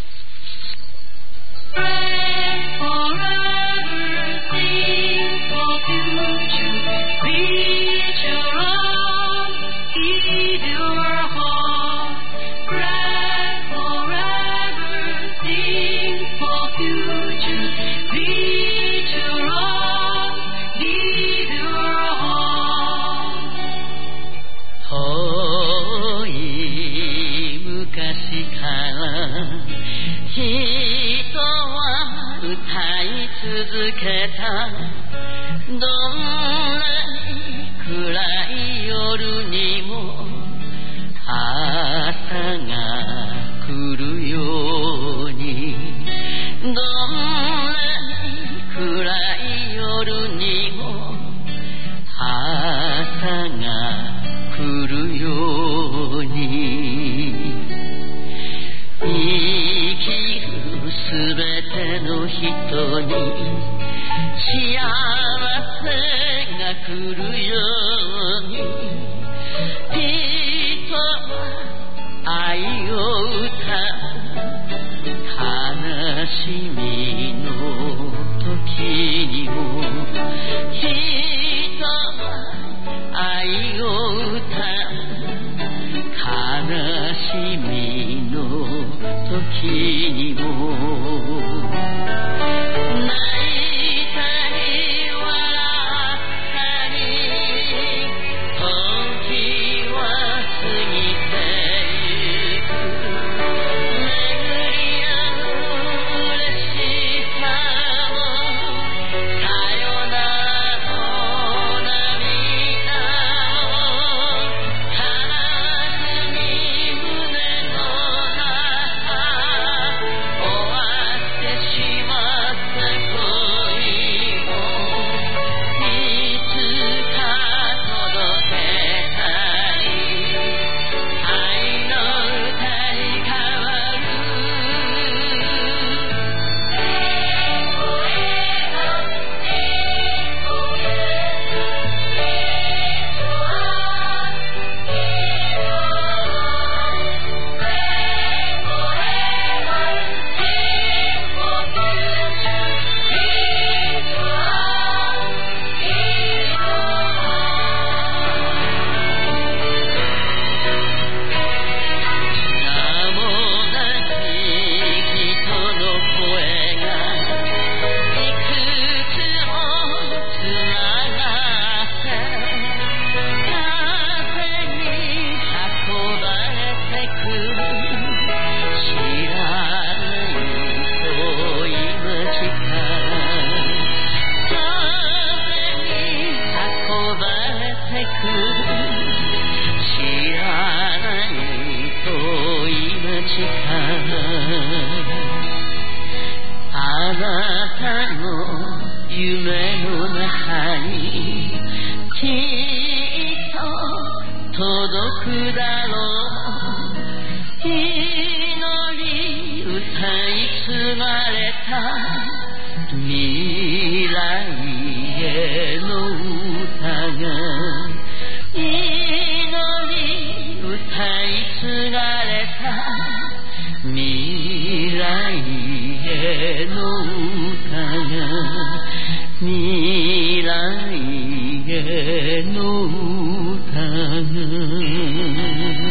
続けたどんなに暗い夜にも朝が来るように、どんなに暗い夜にも朝が来るように、生きるすべての人に幸せが来るように、人は愛を歌う悲しみの時にも、人は愛を歌う悲しみの時にも、泣いたり笑ったりあなたの夢の中にきっと届くだろう。祈り歌い継がれた未来への歌が、祈り歌い継がれた未来への歌が、未来への歌が。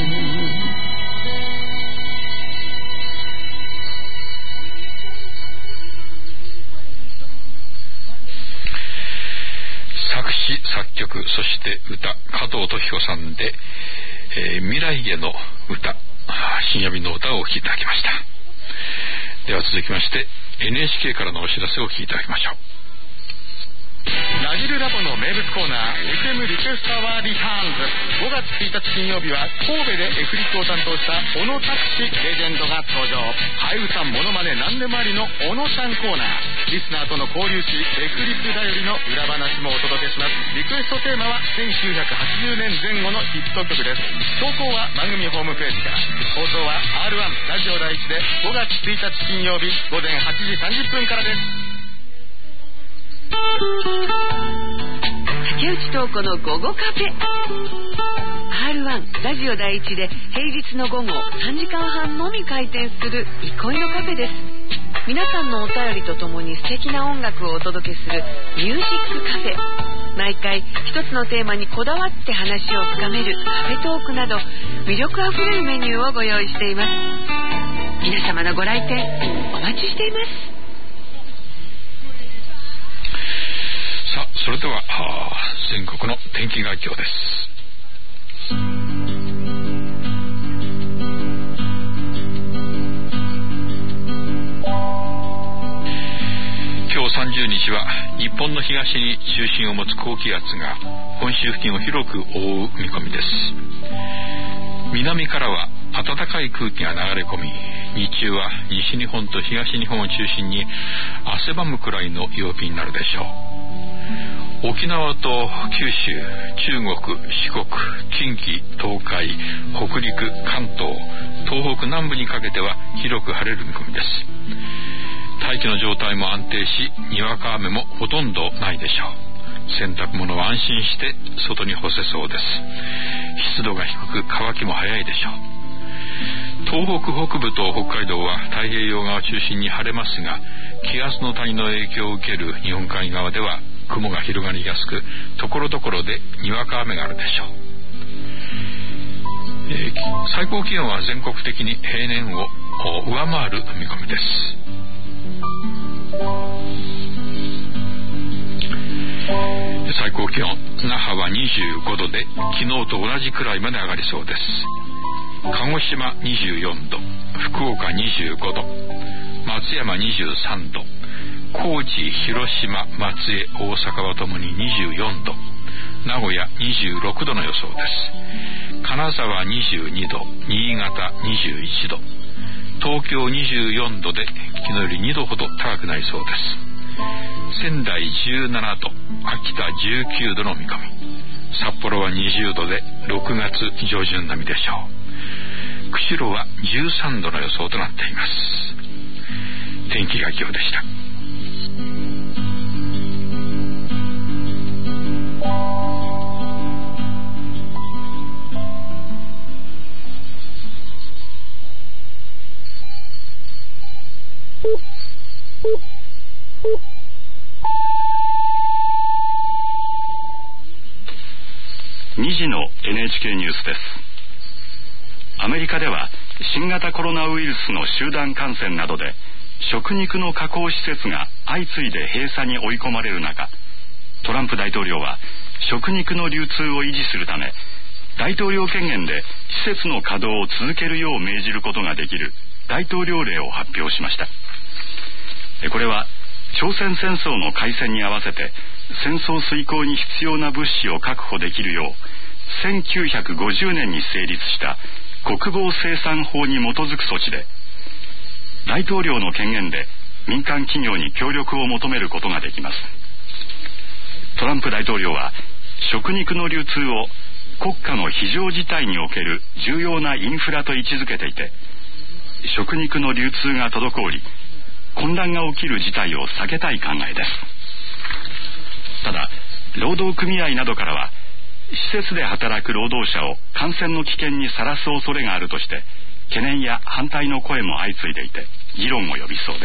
作詞作曲そして歌、加藤登紀子さんで、未来への歌、深夜便の歌をお聴きいただきました。では続きまして NHK からのお知らせをお聴きいただきましょう。 ラジルラボの名物コーナー FM リクエストアワーリターンズ。5月1日金曜日は神戸でエフリックを担当した小野拓司レジェンドが登場。替え歌モノマネ何でもありの小野ちゃんコーナー。リスナーとの交流しエフリックだよりの裏話もお届けします。リクエストテーマは1980年前後のヒット曲です。投稿は番組ホームページから。放送は R1 ラジオ第一で5月1日金曜日午前8時30分からです。 竹内東子の午後カフェ R1 ラジオ第一で平日の午後3時間半のみ開店する憩いのカフェです。皆さんのお便りとともに素敵な音楽をお届けするミュージックカフェ。毎回一つのテーマにこだわって話を深めるカフェトークなど魅力あふれるメニューをご用意しています。皆様のご来店お待ちしています。 さあ、それでは全国の天気概況です。今日30日は日本の東に中心を持つ高気圧が本州付近を広く覆う見込みです。南からは暖かい空気が流れ込み、日中は西日本と東日本を中心に汗ばむくらいの陽気になるでしょう。沖縄と九州、中国、四国、近畿、東海、北陸、関東、東北南部にかけては広く晴れる見込みです。大気の状態も安定し、にわか雨もほとんどないでしょう。洗濯物は安心して外に干せそうです。湿度が低く乾きも早いでしょう。東北北部と北海道は太平洋側を中心に晴れますが、気圧の谷の影響を受ける日本海側では雲が広がりやすく、ところどころでにわか雨があるでしょう。最高気温は全国的に平年を上回る見込みです。最高気温、那覇は25度で昨日と同じくらいまで上がりそうです。鹿児島24度、福岡25度、松山23度、高知、広島、松江、大阪はともに24度、名古屋26度の予想です。金沢22度、新潟21度、東京24度で昨日より2度ほど高くなりそうです。仙台17度、秋田19度の見込み、札幌は20度で6月上旬並みでしょう。釧路は13度の予想となっています。天気概況でした。 2時の NHK ニュースです。アメリカでは新型コロナウイルスの集団感染などで食肉の加工施設が相次いで閉鎖に追い込まれる中、トランプ大統領は食肉の流通を維持するため大統領権限で施設の稼働を続けるよう命じることができる大統領令を発表しました。これは朝鮮戦争の開戦に合わせて戦争遂行に必要な物資を確保できるよう1950年に成立した国防生産法に基づく措置で、大統領の権限で民間企業に協力を求めることができます。トランプ大統領は食肉の流通を国家の非常事態における重要なインフラと位置づけていて、食肉の流通が滞り混乱が起きる事態を避けたい考えです。ただ労働組合などからは、施設で働く労働者を感染の危険にさらす恐れがあるとして懸念や反対の声も相次いでいて、議論を呼びそうです。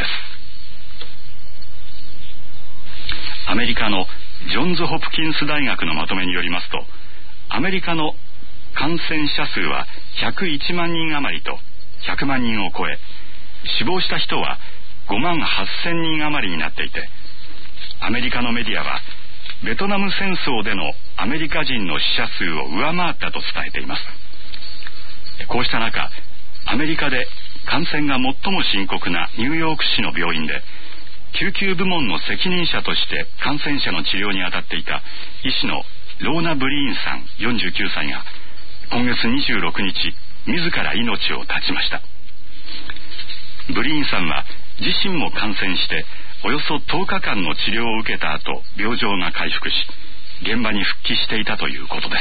アメリカのジョンズ・ホプキンス大学のまとめによりますと、アメリカの感染者数は101万人余りと100万人を超え、死亡した人は5万8000人余りになっていて、アメリカのメディアはベトナム戦争でのアメリカ人の死者数を上回ったと伝えています。こうした中、アメリカで感染が最も深刻なニューヨーク市の病院で、救急部門の責任者として感染者の治療に当たっていた医師のローナ・ブリーンさん49歳が今月26日自ら命を絶ちました。ブリーンさんは自身も感染しておよそ10日間の治療を受けた後、病状が回復し現場に復帰していたということです。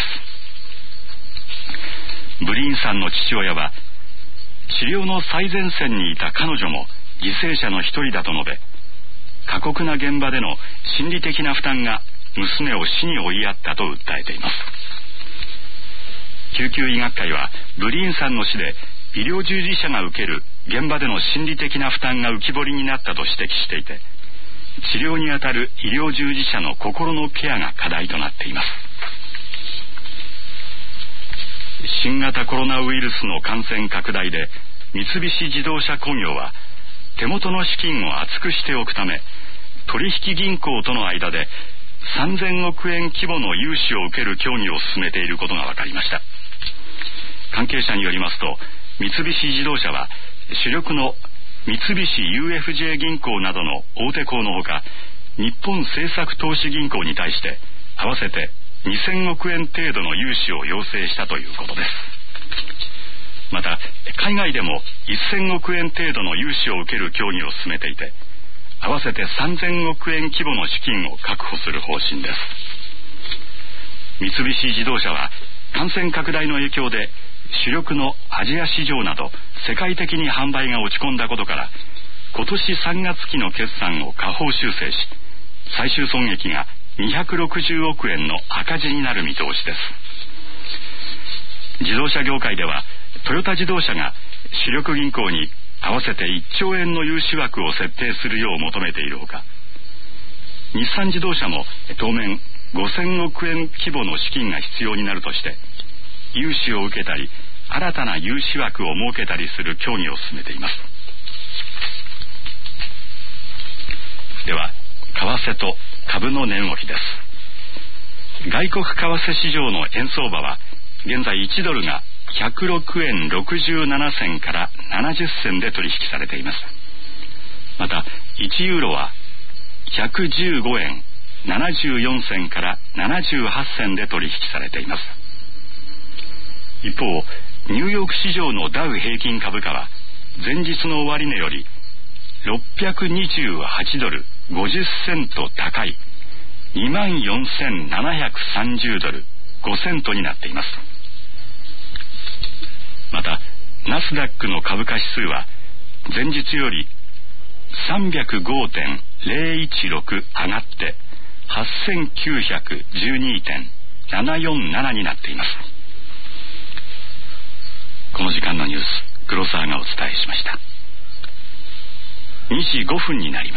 ブリーンさんの父親は、治療の最前線にいた彼女も犠牲者の一人だと述べ、過酷な現場での心理的な負担が娘を死に追いやったと訴えています。救急医学会はブリーンさんの死で医療従事者が受ける現場での心理的な負担が浮き彫りになったと指摘していて、治療にあたる医療従事者の心のケアが課題となっています。新型コロナウイルスの感染拡大で三菱自動車工業は手元の資金を厚くしておくため、取引銀行との間で3000億円規模の融資を受ける協議を進めていることが分かりました。関係者によりますと、三菱自動車は主力の三菱 UFJ 銀行などの大手行のほか、日本政策投資銀行に対して合わせて2000億円程度の融資を要請したということです。また海外でも1000億円程度の融資を受ける協議を進めていて、合わせて3000億円規模の資金を確保する方針です。三菱自動車は感染拡大の影響で主力のアジア市場など世界的に販売が落ち込んだことから、今年3月期の決算を下方修正し、最終損益が260億円の赤字になる見通しです。自動車業界ではトヨタ自動車が主力銀行に合わせて1兆円の融資枠を設定するよう求めているほか、日産自動車も当面5000億円規模の資金が必要になるとして融資を受けたり新たな融資枠を設けたりする協議を進めています。では為替と株の値動きです。外国為替市場の円相場は現在1ドルが106円67銭から70銭で取引されています。また1ユーロは115円74銭から78銭で取引されています。一方、ニューヨーク市場のダウ平均株価は前日の終値より628ドル50セント高い 24,730 ドル5セントになっています。またナスダックの株価指数は前日より 305.016 上がって 8,912.747 になっています。この時間のニュース、黒沢がお伝えしました。2時5分になります。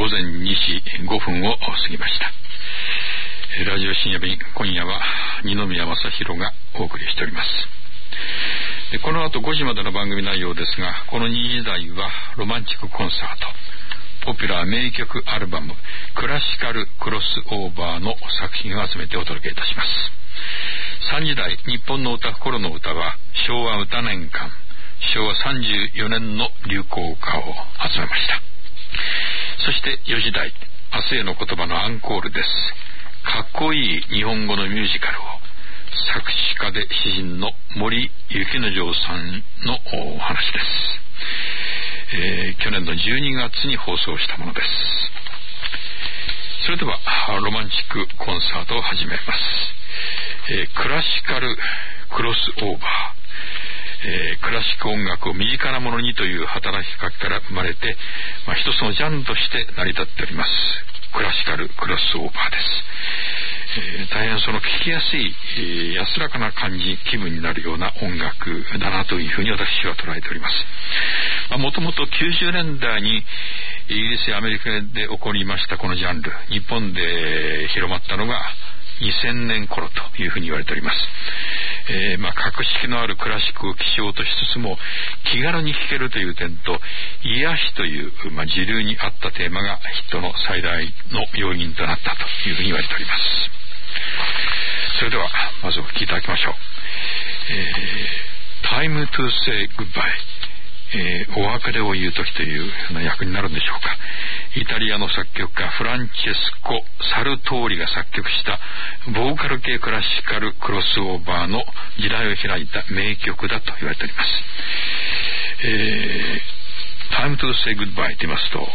午前2時5分を過ぎました。ラジオ深夜便、今夜は二宮正弘がお送りしております。でこの後5時までの番組内容ですが、この2時台はロマンチックコンサート、ポピュラー名曲アルバムクラシカルクロスオーバーの作品を集めてお届けいたします。3時台、日本の歌心の歌は昭和歌年間、昭和34年の流行歌を集めました。そして4時台、明日への言葉のアンコールです。かっこいい日本語のミュージカルを作詞家で詩人の森幸之丞さんのお話です。去年の12月に放送したものです。それではロマンチックコンサートを始めます。クラシカルクロスオーバー、クラシック音楽を身近なものにという働きかけから生まれて、一つのジャンルとして成り立っております。クラシカルクロスオーバーです。大変その聴きやすい、安らかな感じ、気分になるような音楽だなというふうに私は捉えております。もともと90年代にイギリスやアメリカで起こりましたこのジャンル、日本で広まったのが2000年頃というふうに言われております。格式のあるクラシックを基調としつつも気軽に聴けるという点と、癒しという、時流に合ったテーマがヒットの最大の要因となったというふうに言われております。それではまずお聴きいただきましょう。Time to say goodbye、お別れを言う時というような役になるんでしょうか。イタリアの作曲家フランチェスコ・サルトーリが作曲したボーカル系クラシカルクロスオーバーの時代を開いた名曲だと言われております。Time to say goodbye と言いますと、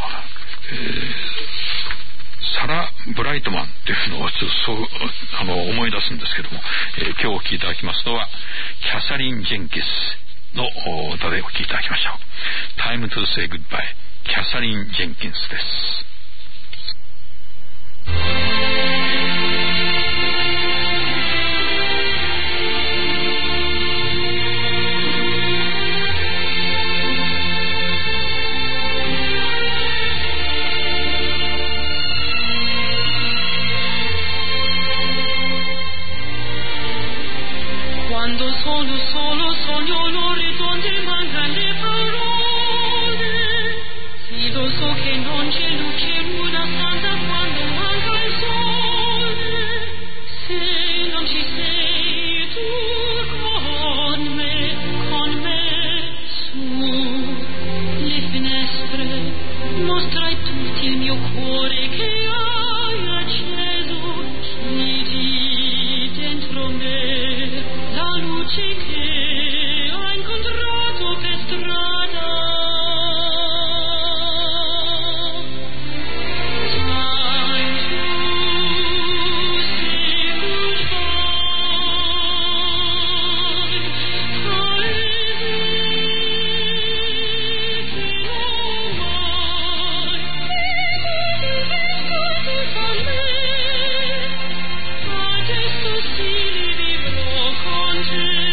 サラ・ブライトマンというのをそう思い出すんですけども、今日お聴きいただきますのはキャサリン・ジェンキンスの歌でお聴きいただきましょう。 Time to say goodbye、 キャサリン・ジェンキンスです。 Solo sogno l'orizzonte, mancano le parole. Fido so che non c'è luce in una stanza quando manca il sole. Se non ci sei tu con me, su le finestre mostrai tutti il mio cuore che hai acceso. Chiudi dentro me la luce che ho incontrato per strada. Time to say adesso sì li vivrò con te.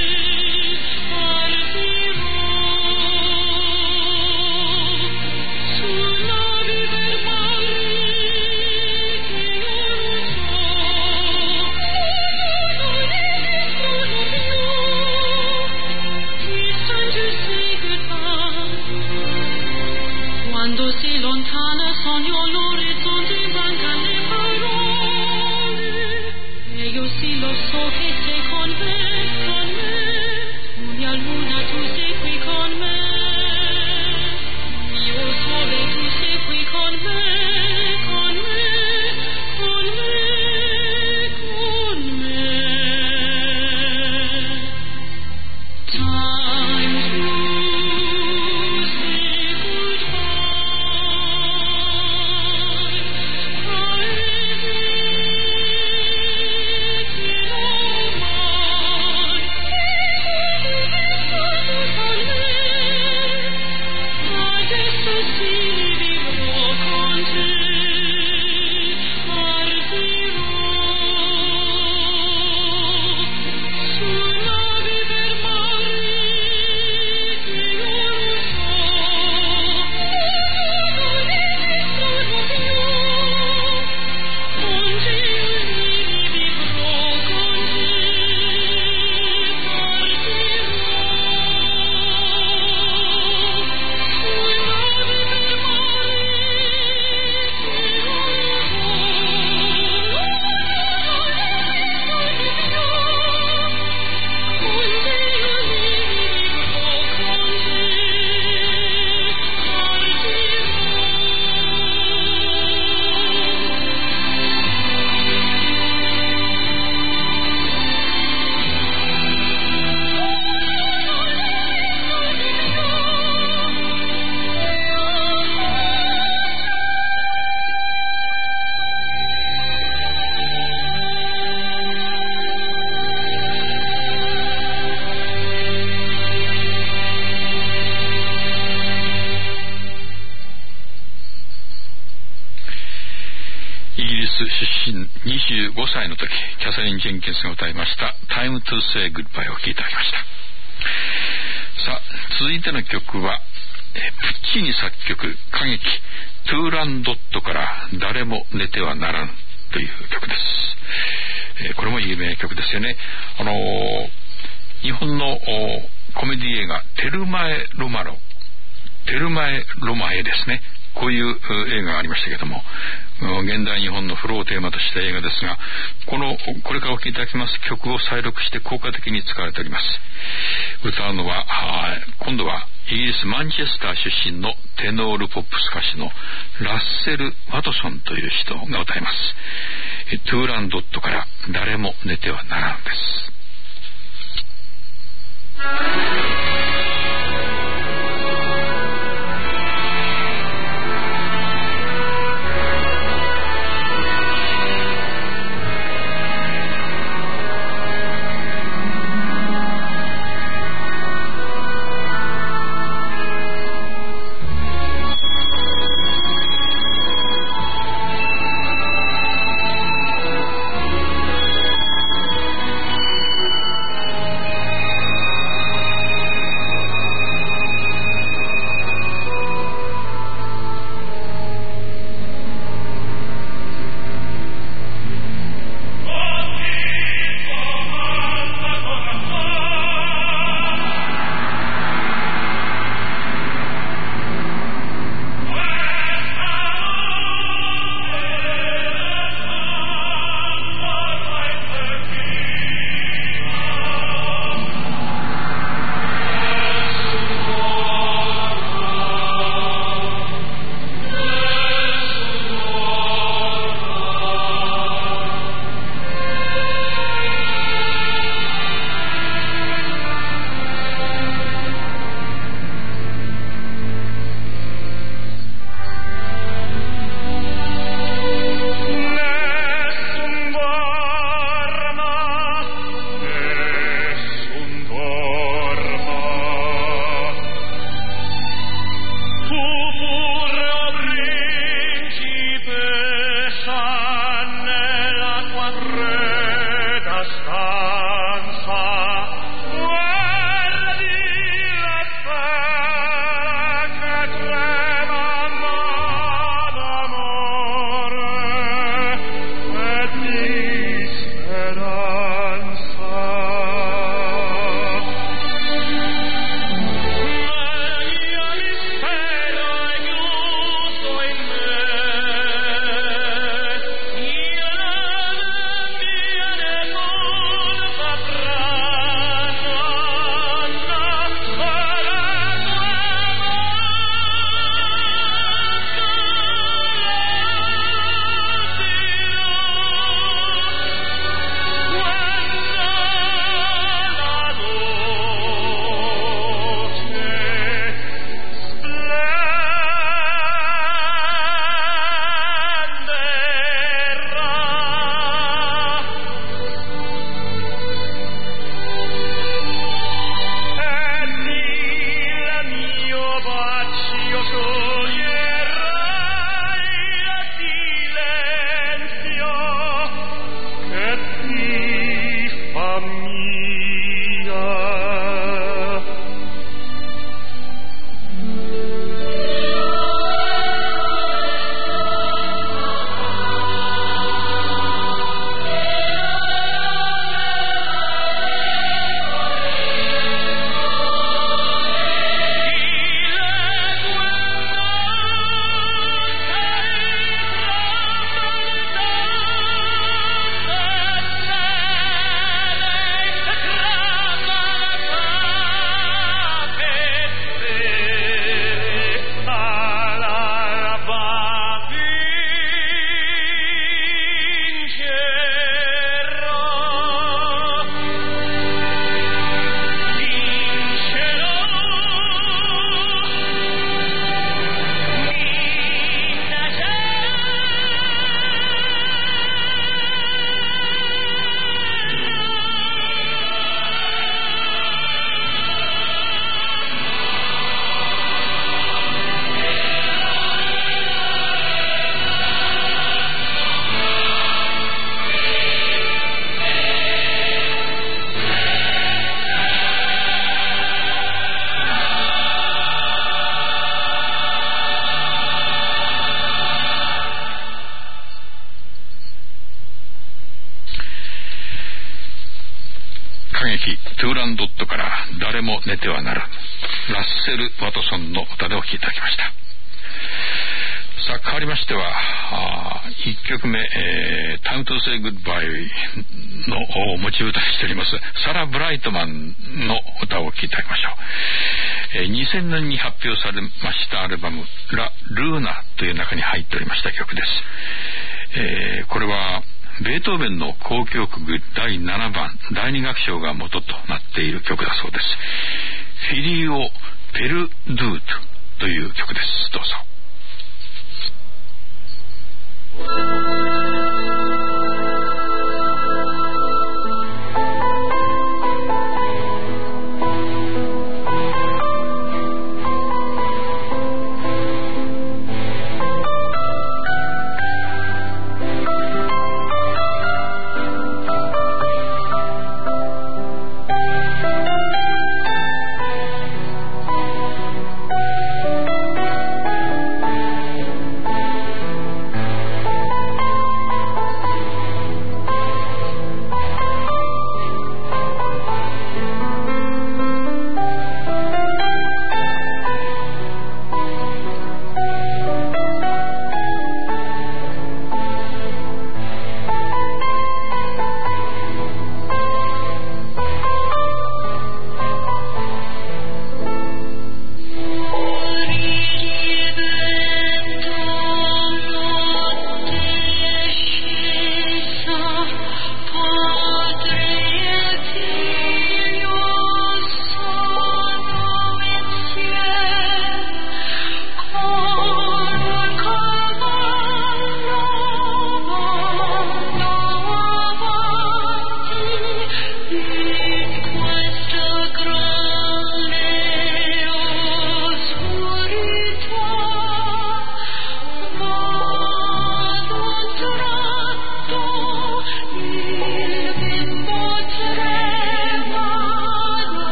Quando si lontana sogno l'orizzonte, mancano le parole. E io sì lo so che sei con me, tu mia luna, tu sei qui con me. Io sole, tu sei qui con me, con me, con me, con me. Time to say goodbye. イギリス出身25歳の時、キャサリン・ジェンキンスが歌いました「Time to Say Goodbye」を聴いていただきました。さあ、続いての曲はプッチーニ作曲歌劇「トゥーランドット」から「誰も寝てはならぬ」という曲です。これも有名曲ですよね。日本のコメディ映画「テルマエ・ロマエ」ですね。こういう映画がありましたけども、現代日本のフローをテーマとした映画ですが、これからお聴きいただきます曲を再録して効果的に使われております。歌うのは今度はイギリスマンチェスター出身のテノールポップス歌手のラッセル・ワトソンという人が歌います。トゥーランドットから「誰も寝てはならぬ」です。 「 劇トゥーランドットから誰も寝てはならぬ、ラッセル・ワトソンの歌でお聴きいただきました。さあ変わりましては1曲目、Time to Say Goodbye のモチーフとしておりますサラ・ブライトマンの歌をお聴きいただきましょう。2000年に発表されましたアルバムラ・ルーナという中に入っておりました曲です。これはベートーベンの交響曲第7番第2楽章が元となっている曲だそうです。フィリオ・ペルドゥートという曲です。どうぞ。 「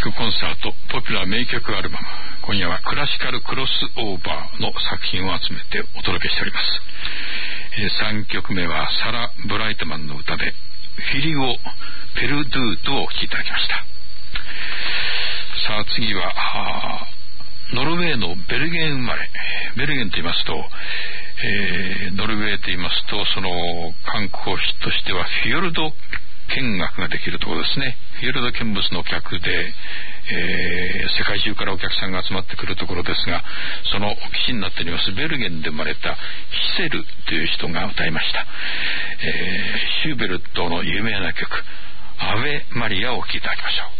クコンサートポピュラー名曲アルバム、今夜はクラシカルクロスオーバーの作品を集めてお届けしております。3曲目はサラ・ブライトマンの歌でフィリゴ・ペルドゥートをお聴きいただきました。さあ次はノルウェーのベルゲン生まれ。ベルゲンと言いますと、ノルウェーと言いますと、その観光地としてはフィヨルド見学ができるところですね。フィヨルド見物の客で、世界中からお客さんが集まってくるところですが、その基地になっておりますベルゲンで生まれたヒセルという人が歌いました。シューベルトの有名な曲アヴェ・マリアをお聴きいただきましょう。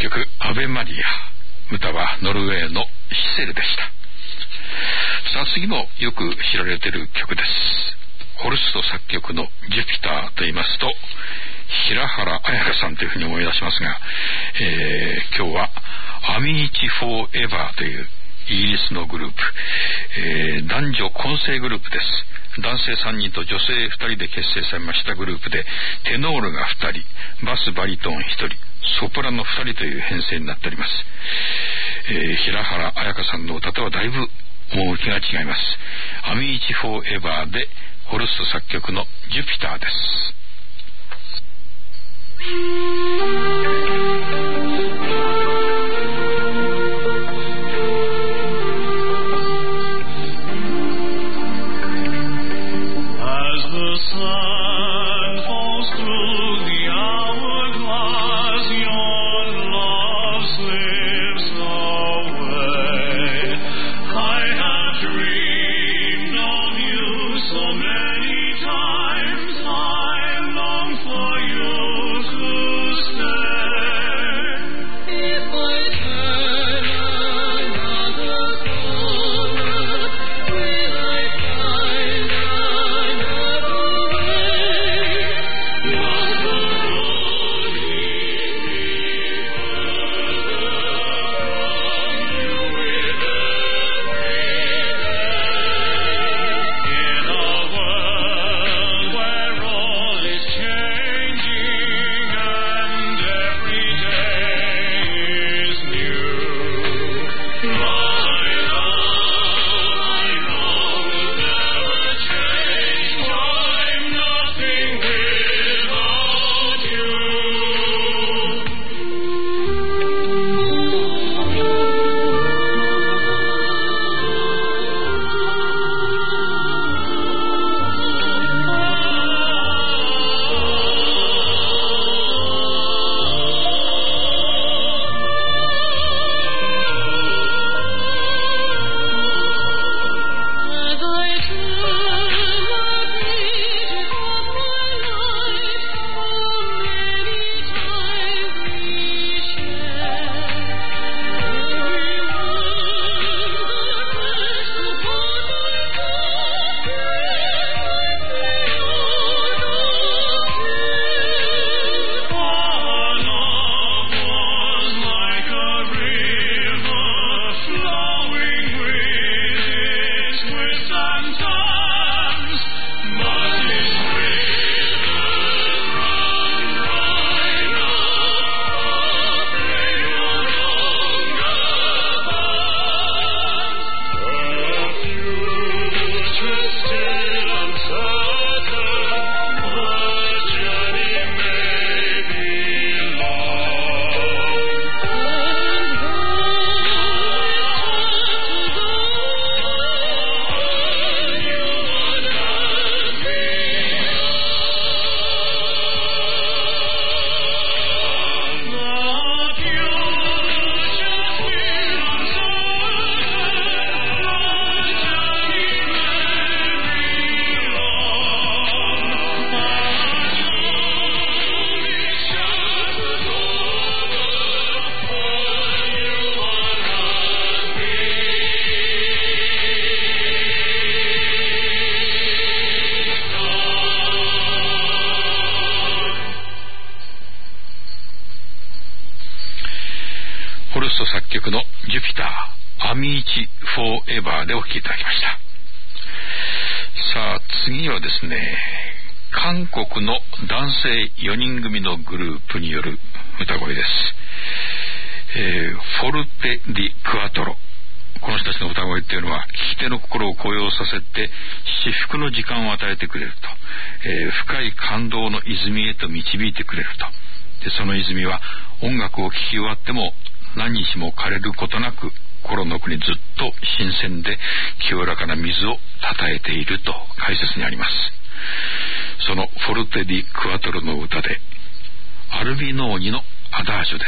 曲アベマリア、歌はノルウェーのシセルでした。さあ次もよく知られている曲です。ホルスト作曲のジュピターと言いますと平原綾香さんというふうに思い出しますが、今日はアミーチフォーエバーというイギリスのグループ、男女混成グループです。男性3人と女性2人で結成されましたグループで、テノールが2人、バスバリトン1人、ソプラノ2人という編成になっております。平原綾香さんの歌とはだいぶ趣が違います。アミーチフォーエバーでホルスト作曲のジュピターです。作曲のジュピター、アミーチフォーエバーでお聴きいただきました。さあ次はですね、韓国の男性4人組のグループによる歌声です。フォルテ・ディ・クアトロ。この人たちの歌声っていうのは聞き手の心を高揚させて至福の時間を与えてくれると、深い感動の泉へと導いてくれると。でその泉は音楽を聴き終わっても何日も枯れることなく心の奥にずっと新鮮で清らかな水をたたえていると解説にあります。そのフォルテ・ディ・クアトロの歌でアルビノーニのアダージョです。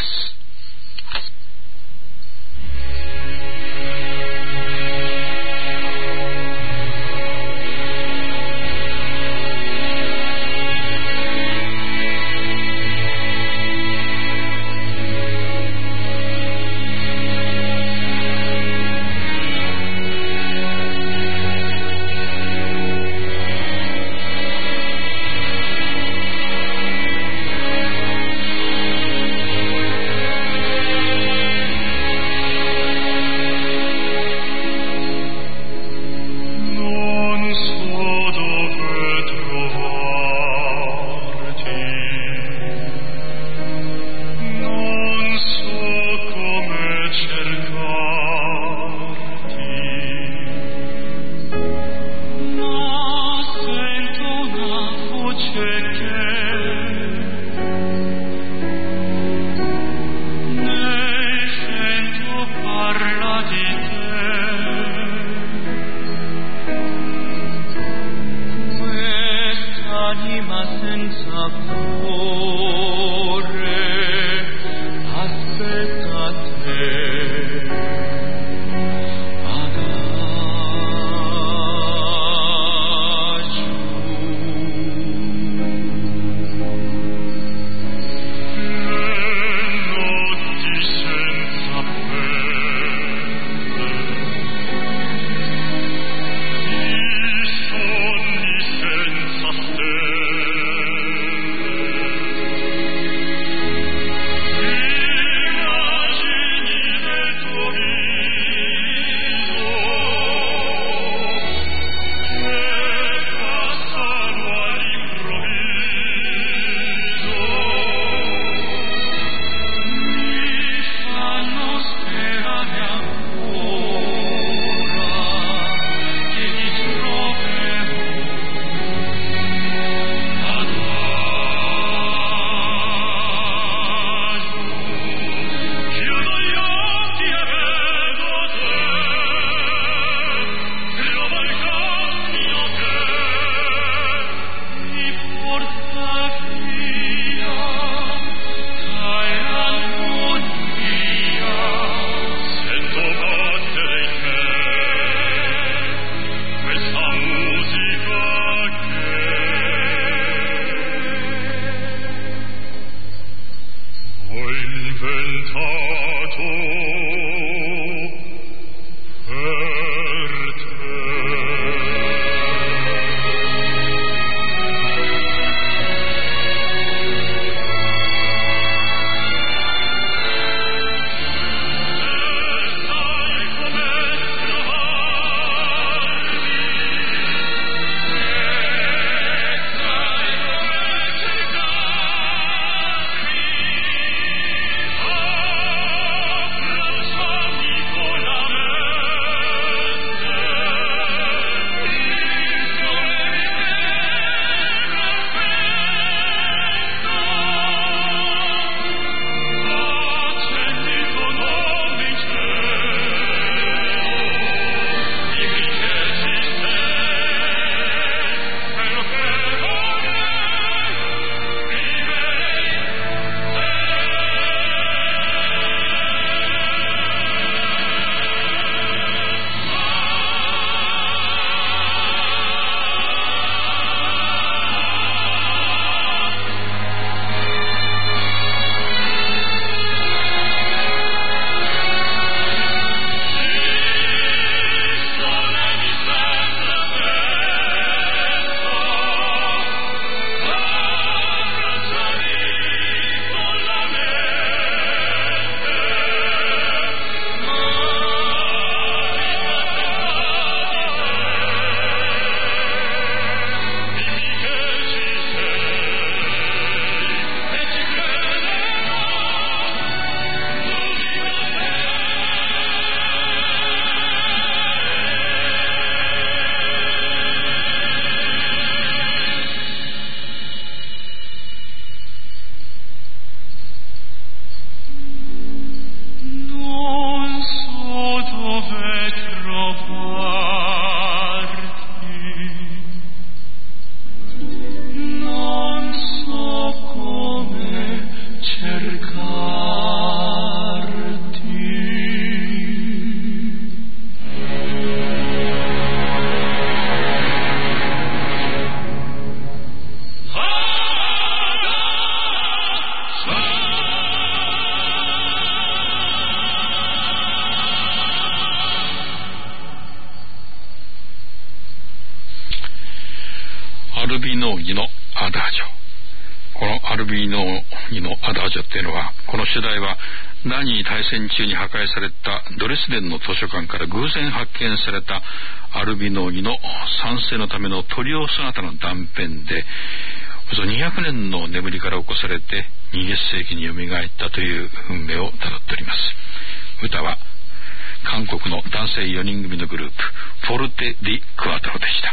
ルビノーニのアダージョ。このアルビノーニのアダージョっていうのは、この主題は第二次大戦中に破壊されたドレスデンの図書館から偶然発見されたアルビノーニの産生のための鳥尾姿の断片で、およそ200年の眠りから起こされて20世紀によみがえったという運命をたどっております。歌は韓国の男性4人組のグループフォルテ・ディ・クワトロでした。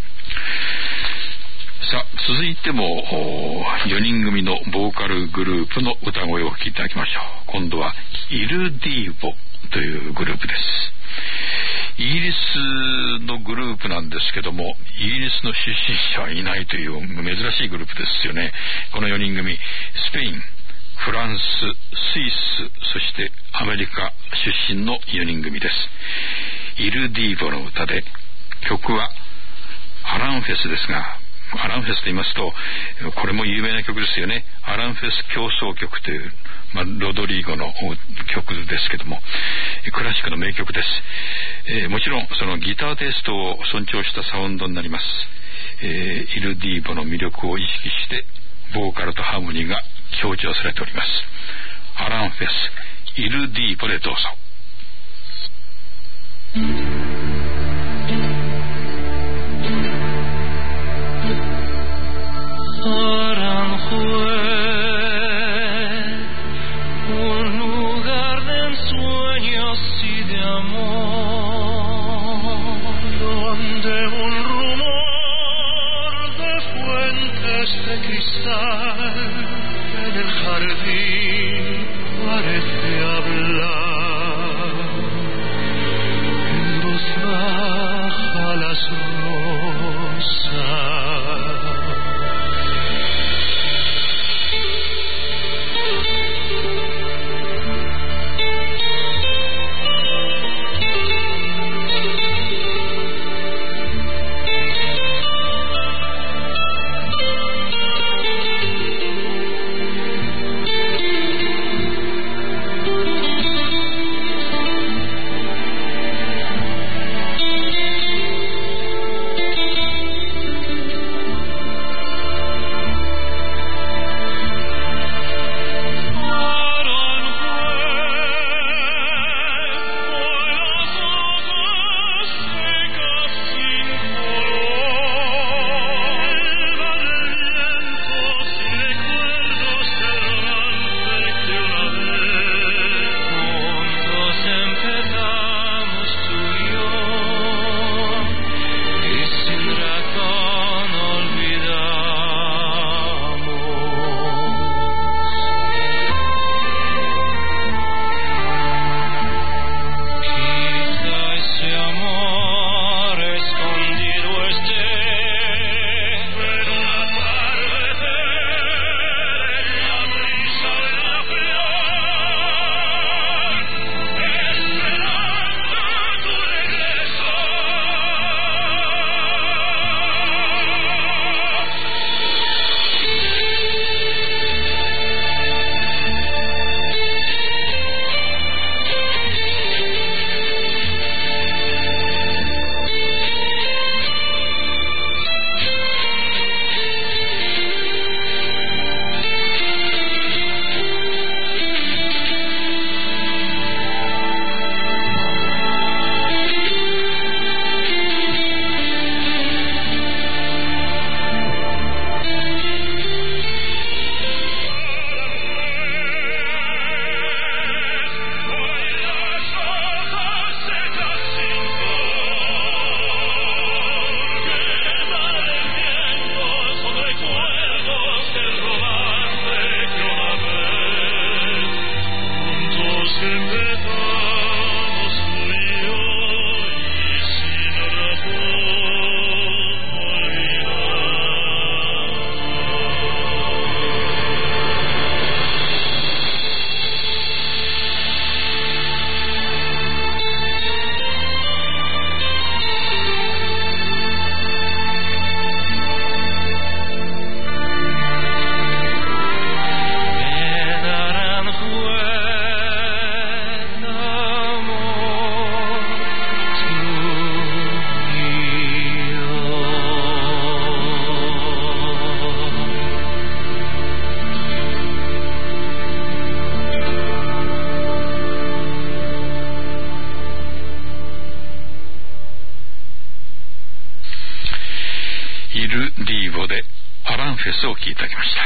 さあ、続いても4人組のボーカルグループの歌声をお聴きいただきましょう。今度はイルディーボというグループです。イギリスのグループなんですけども、イギリスの出身者はいないという珍しいグループですよね。この4人組、スペイン、フランス、スイス、そしてアメリカ出身の4人組です。イルディーボの歌で、曲はアランフェスですが、アランフェスと言いますと、これも有名な曲ですよね。アランフェス協奏曲という、ロドリーゴの曲ですけども、クラシックの名曲です。もちろんそのギターテイストを尊重したサウンドになります。イルディーボの魅力を意識してボーカルとハーモニーが強調されております。アランフェス、イルディーボでどうぞ。 Parece hablar en イル・ディーボでアランフェスを聴いていただきました。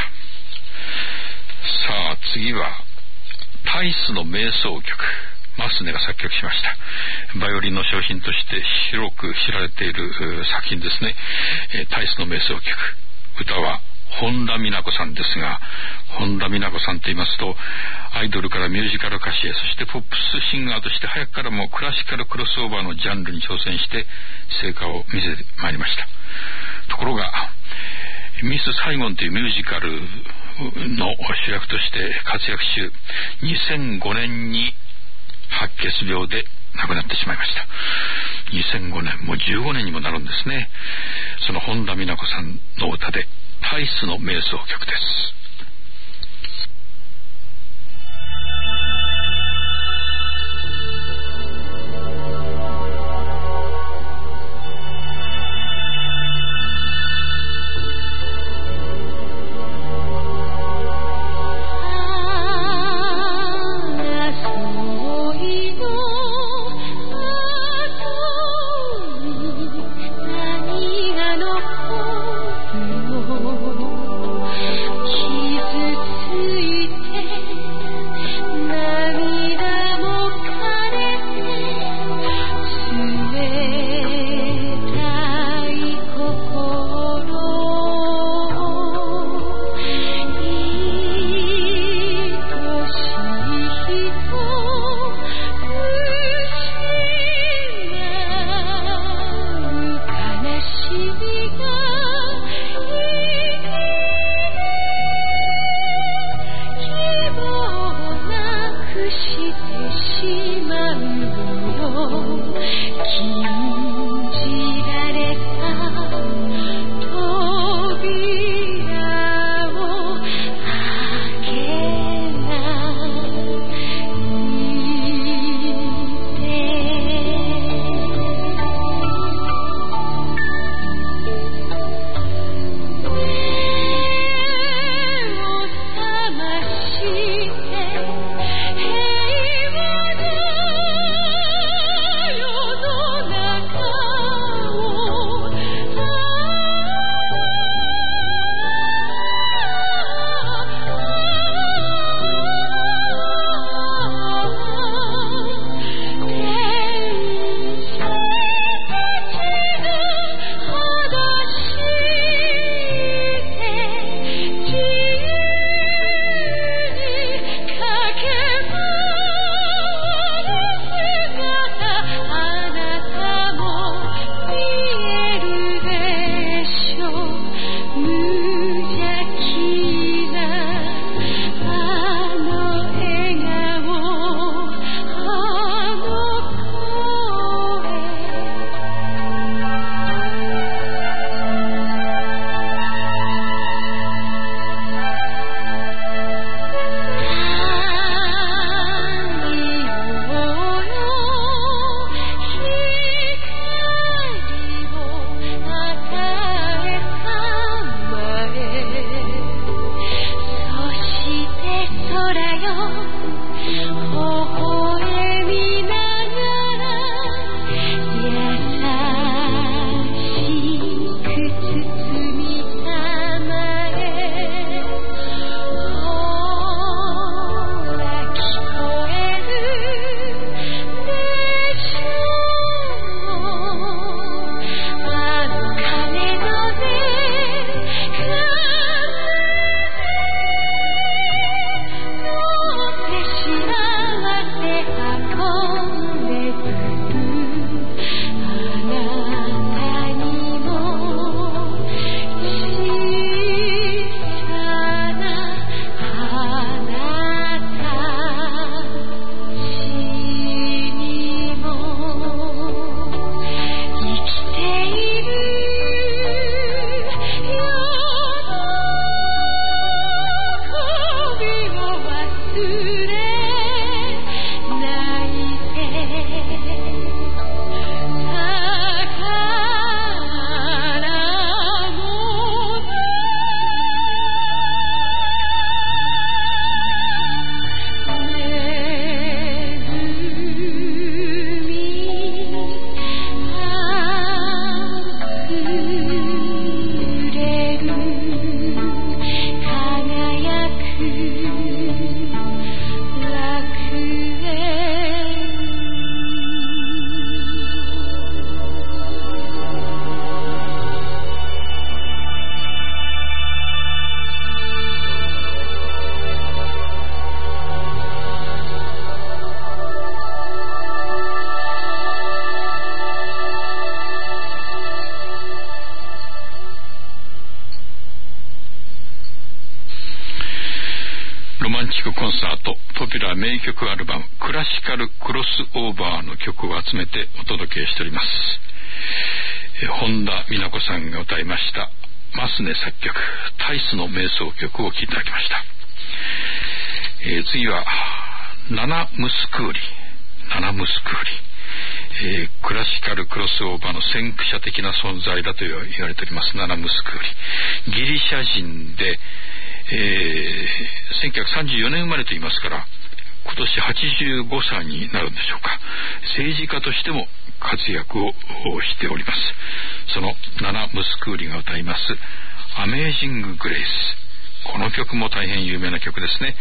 さあ次はタイスの瞑想曲、マスネが作曲しました。バイオリンの商品として広く知られている作品ですね。タイスの瞑想曲、歌は本田美奈子さんですが、本田美奈子さんと言いますとアイドルからミュージカル歌手へ、そしてポップスシンガーとして早くからもクラシカルクロスオーバーのジャンルに挑戦して成果を見せてまいりました。ところがミス・サイゴンというミュージカルの主役として活躍中、2005年に白血病で亡くなってしまいました。2005年、もう15年にもなるんですね。その本田美奈子さんの歌でタイスの瞑想曲です。 何が残るのチックコンサートポピュラー名曲アルバムクラシカルクロスオーバーの曲を集めてお届けしております。本田美奈子さんが歌いましたマスネ作曲タイスの瞑想曲をお聴きいただきました。次はナナムスクーリクラシカルクロスオーバーの先駆者的な存在だと言われております。ナナムスクーリギリシャ人で、1934年生まれと言いますから今年85歳になるんでしょうか。政治家としても活躍をしております。そのナナ・ムスクーリが歌いますアメージング・グレイス、この曲も大変有名な曲ですね。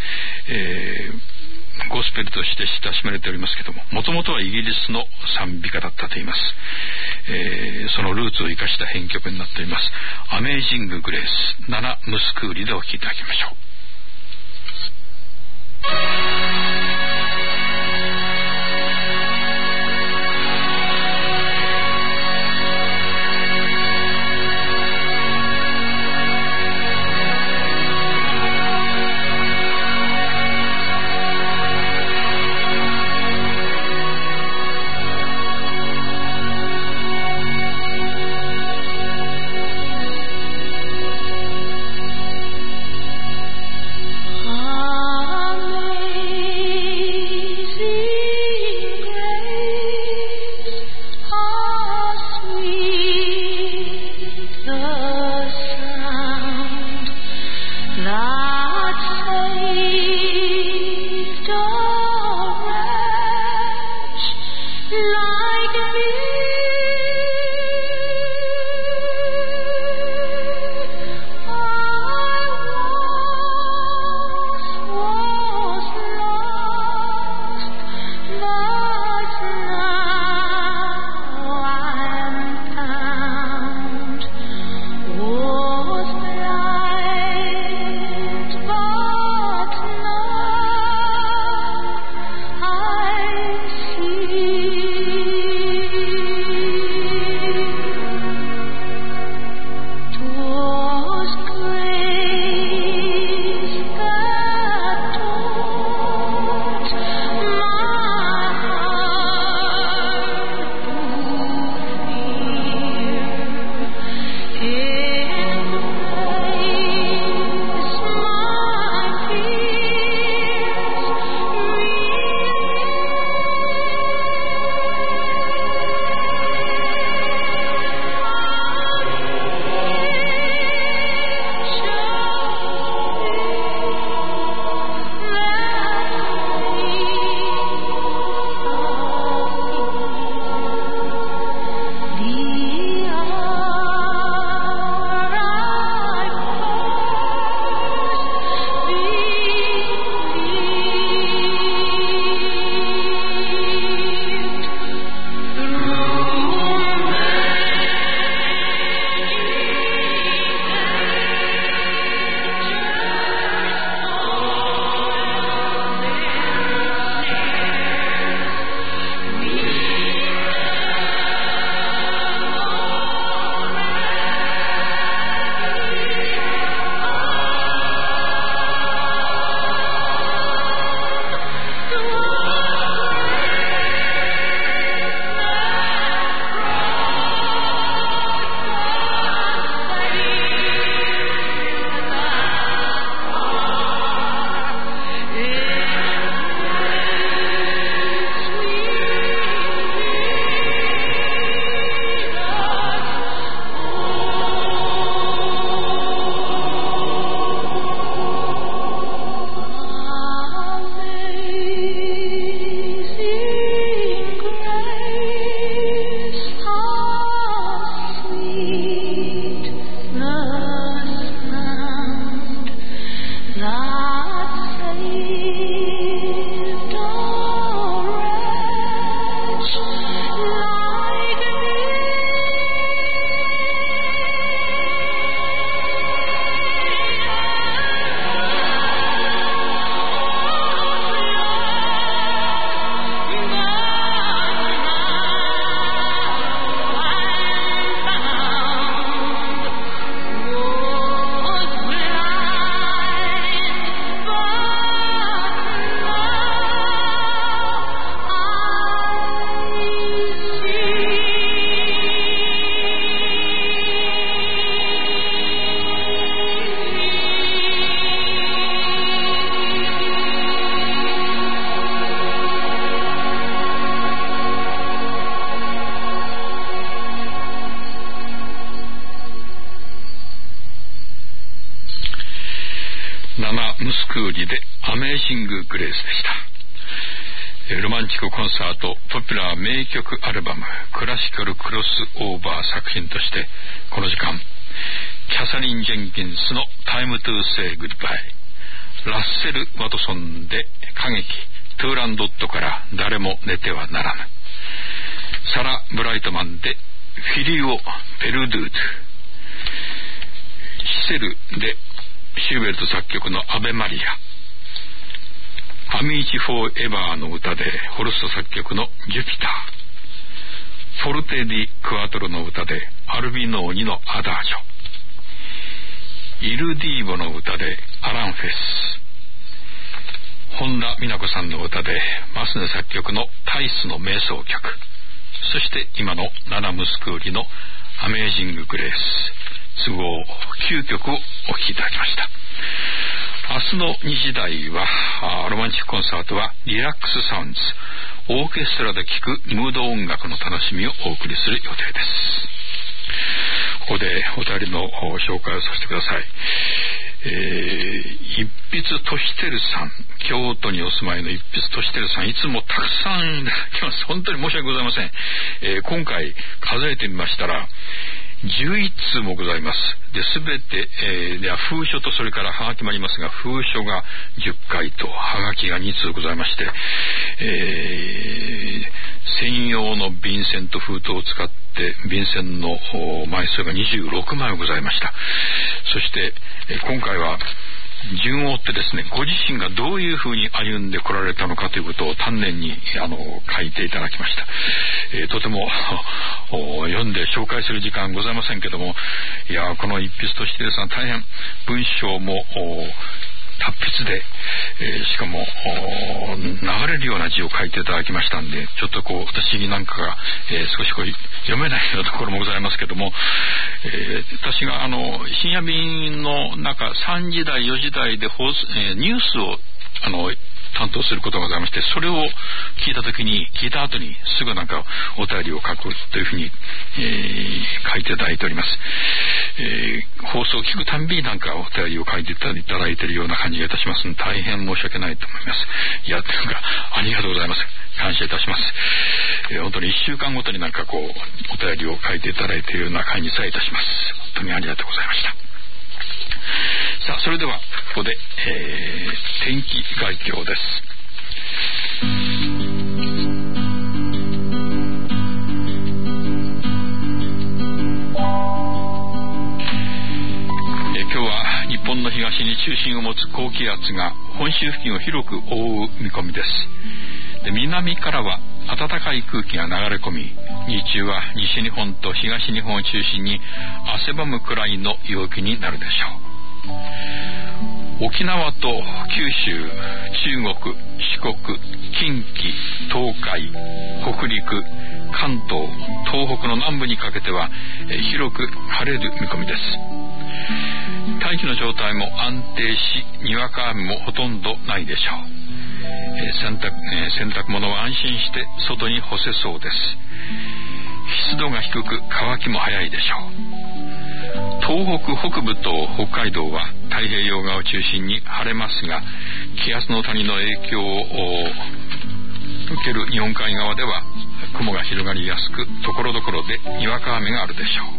ゴスペルとして親しまれておりますけども、もともとはイギリスの賛美歌だったと言います。そのルーツを生かした編曲になっております。アメージング・グレイス、ナナ・ムスクーリでお聴きいただきましょう。 Amen. ムスクーリでアメージング・グレースでした。ロマンチックコンサートポピュラー名曲アルバムクラシカルクロスオーバー作品として、この時間キャサリン・ジェンキンスのタイムトゥーセイグッバイ、ラッセル・ワトソンで歌劇トゥーランドットから誰も寝てはならぬ、サラ・ブライトマンでフィリオ・ペルドゥート、シセルでシルベルト作曲のアベマリア、アミーチ・フォー・エバーの歌でホルスト作曲のジュピター、フォルテ・ディ・クワトロの歌でアルビノーニのアダージョ、イルディーボの歌でアランフェス、本田美奈子さんの歌でマスネ作曲のタイスの瞑想曲、そして今のナナムスクーリのアメージング・グレース、都合9曲をお聴きいただきました。明日の2時台はロマンチックコンサートはリラックスサウンズ、オーケストラで聴くムード音楽の楽しみをお送りする予定です。ここでお便りの紹介をさせてください。一筆としてるさん、京都にお住まいの一筆としてるさん、いつもたくさんいただきます。本当に申し訳ございません。今回数えてみましたら11通もございます。で、すべて、封書とそれからハガキもありますが、封書が10回とハガキが2通ございまして、専用の便箋と封筒を使って便箋の枚数が26枚ございました。そして、今回は順を追ってですね、ご自身がどういうふうに歩んでこられたのかということを丹念に書いていただきました。とても読んで紹介する時間ございませんけども、いや、この一筆としてですね、大変文章も達筆で、しかも流れるような字を書いていただきましたんで、ちょっと私になんかが、少し読めないようなところもございますけども、私が深夜便の3時台4時台でニュースを担当することがございまして、それを聞いた後にすぐお便りを書くというふうに、書いていただいております。放送を聞くたんびにお便りを書いていただいているような感じがいたしますので、大変申し訳ないと思います。いや、ありがとうございます。感謝いたします。本当に1週間ごとにお便りを書いていただいているような感じさえいたします。本当にありがとうございました。さあ、それではここで、天気概況です。今日は日本の東に中心を持つ高気圧が本州付近を広く覆う見込みです。で、南からは暖かい空気が流れ込み、日中は西日本と東日本を中心に汗ばむくらいの陽気になるでしょう。沖縄と九州、中国、四国、近畿、東海、北陸、関東、東北の南部にかけては広く晴れる見込みです。大気の状態も安定し、にわか雨もほとんどないでしょう。洗濯物は安心して外に干せそうです。湿度が低く乾きも早いでしょう。東北北部と北海道は太平洋側を中心に晴れますが、気圧の谷の影響を受ける日本海側では雲が広がりやすく、ところどころでにわか雨があるでしょう。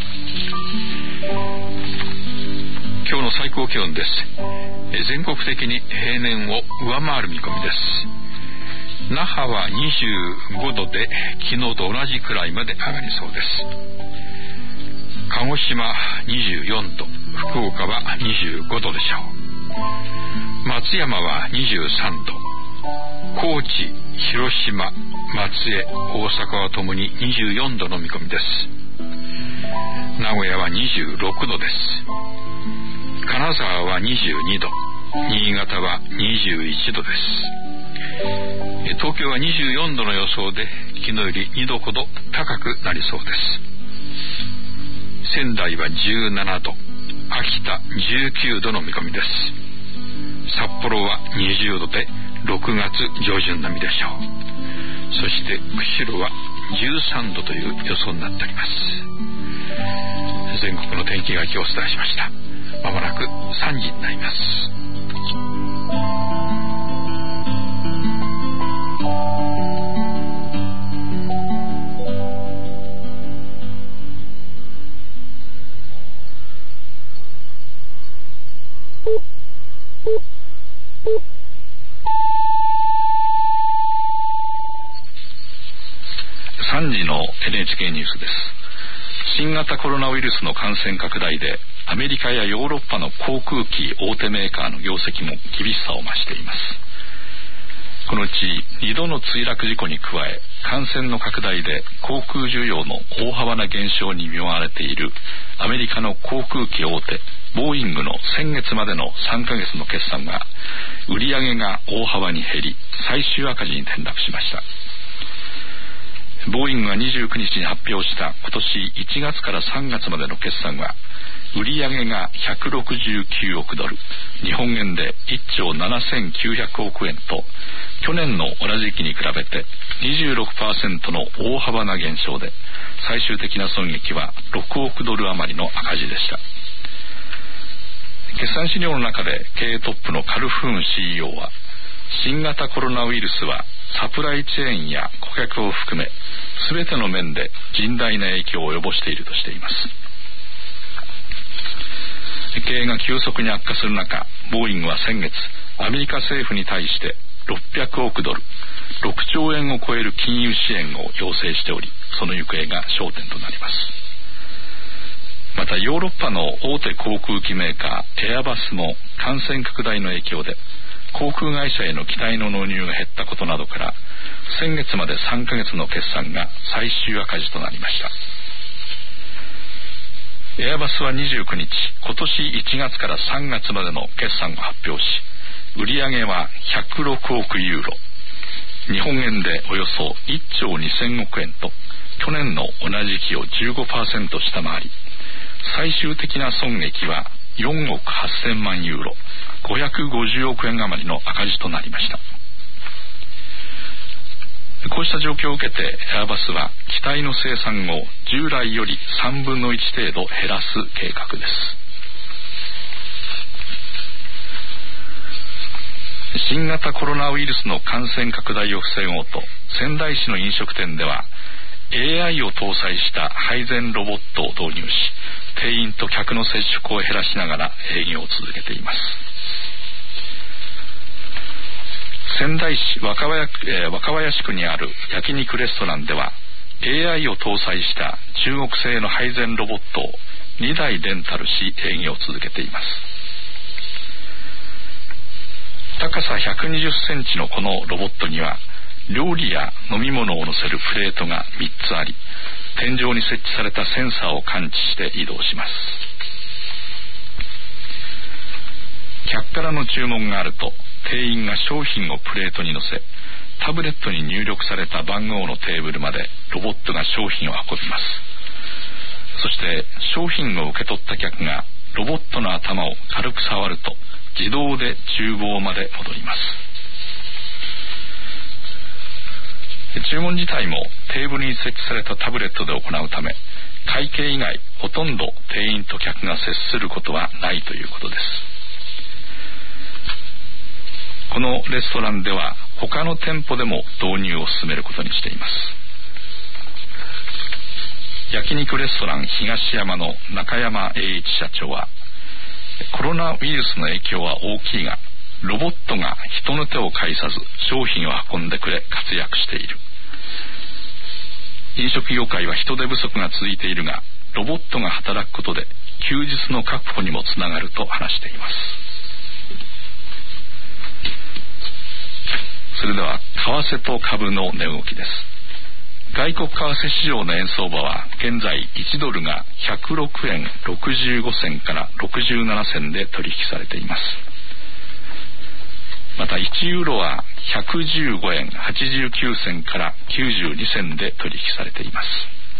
今日の最高気温です。全国的に平年を上回る見込みです。那覇は25度で昨日と同じくらいまで上がりそうです。鹿児島24度、福岡は25度でしょう。松山は23度、高知、広島、松江、大阪はともに24度の見込みです。名古屋は26度です。金沢は22度、新潟は21度です。東京は24度の予想で、昨日より2度ほど高くなりそうです。仙台は17度、秋田19度の見込みです。札幌は20度で6月上旬並みでしょう。そして釧路は13度という予想になっております。全国の天気概況をお伝えしました。まもなく3時になります。 NHK ニュースです。新型コロナウイルスの感染拡大でアメリカやヨーロッパの航空機大手メーカーの業績も厳しさを増しています。このうち2度の墜落事故に加え、感染の拡大で航空需要の大幅な減少に見舞われているアメリカの航空機大手ボーイングの先月までの3ヶ月の決算が売上が大幅に減り、最終赤字に転落しました。ボーイングが29日に発表した今年1月から3月までの決算は、売上が169億ドル、日本円で1兆7900億円と、去年の同じ期に比べて 26% の大幅な減少で、最終的な損益は6億ドル余りの赤字でした。決算資料の中で経営トップのカルフーン CEO は、新型コロナウイルスはサプライチェーンや顧客を含め全ての面で甚大な影響を及ぼしているとしています。経営が急速に悪化する中、ボーイングは先月アメリカ政府に対して600億ドル、6兆円を超える金融支援を要請しており、その行方が焦点となります。またヨーロッパの大手航空機メーカーエアバスも感染拡大の影響で航空会社への機体の納入が減ったことなどから、先月まで3ヶ月の決算が最終赤字となりました。エアバスは29日、今年1月から3月までの決算を発表し、売上は106億ユーロ、日本円でおよそ1兆2000億円と、去年の同じ期を 15% 下回り、最終的な損益は4億8000万ユーロ、550億円余りの赤字となりました。こうした状況を受けてエアバスは機体の生産を従来より3分の1程度減らす計画です。新型コロナウイルスの感染拡大を防ごうと、仙台市の飲食店では AI を搭載した配膳ロボットを導入し、店員と客の接触を減らしながら営業を続けています。仙台市若林区にある焼肉レストランでは AI を搭載した中国製の配膳ロボットを2台レンタルし営業を続けています。高さ120センチのこのロボットには料理や飲み物を乗せるプレートが3つあり、天井に設置されたセンサーを感知して移動します。客からの注文があると店員が商品をプレートに乗せ、タブレットに入力された番号のテーブルまでロボットが商品を運びます。そして商品を受け取った客がロボットの頭を軽く触ると自動で厨房まで戻ります。注文自体もテーブルに設置されたタブレットで行うため、会計以外ほとんど店員と客が接することはないということです。このレストランでは他の店舗でも導入を進めることにしています。焼肉レストラン東山の中山栄一社長は、コロナウイルスの影響は大きいが、ロボットが人の手を介さず商品を運んでくれ活躍している。飲食業界は人手不足が続いているが、ロボットが働くことで休日の確保にもつながると話しています。それでは為替と株の値動きです。外国為替市場の円相場は現在1ドルが106円65銭から67銭で取引されています。また1ユーロは115円89銭から92銭で取引されています。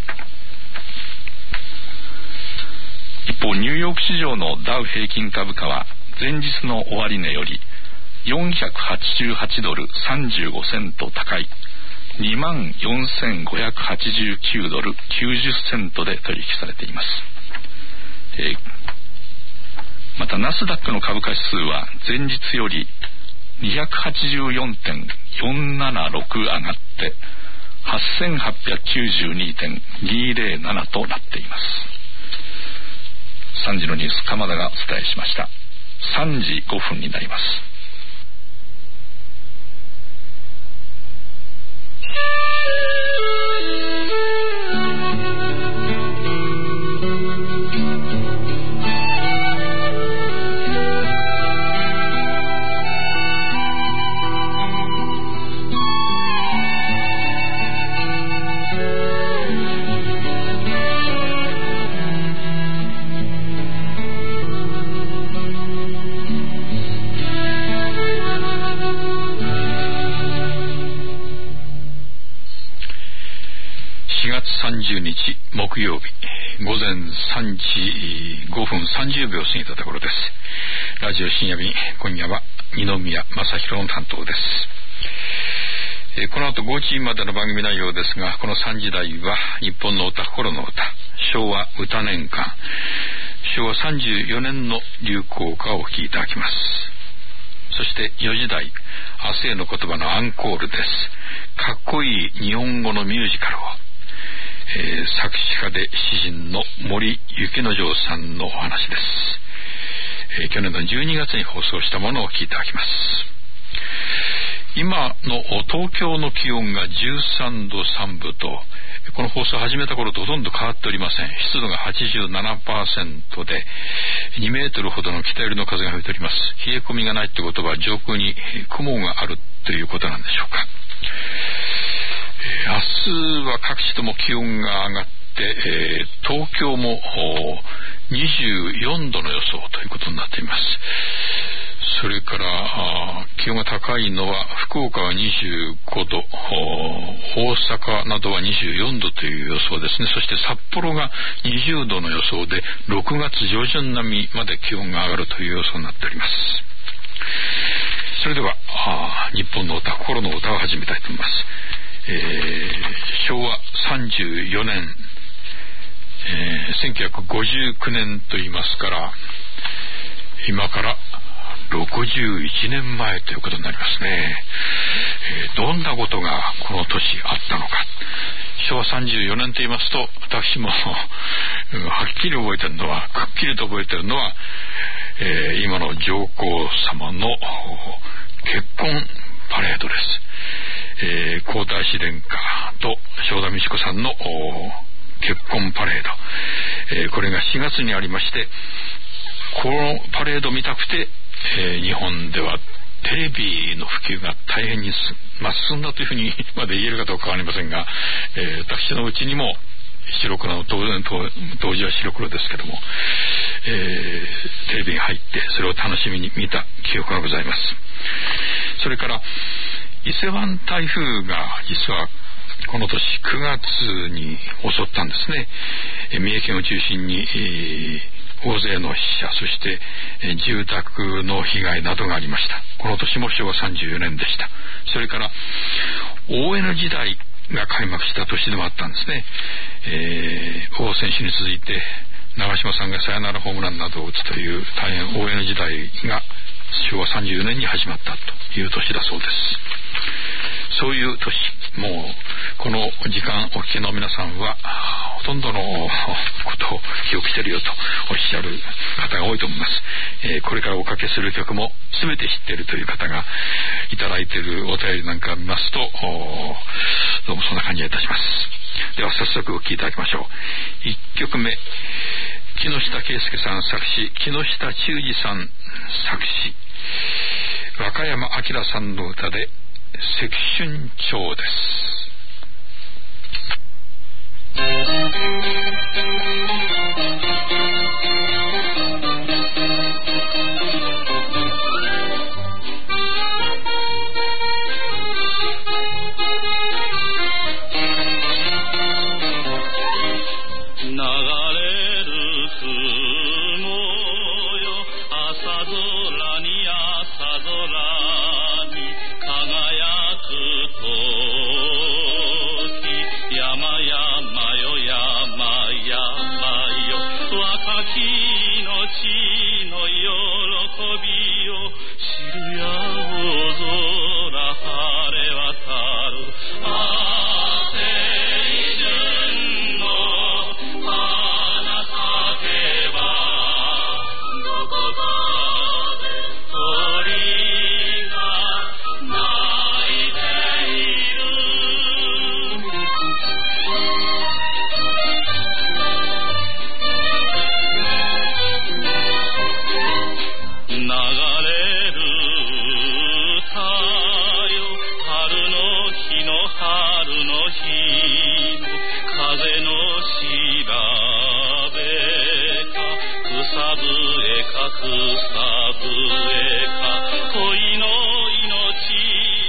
一方、ニューヨーク市場のダウ平均株価は前日の終値より488ドル35セント高い 24,589 ドル90セントで取引されています。またナスダックの株価指数は前日より 284.476 上がって 8,892.207 となっています。3時のニュース、鎌田がお伝えしました。3時5分になります。 日木曜日午前3時5分30秒過ぎたところです。ラジオ深夜便、今夜は二宮正弘の担当です。この後5時までの番組内容ですが、この3時台は日本の歌、心の歌、昭和歌年間、昭和34年の流行歌をお聴きいただきます。そして4時台、明日への言葉のアンコールです。かっこいい日本語のミュージカルを、作詞家で詩人の森幸之丞さんのお話です。去年の12月に放送したものをお聴きいただきます。今の東京の気温が13度3分と、この放送を始めた頃とほとんど変わっておりません。湿度が 87% で2メートルほどの北寄りの風が吹いております。冷え込みがないってことは上空に雲があるということなんでしょうか。明日は各地とも気温が上がって、東京も24度の予想ということになっています。それから気温が高いのは福岡は25度、大阪などは24度という予想ですね。そして札幌が20度の予想で6月上旬並みまで気温が上がるという予想になっております。それでは日本の歌、心の歌を始めたいと思います。昭和34年、1959年と言いますから今から61年前ということになりますね。どんなことがこの年あったのか。昭和34年と言いますと、私もはっきり覚えているのは、くっきりと覚えているのは、今の上皇様の結婚パレードです。皇太子殿下と正田美智子さんの結婚パレード、これが4月にありまして、このパレードを見たくて日本ではテレビの普及が大変に進んだというふうにまで言えるかどうかはありませんが、私のうちにも白黒の当時は白黒ですけども、テレビに入ってそれを楽しみに見た記憶がございます。それから伊勢湾台風が実はこの年9月に襲ったんですね。三重県を中心に大勢の死者、そして住宅の被害などがありました。この年も昭和34年でした。それから ON 時代が開幕した年でもあったんですね。王選手に続いて長嶋さんがサヨナラホームランなどを打つという大変 ON 時代が昭和34年に始まったという年だそうです。そういう年、もうこの時間お聞きの皆さんはほとんどのことを記憶しているよとおっしゃる方が多いと思います。これからおかけする曲も全て知っているという方がいただいているお便りなんかを見ますと、どうもそんな感じがいたします。では早速お聴きいただきましょう。1曲目、木下圭介さん作詞、木下忠二さん作詞、若山明さんの歌で赤春蝶です。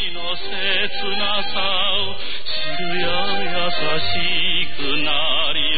優しくなり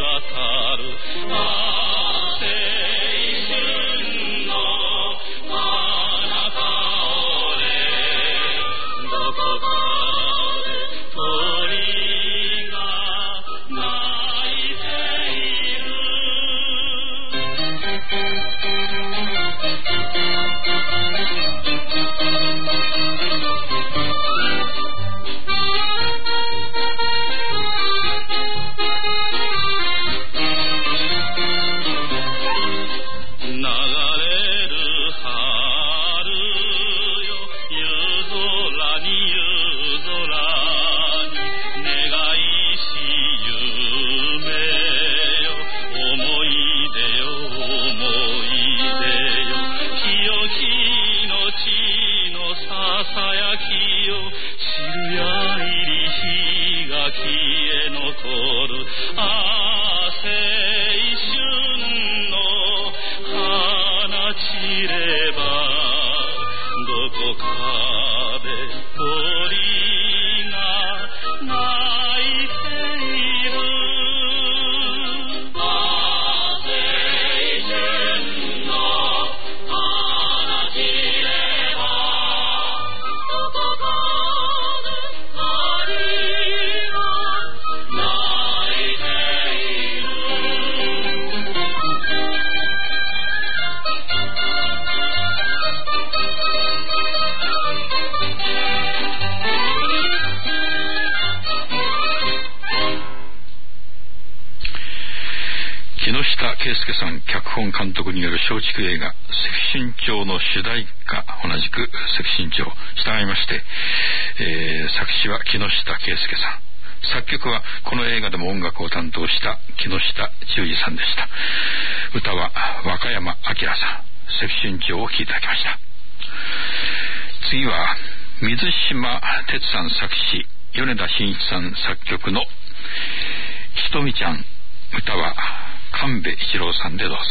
木下圭介さん脚本監督による松竹映画赤春町の主題歌、同じく赤春町、従いまして、作詞は木下圭介さん、作曲はこの映画でも音楽を担当した木下忠二さんでした。歌は若山明さん、赤春町を聴いていただきました。次は水島哲さん作詞、米田真一さん作曲のひとみちゃん、歌は神戸一郎さんでどうぞ。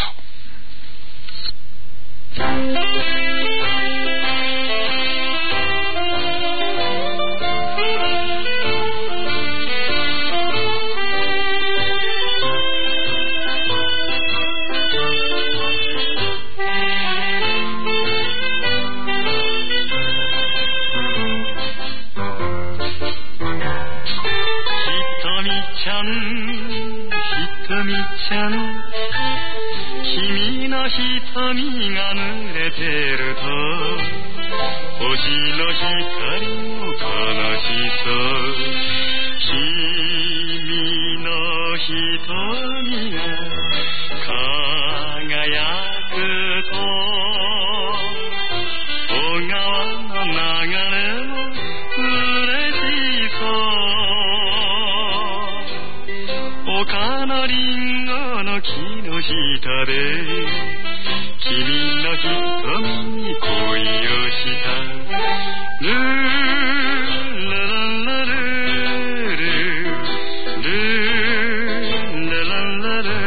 君の瞳が濡れてると星の光も悲しそう君の瞳が輝くと小川の流れも嬉しそう丘のリンゴの木の下で君の瞳に恋をしたルーラララルールールーラララル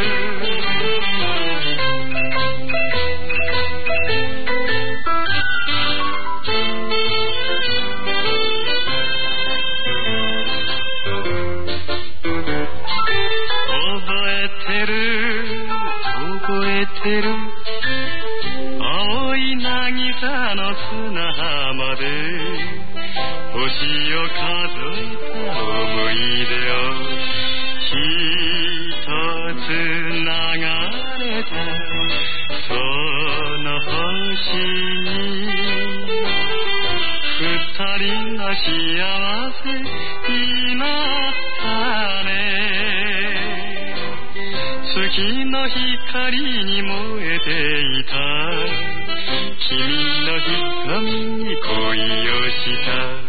青い渚の砂浜で星を数えた思い出を一つ流れたその星に二人の幸せ祈ったね月の光に燃えていた君の瞳に恋をした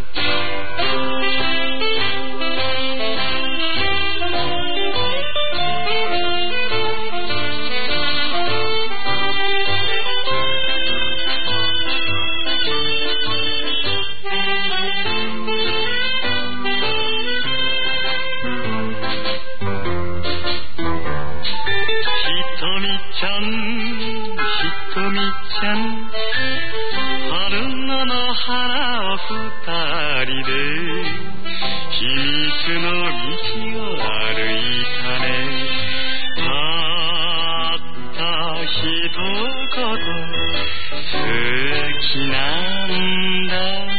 春菜の花を二人で秘密の道を歩いたねたった一言好きなんだ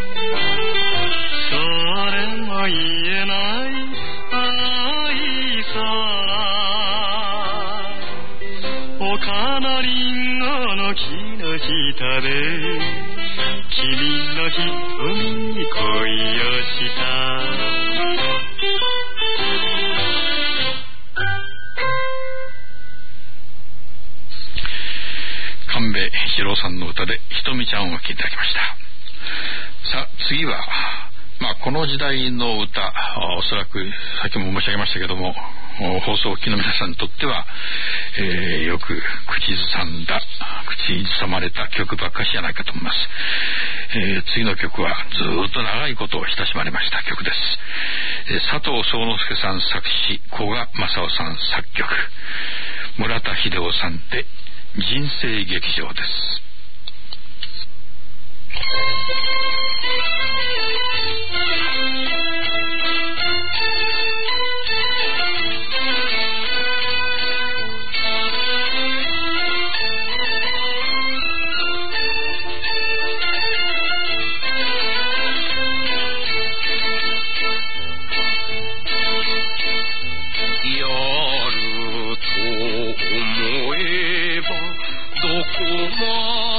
それも言えない青い空丘のリンゴの木の下で君の瞳に恋をした神戸一郎さんの歌でひとみちゃんを聴いていただきました。さあ次はこの時代の歌、おそらくさっきも申し上げましたけども放送機の皆さんにとっては、よく口ずさまれた曲ばっかしじゃないかと思います。次の曲はずっと長いこと親しまれました曲です。佐藤宗之助さん作詞、古賀正夫さん作曲、村田秀夫さんで人生劇場です。 やると思えばどこま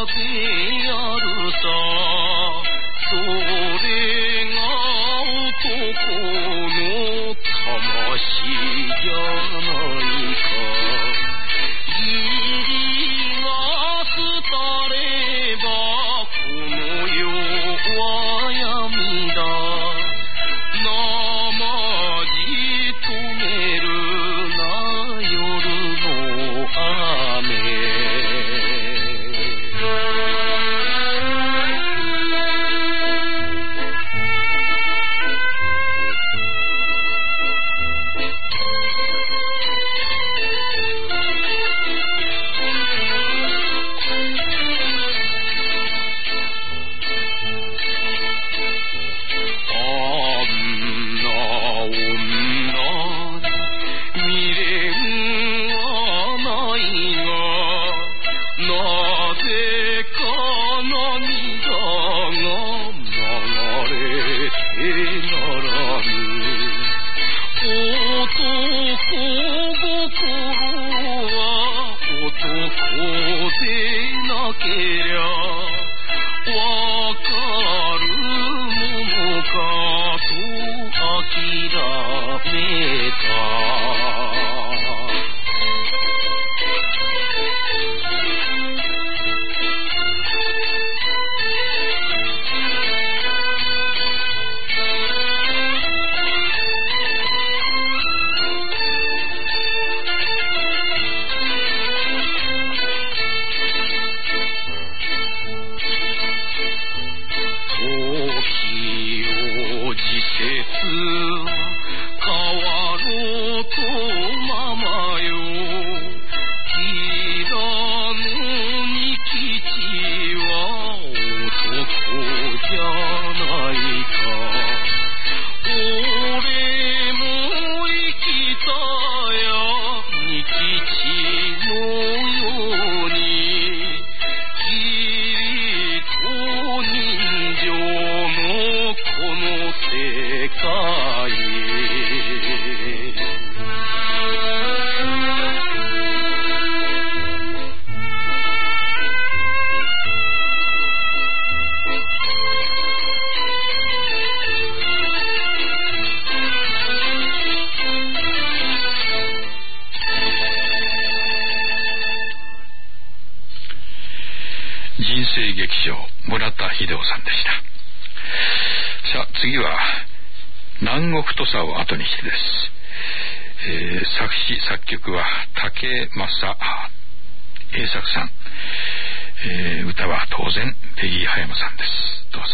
声劇場村田秀夫さんでした。さあ次は南国土佐を後にしてです。作詞作曲は竹正栄作さん、歌は当然ペギー葉山さんです。どうぞ。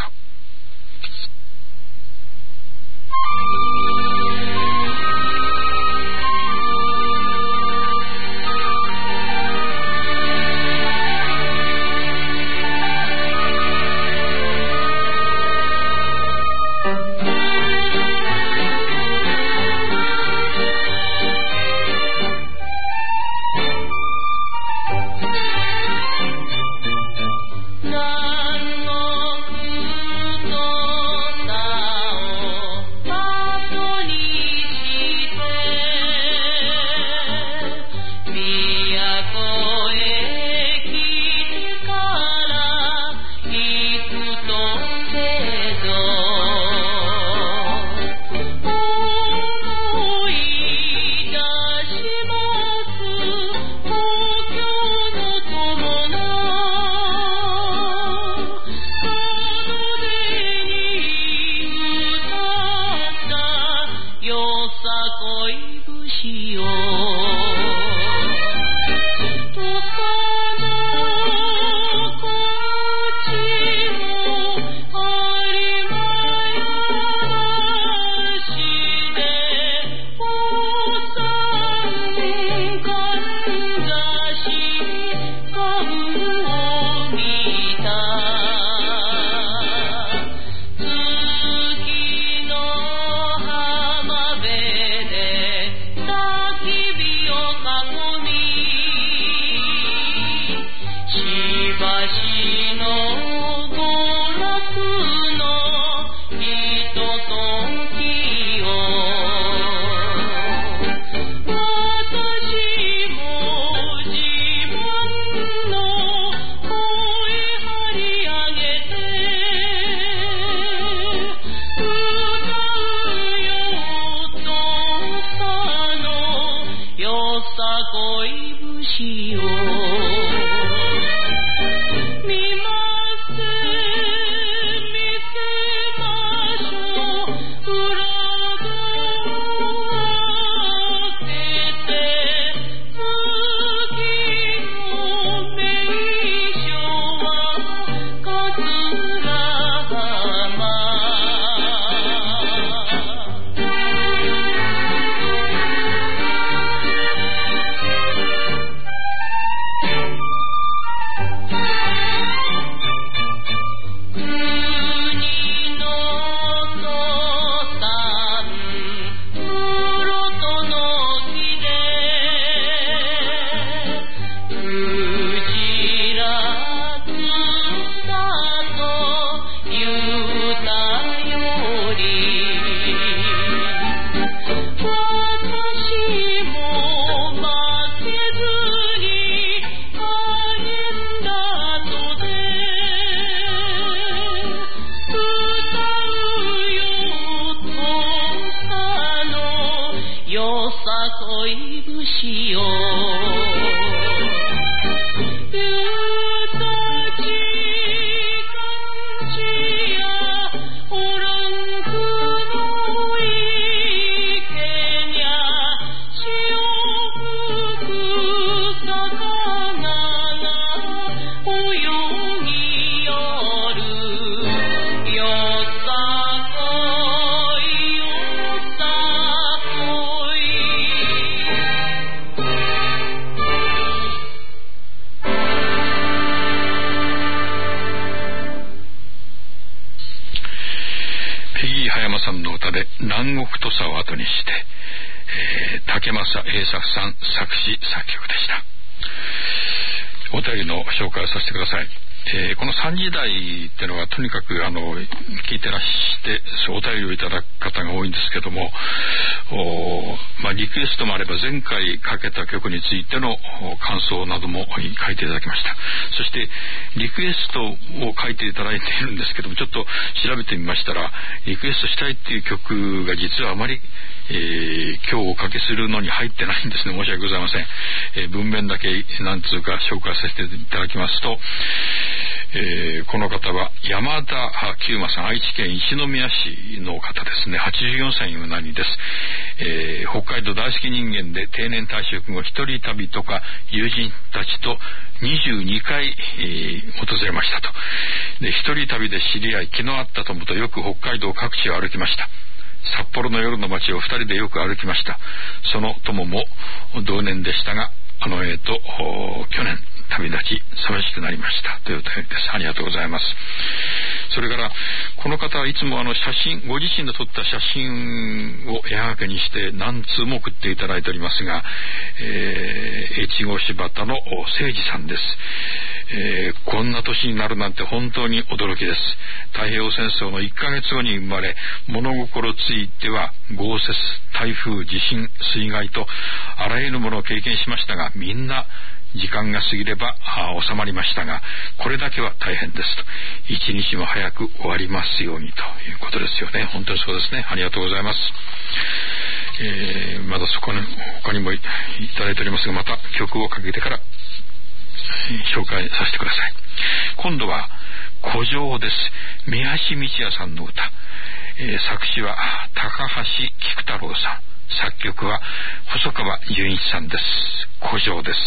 南国土佐を後にして、竹正栄作さん作詞作曲でした。お便りの紹介をさせてください。この3時台ってのはとにかく聞いてらしてお便りをいただく方が多いんですけども、リクエストもあれば前回かけた曲についての感想なども書いていただきました。そしてリクエストを書いていただいているんですけども、ちょっと調べてみましたらリクエストしたいっていう曲が実はあまり、今日おかけするのに入ってないんですね。申し訳ございません。文面だけ何通か紹介させていただきますと、 この方は山田久馬さん、愛知県一宮市の方ですね。84歳の何です。北海道大好き人間で定年退職後一人旅とか友人たちと22回、訪れましたと。で、一人旅で知り合い、気の合った友とよく北海道各地を歩きました。札幌の夜の街を二人でよく歩きました。その友も同年でしたが、去年旅立ち寂しくなりましたというお便りです。ありがとうございます。それからこの方はいつも写真、ご自身で撮った写真を絵はがきにして何通も送っていただいておりますが、越後柴田の誠司さんです。こんな年になるなんて本当に驚きです。太平洋戦争の1ヶ月後に生まれ、物心ついては豪雪、台風、地震、水害とあらゆるものを経験しましたが、みんな時間が過ぎれば収まりましたが、これだけは大変ですと。一日も早く終わりますようにということですよね。本当にそうですね。ありがとうございます。まだ他にもいただいておりますが、また曲をかけてから紹介させてください。今度は古城です。三橋道也さんの歌、作詞は高橋菊太郎さん、作曲は細川純一さんです。古城です。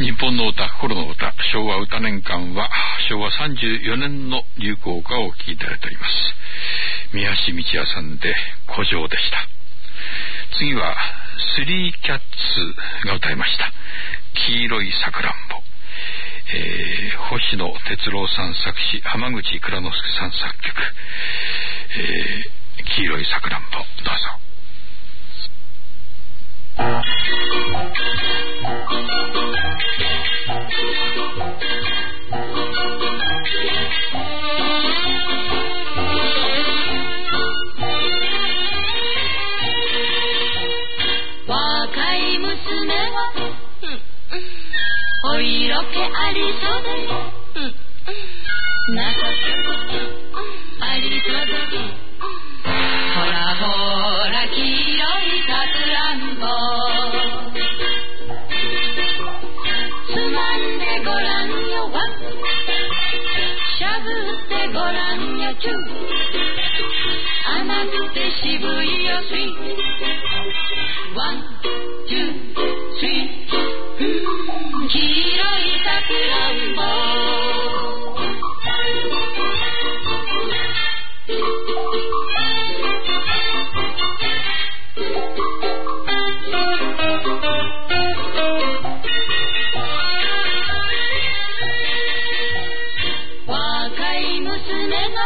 日本の歌、心の歌、昭和歌年間は昭和34年の流行歌をお聴きいただいております。宮橋道也さんで古城でした。次はスリーキャッツが歌いました黄色いさくらんぼ。星野哲郎さん作詞、浜口蔵之介さん作曲、黄色いさくらんぼ、どうぞ。 若い娘はお色気ありそうで情けありそうでほらほら黄色いさくらんぼつまんでごらんよわしゃぶってごらんよチュ甘くて渋いよスイワンツースリー黄色いさくらんぼ若い娘が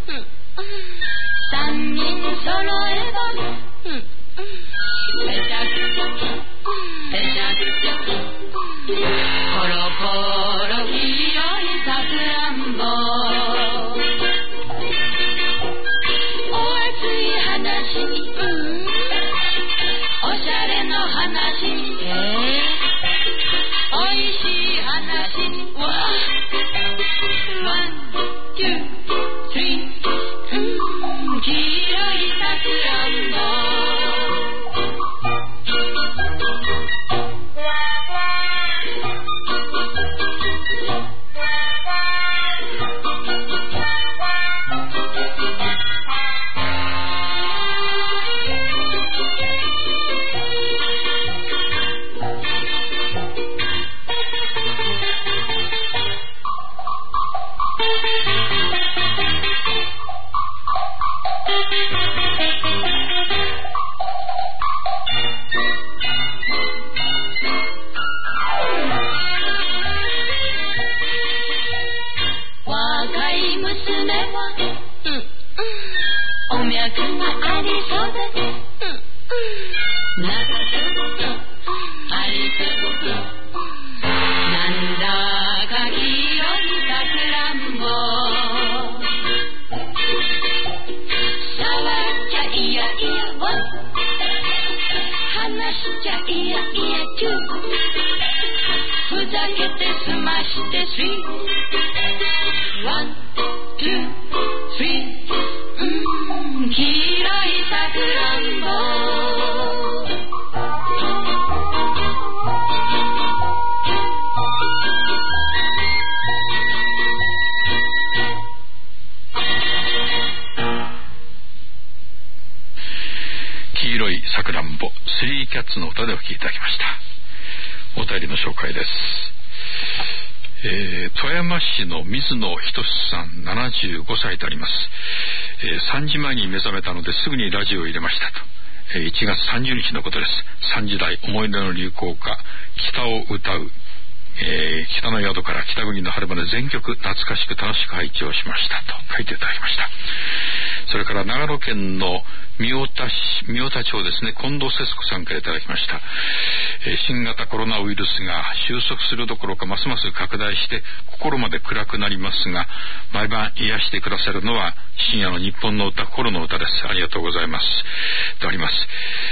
三人揃えばぺちゃくちゃぺちゃくちゃコロコロ黄色いさくらんぼお熱い話におしゃれの話においしい話にワンツースリー黄色いさくらんぼ若い娘はお脈がありそうで情けありそうなんだか黄色いさくらんぼ触っちゃいやいやわ話しちゃいやいやチューふざけてすましてスイーワンツースリー黄色いさくらんぼ黄色いさくらんぼ、スリーキャッツの歌でお聴きいただきました。お便りの紹介です。富山市の水野仁さん75歳とあります。3時前に目覚めたのですぐにラジオを入れましたと。1月30日のことです。3時台思い出の流行歌北を歌う、北の宿から北国の春まで全曲懐かしく楽しく拝聴しましたと書いていただきました。それから長野県の三代田町ですね、近藤節子さんからいただきました。新型コロナウイルスが収束するどころかますます拡大して心まで暗くなりますが、毎晩癒してくださるのは深夜の日本の歌、心の歌です。ありがとうございますとあります。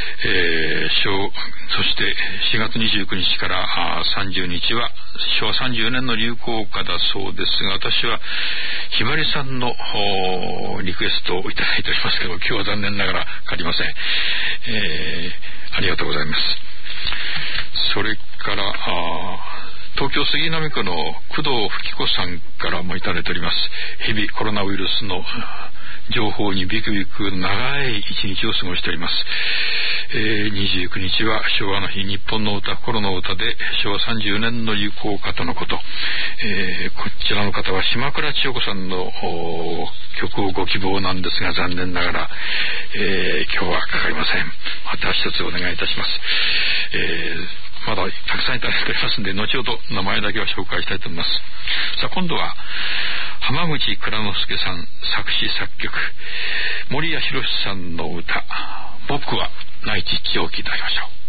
そして4月29日から30日は昭和34年の流行歌だそうですが、私はひばりさんのリクエストをいただいておりますけど、今日は残念ながら借りません。ありがとうございます。それから東京杉並区の工藤吹子さんからもいただいております。日々コロナウイルスの情報にビクビク長い一日を過ごしております。 29日は昭和の日、日本の歌、心の歌で昭和30年の流行歌とのこと。こちらの方は島倉千代子さんの曲をご希望なんですが、残念ながら、今日はかかりません。また一つお願いいたします。まだたくさんいただいておりますので、後ほど名前だけは紹介したいと思います。さあ、今度は浜口蔵之介さん作詞作曲、森谷宏さんの歌、僕は内地地を聴いていただきましょう。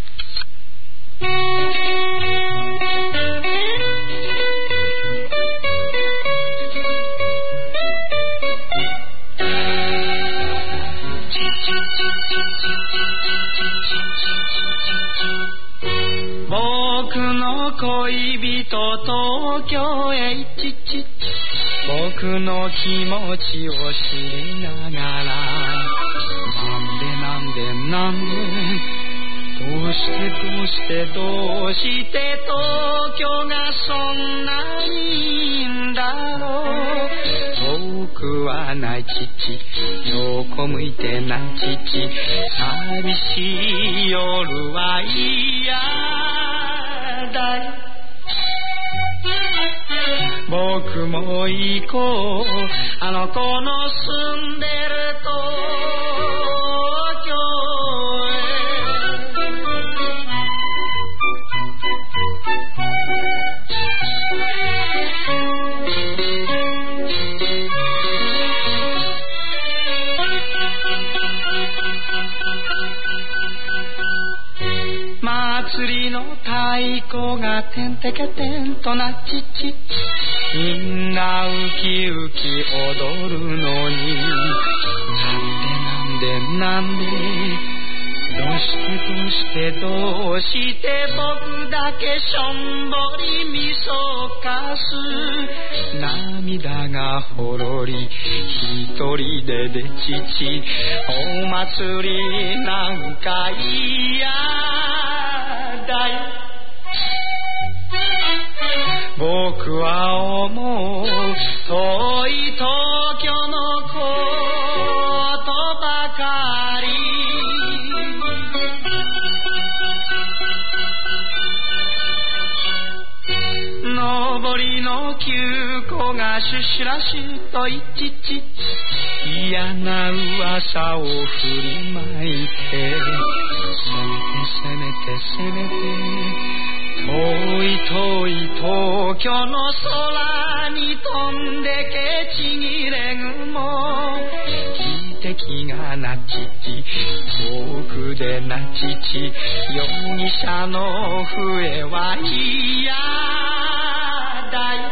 僕の恋人東京へ行きち、僕の気持ちを知りながら、なんでどうして東京がそんなにいいんだろう。僕はない父、横向いてない父、寂しい夜は嫌だよ。僕も行こう、あの子の住んでる東京へ。祭りの太鼓がてんてけてんとなちち、みんなウキウキ踊るのに、なんでどうして僕だけしょんぼりみそかす。涙がほろり一人ででちち、お祭りなんか嫌だよ。僕は思う遠い東京のことばかり。上りの急行がシュシュラシュといちち、嫌な噂を振りまいて、せめて遠い東京の空に飛んでけちぎれ雲、汽笛が鳴ちち遠くで鳴ちち、容疑者の笛は嫌だよ。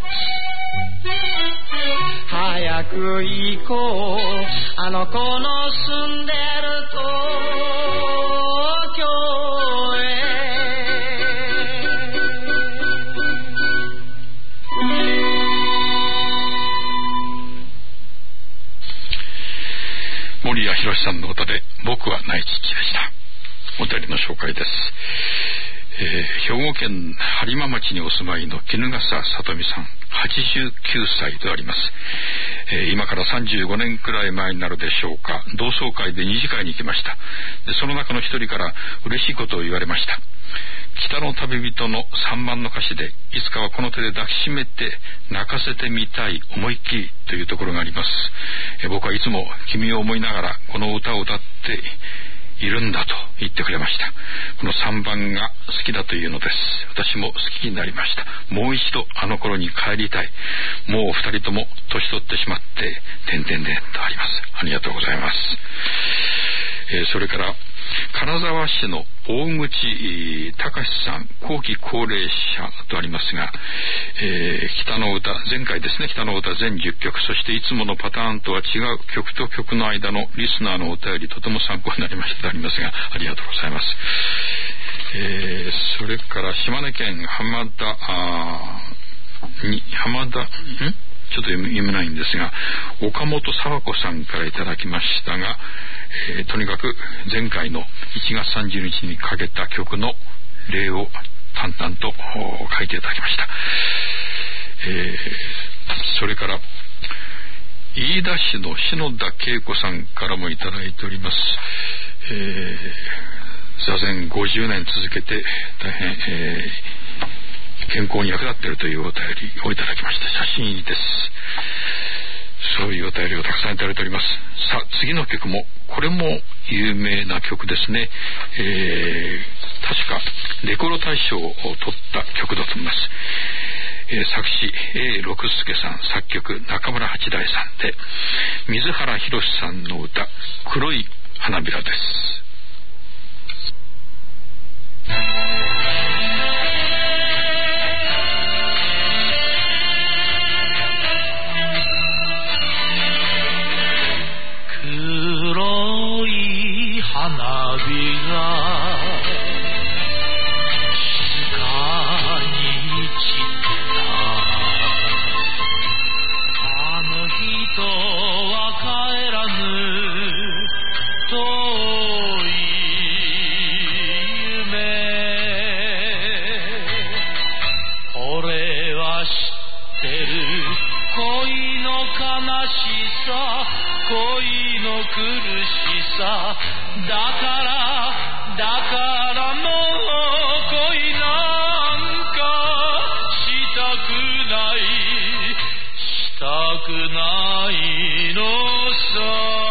早く行こう、あの子の住んでる東京へ。 森谷宏さんの歌で僕はない父でした。お便りの紹介です。兵庫県播磨町にお住まいの衣笠さとみさん、89歳であります。今から35年くらい前になるでしょうか、同窓会で二次会に行きました。でその中の一人から嬉しいことを言われました。北の旅人の3番の歌詞で、いつかはこの手で抱きしめて泣かせてみたい思いっきりというところがあります。僕はいつも君を思いながらこの歌を歌っているんだと言ってくれました。この3番が好きだというのです。私も好きになりました。もう一度あの頃に帰りたい。もう2人とも年取ってしまってとあります。ありがとうございます。それから金沢市の大口隆さん、後期高齢者とありますが、北の歌、前回ですね、北の歌全10曲、そしていつものパターンとは違う曲と曲の間のリスナーのお便り、とても参考になりましたとありますが、ありがとうございます。それから島根県浜田ちょっと読めないんですが、岡本佐和子さんからいただきましたが、とにかく前回の1月30日にかけた曲の例を淡々と書いていただきました。それから飯田市の篠田恵子さんからもいただいております。 座禅50年続けて大変、健康に役立っているというお便りをいただきました。写真入りです。そういうお便りをたくさんいただいております。さあ次の曲もこれも有名な曲ですね。確かレコード大賞を取った曲だと思います。作詞 A 六輔さん、作曲中村八大さんで、水原宏さんの歌黒い花びらです。 黒い花びら静かに散ったあの人は帰らぬ遠い夢俺は知ってる恋の悲しさ恋の苦しさだからもう恋なんかしたくないのさ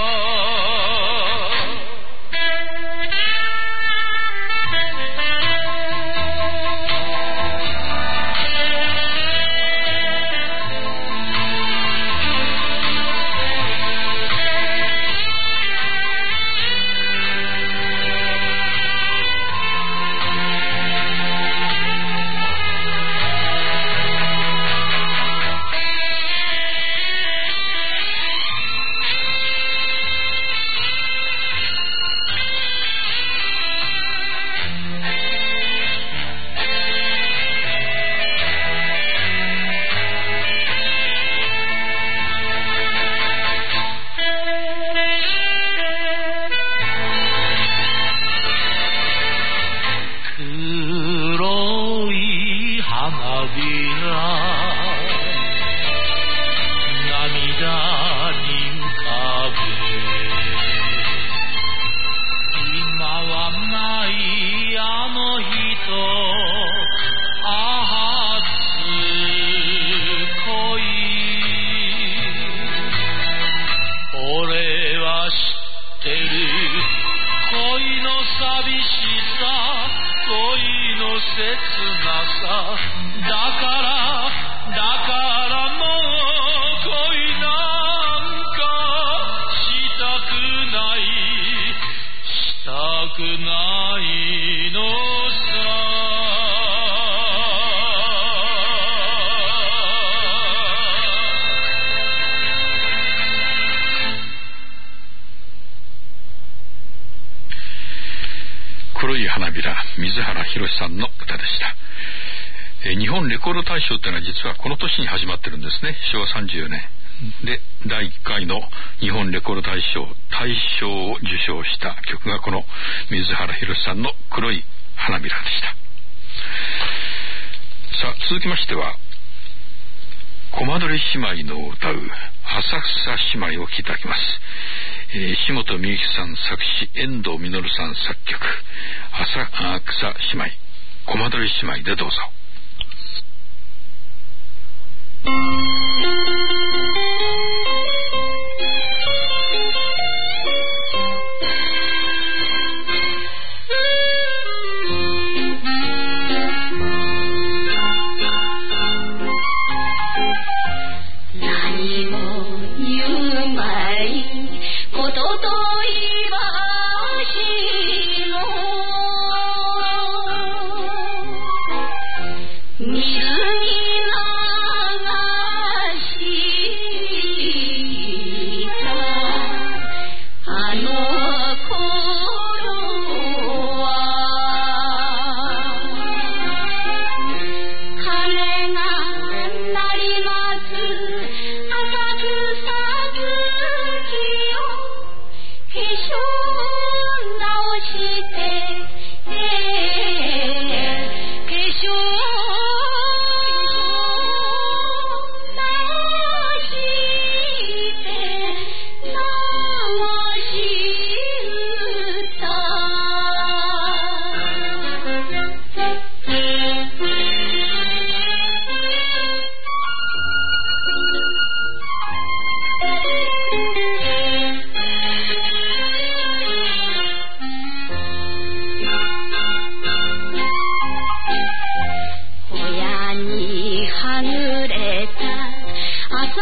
黒い花びら、水原宏さんの歌でした。日本レコード大賞というのは実はこの年に始まってるんですね。昭和34年で第1回の日本レコード大賞大賞を受賞した曲がこの水原宏さんの黒い花びらでした。さあ続きましてはコマドリ姉妹の歌う浅草姉妹を聴いていただきます。石本美由紀さん作詞、遠藤実さん作曲、浅草姉妹、コマドリ姉妹でどうぞ。 何も言うまいことと言わしの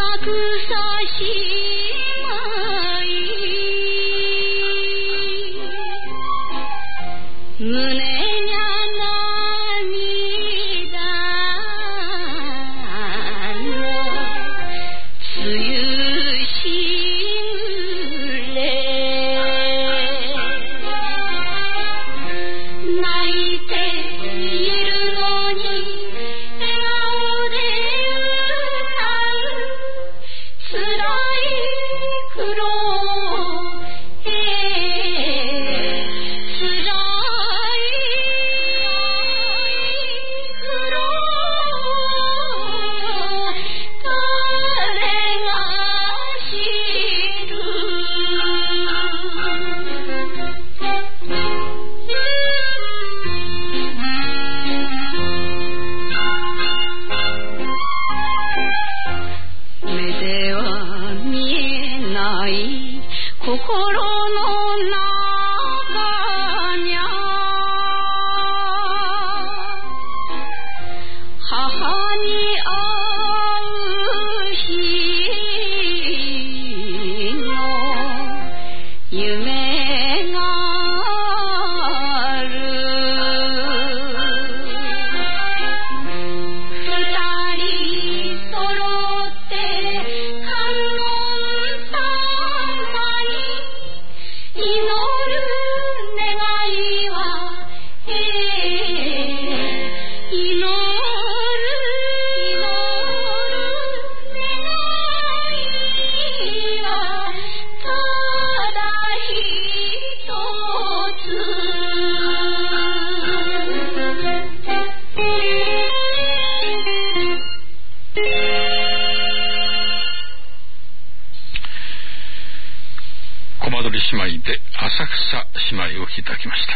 姉妹で浅草姉妹を聴いていただきました。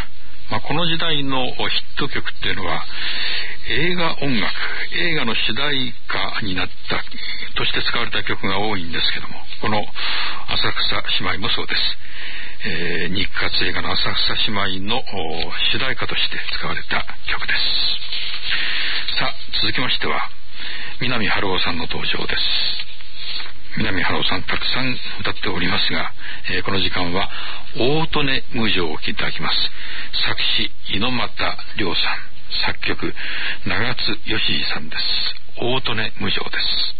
この時代のヒット曲っていうのは映画音楽、映画の主題歌になったとして使われた曲が多いんですけども、この浅草姉妹もそうです。日活映画の浅草姉妹の主題歌として使われた曲です。さあ、続きましては南春夫さんの登場です。南春夫さんたくさん歌っておりますが、この時間は大利根無常を聴いていただきます。作詞猪俣亮さん、作曲長津義二さんです。大利根無常です。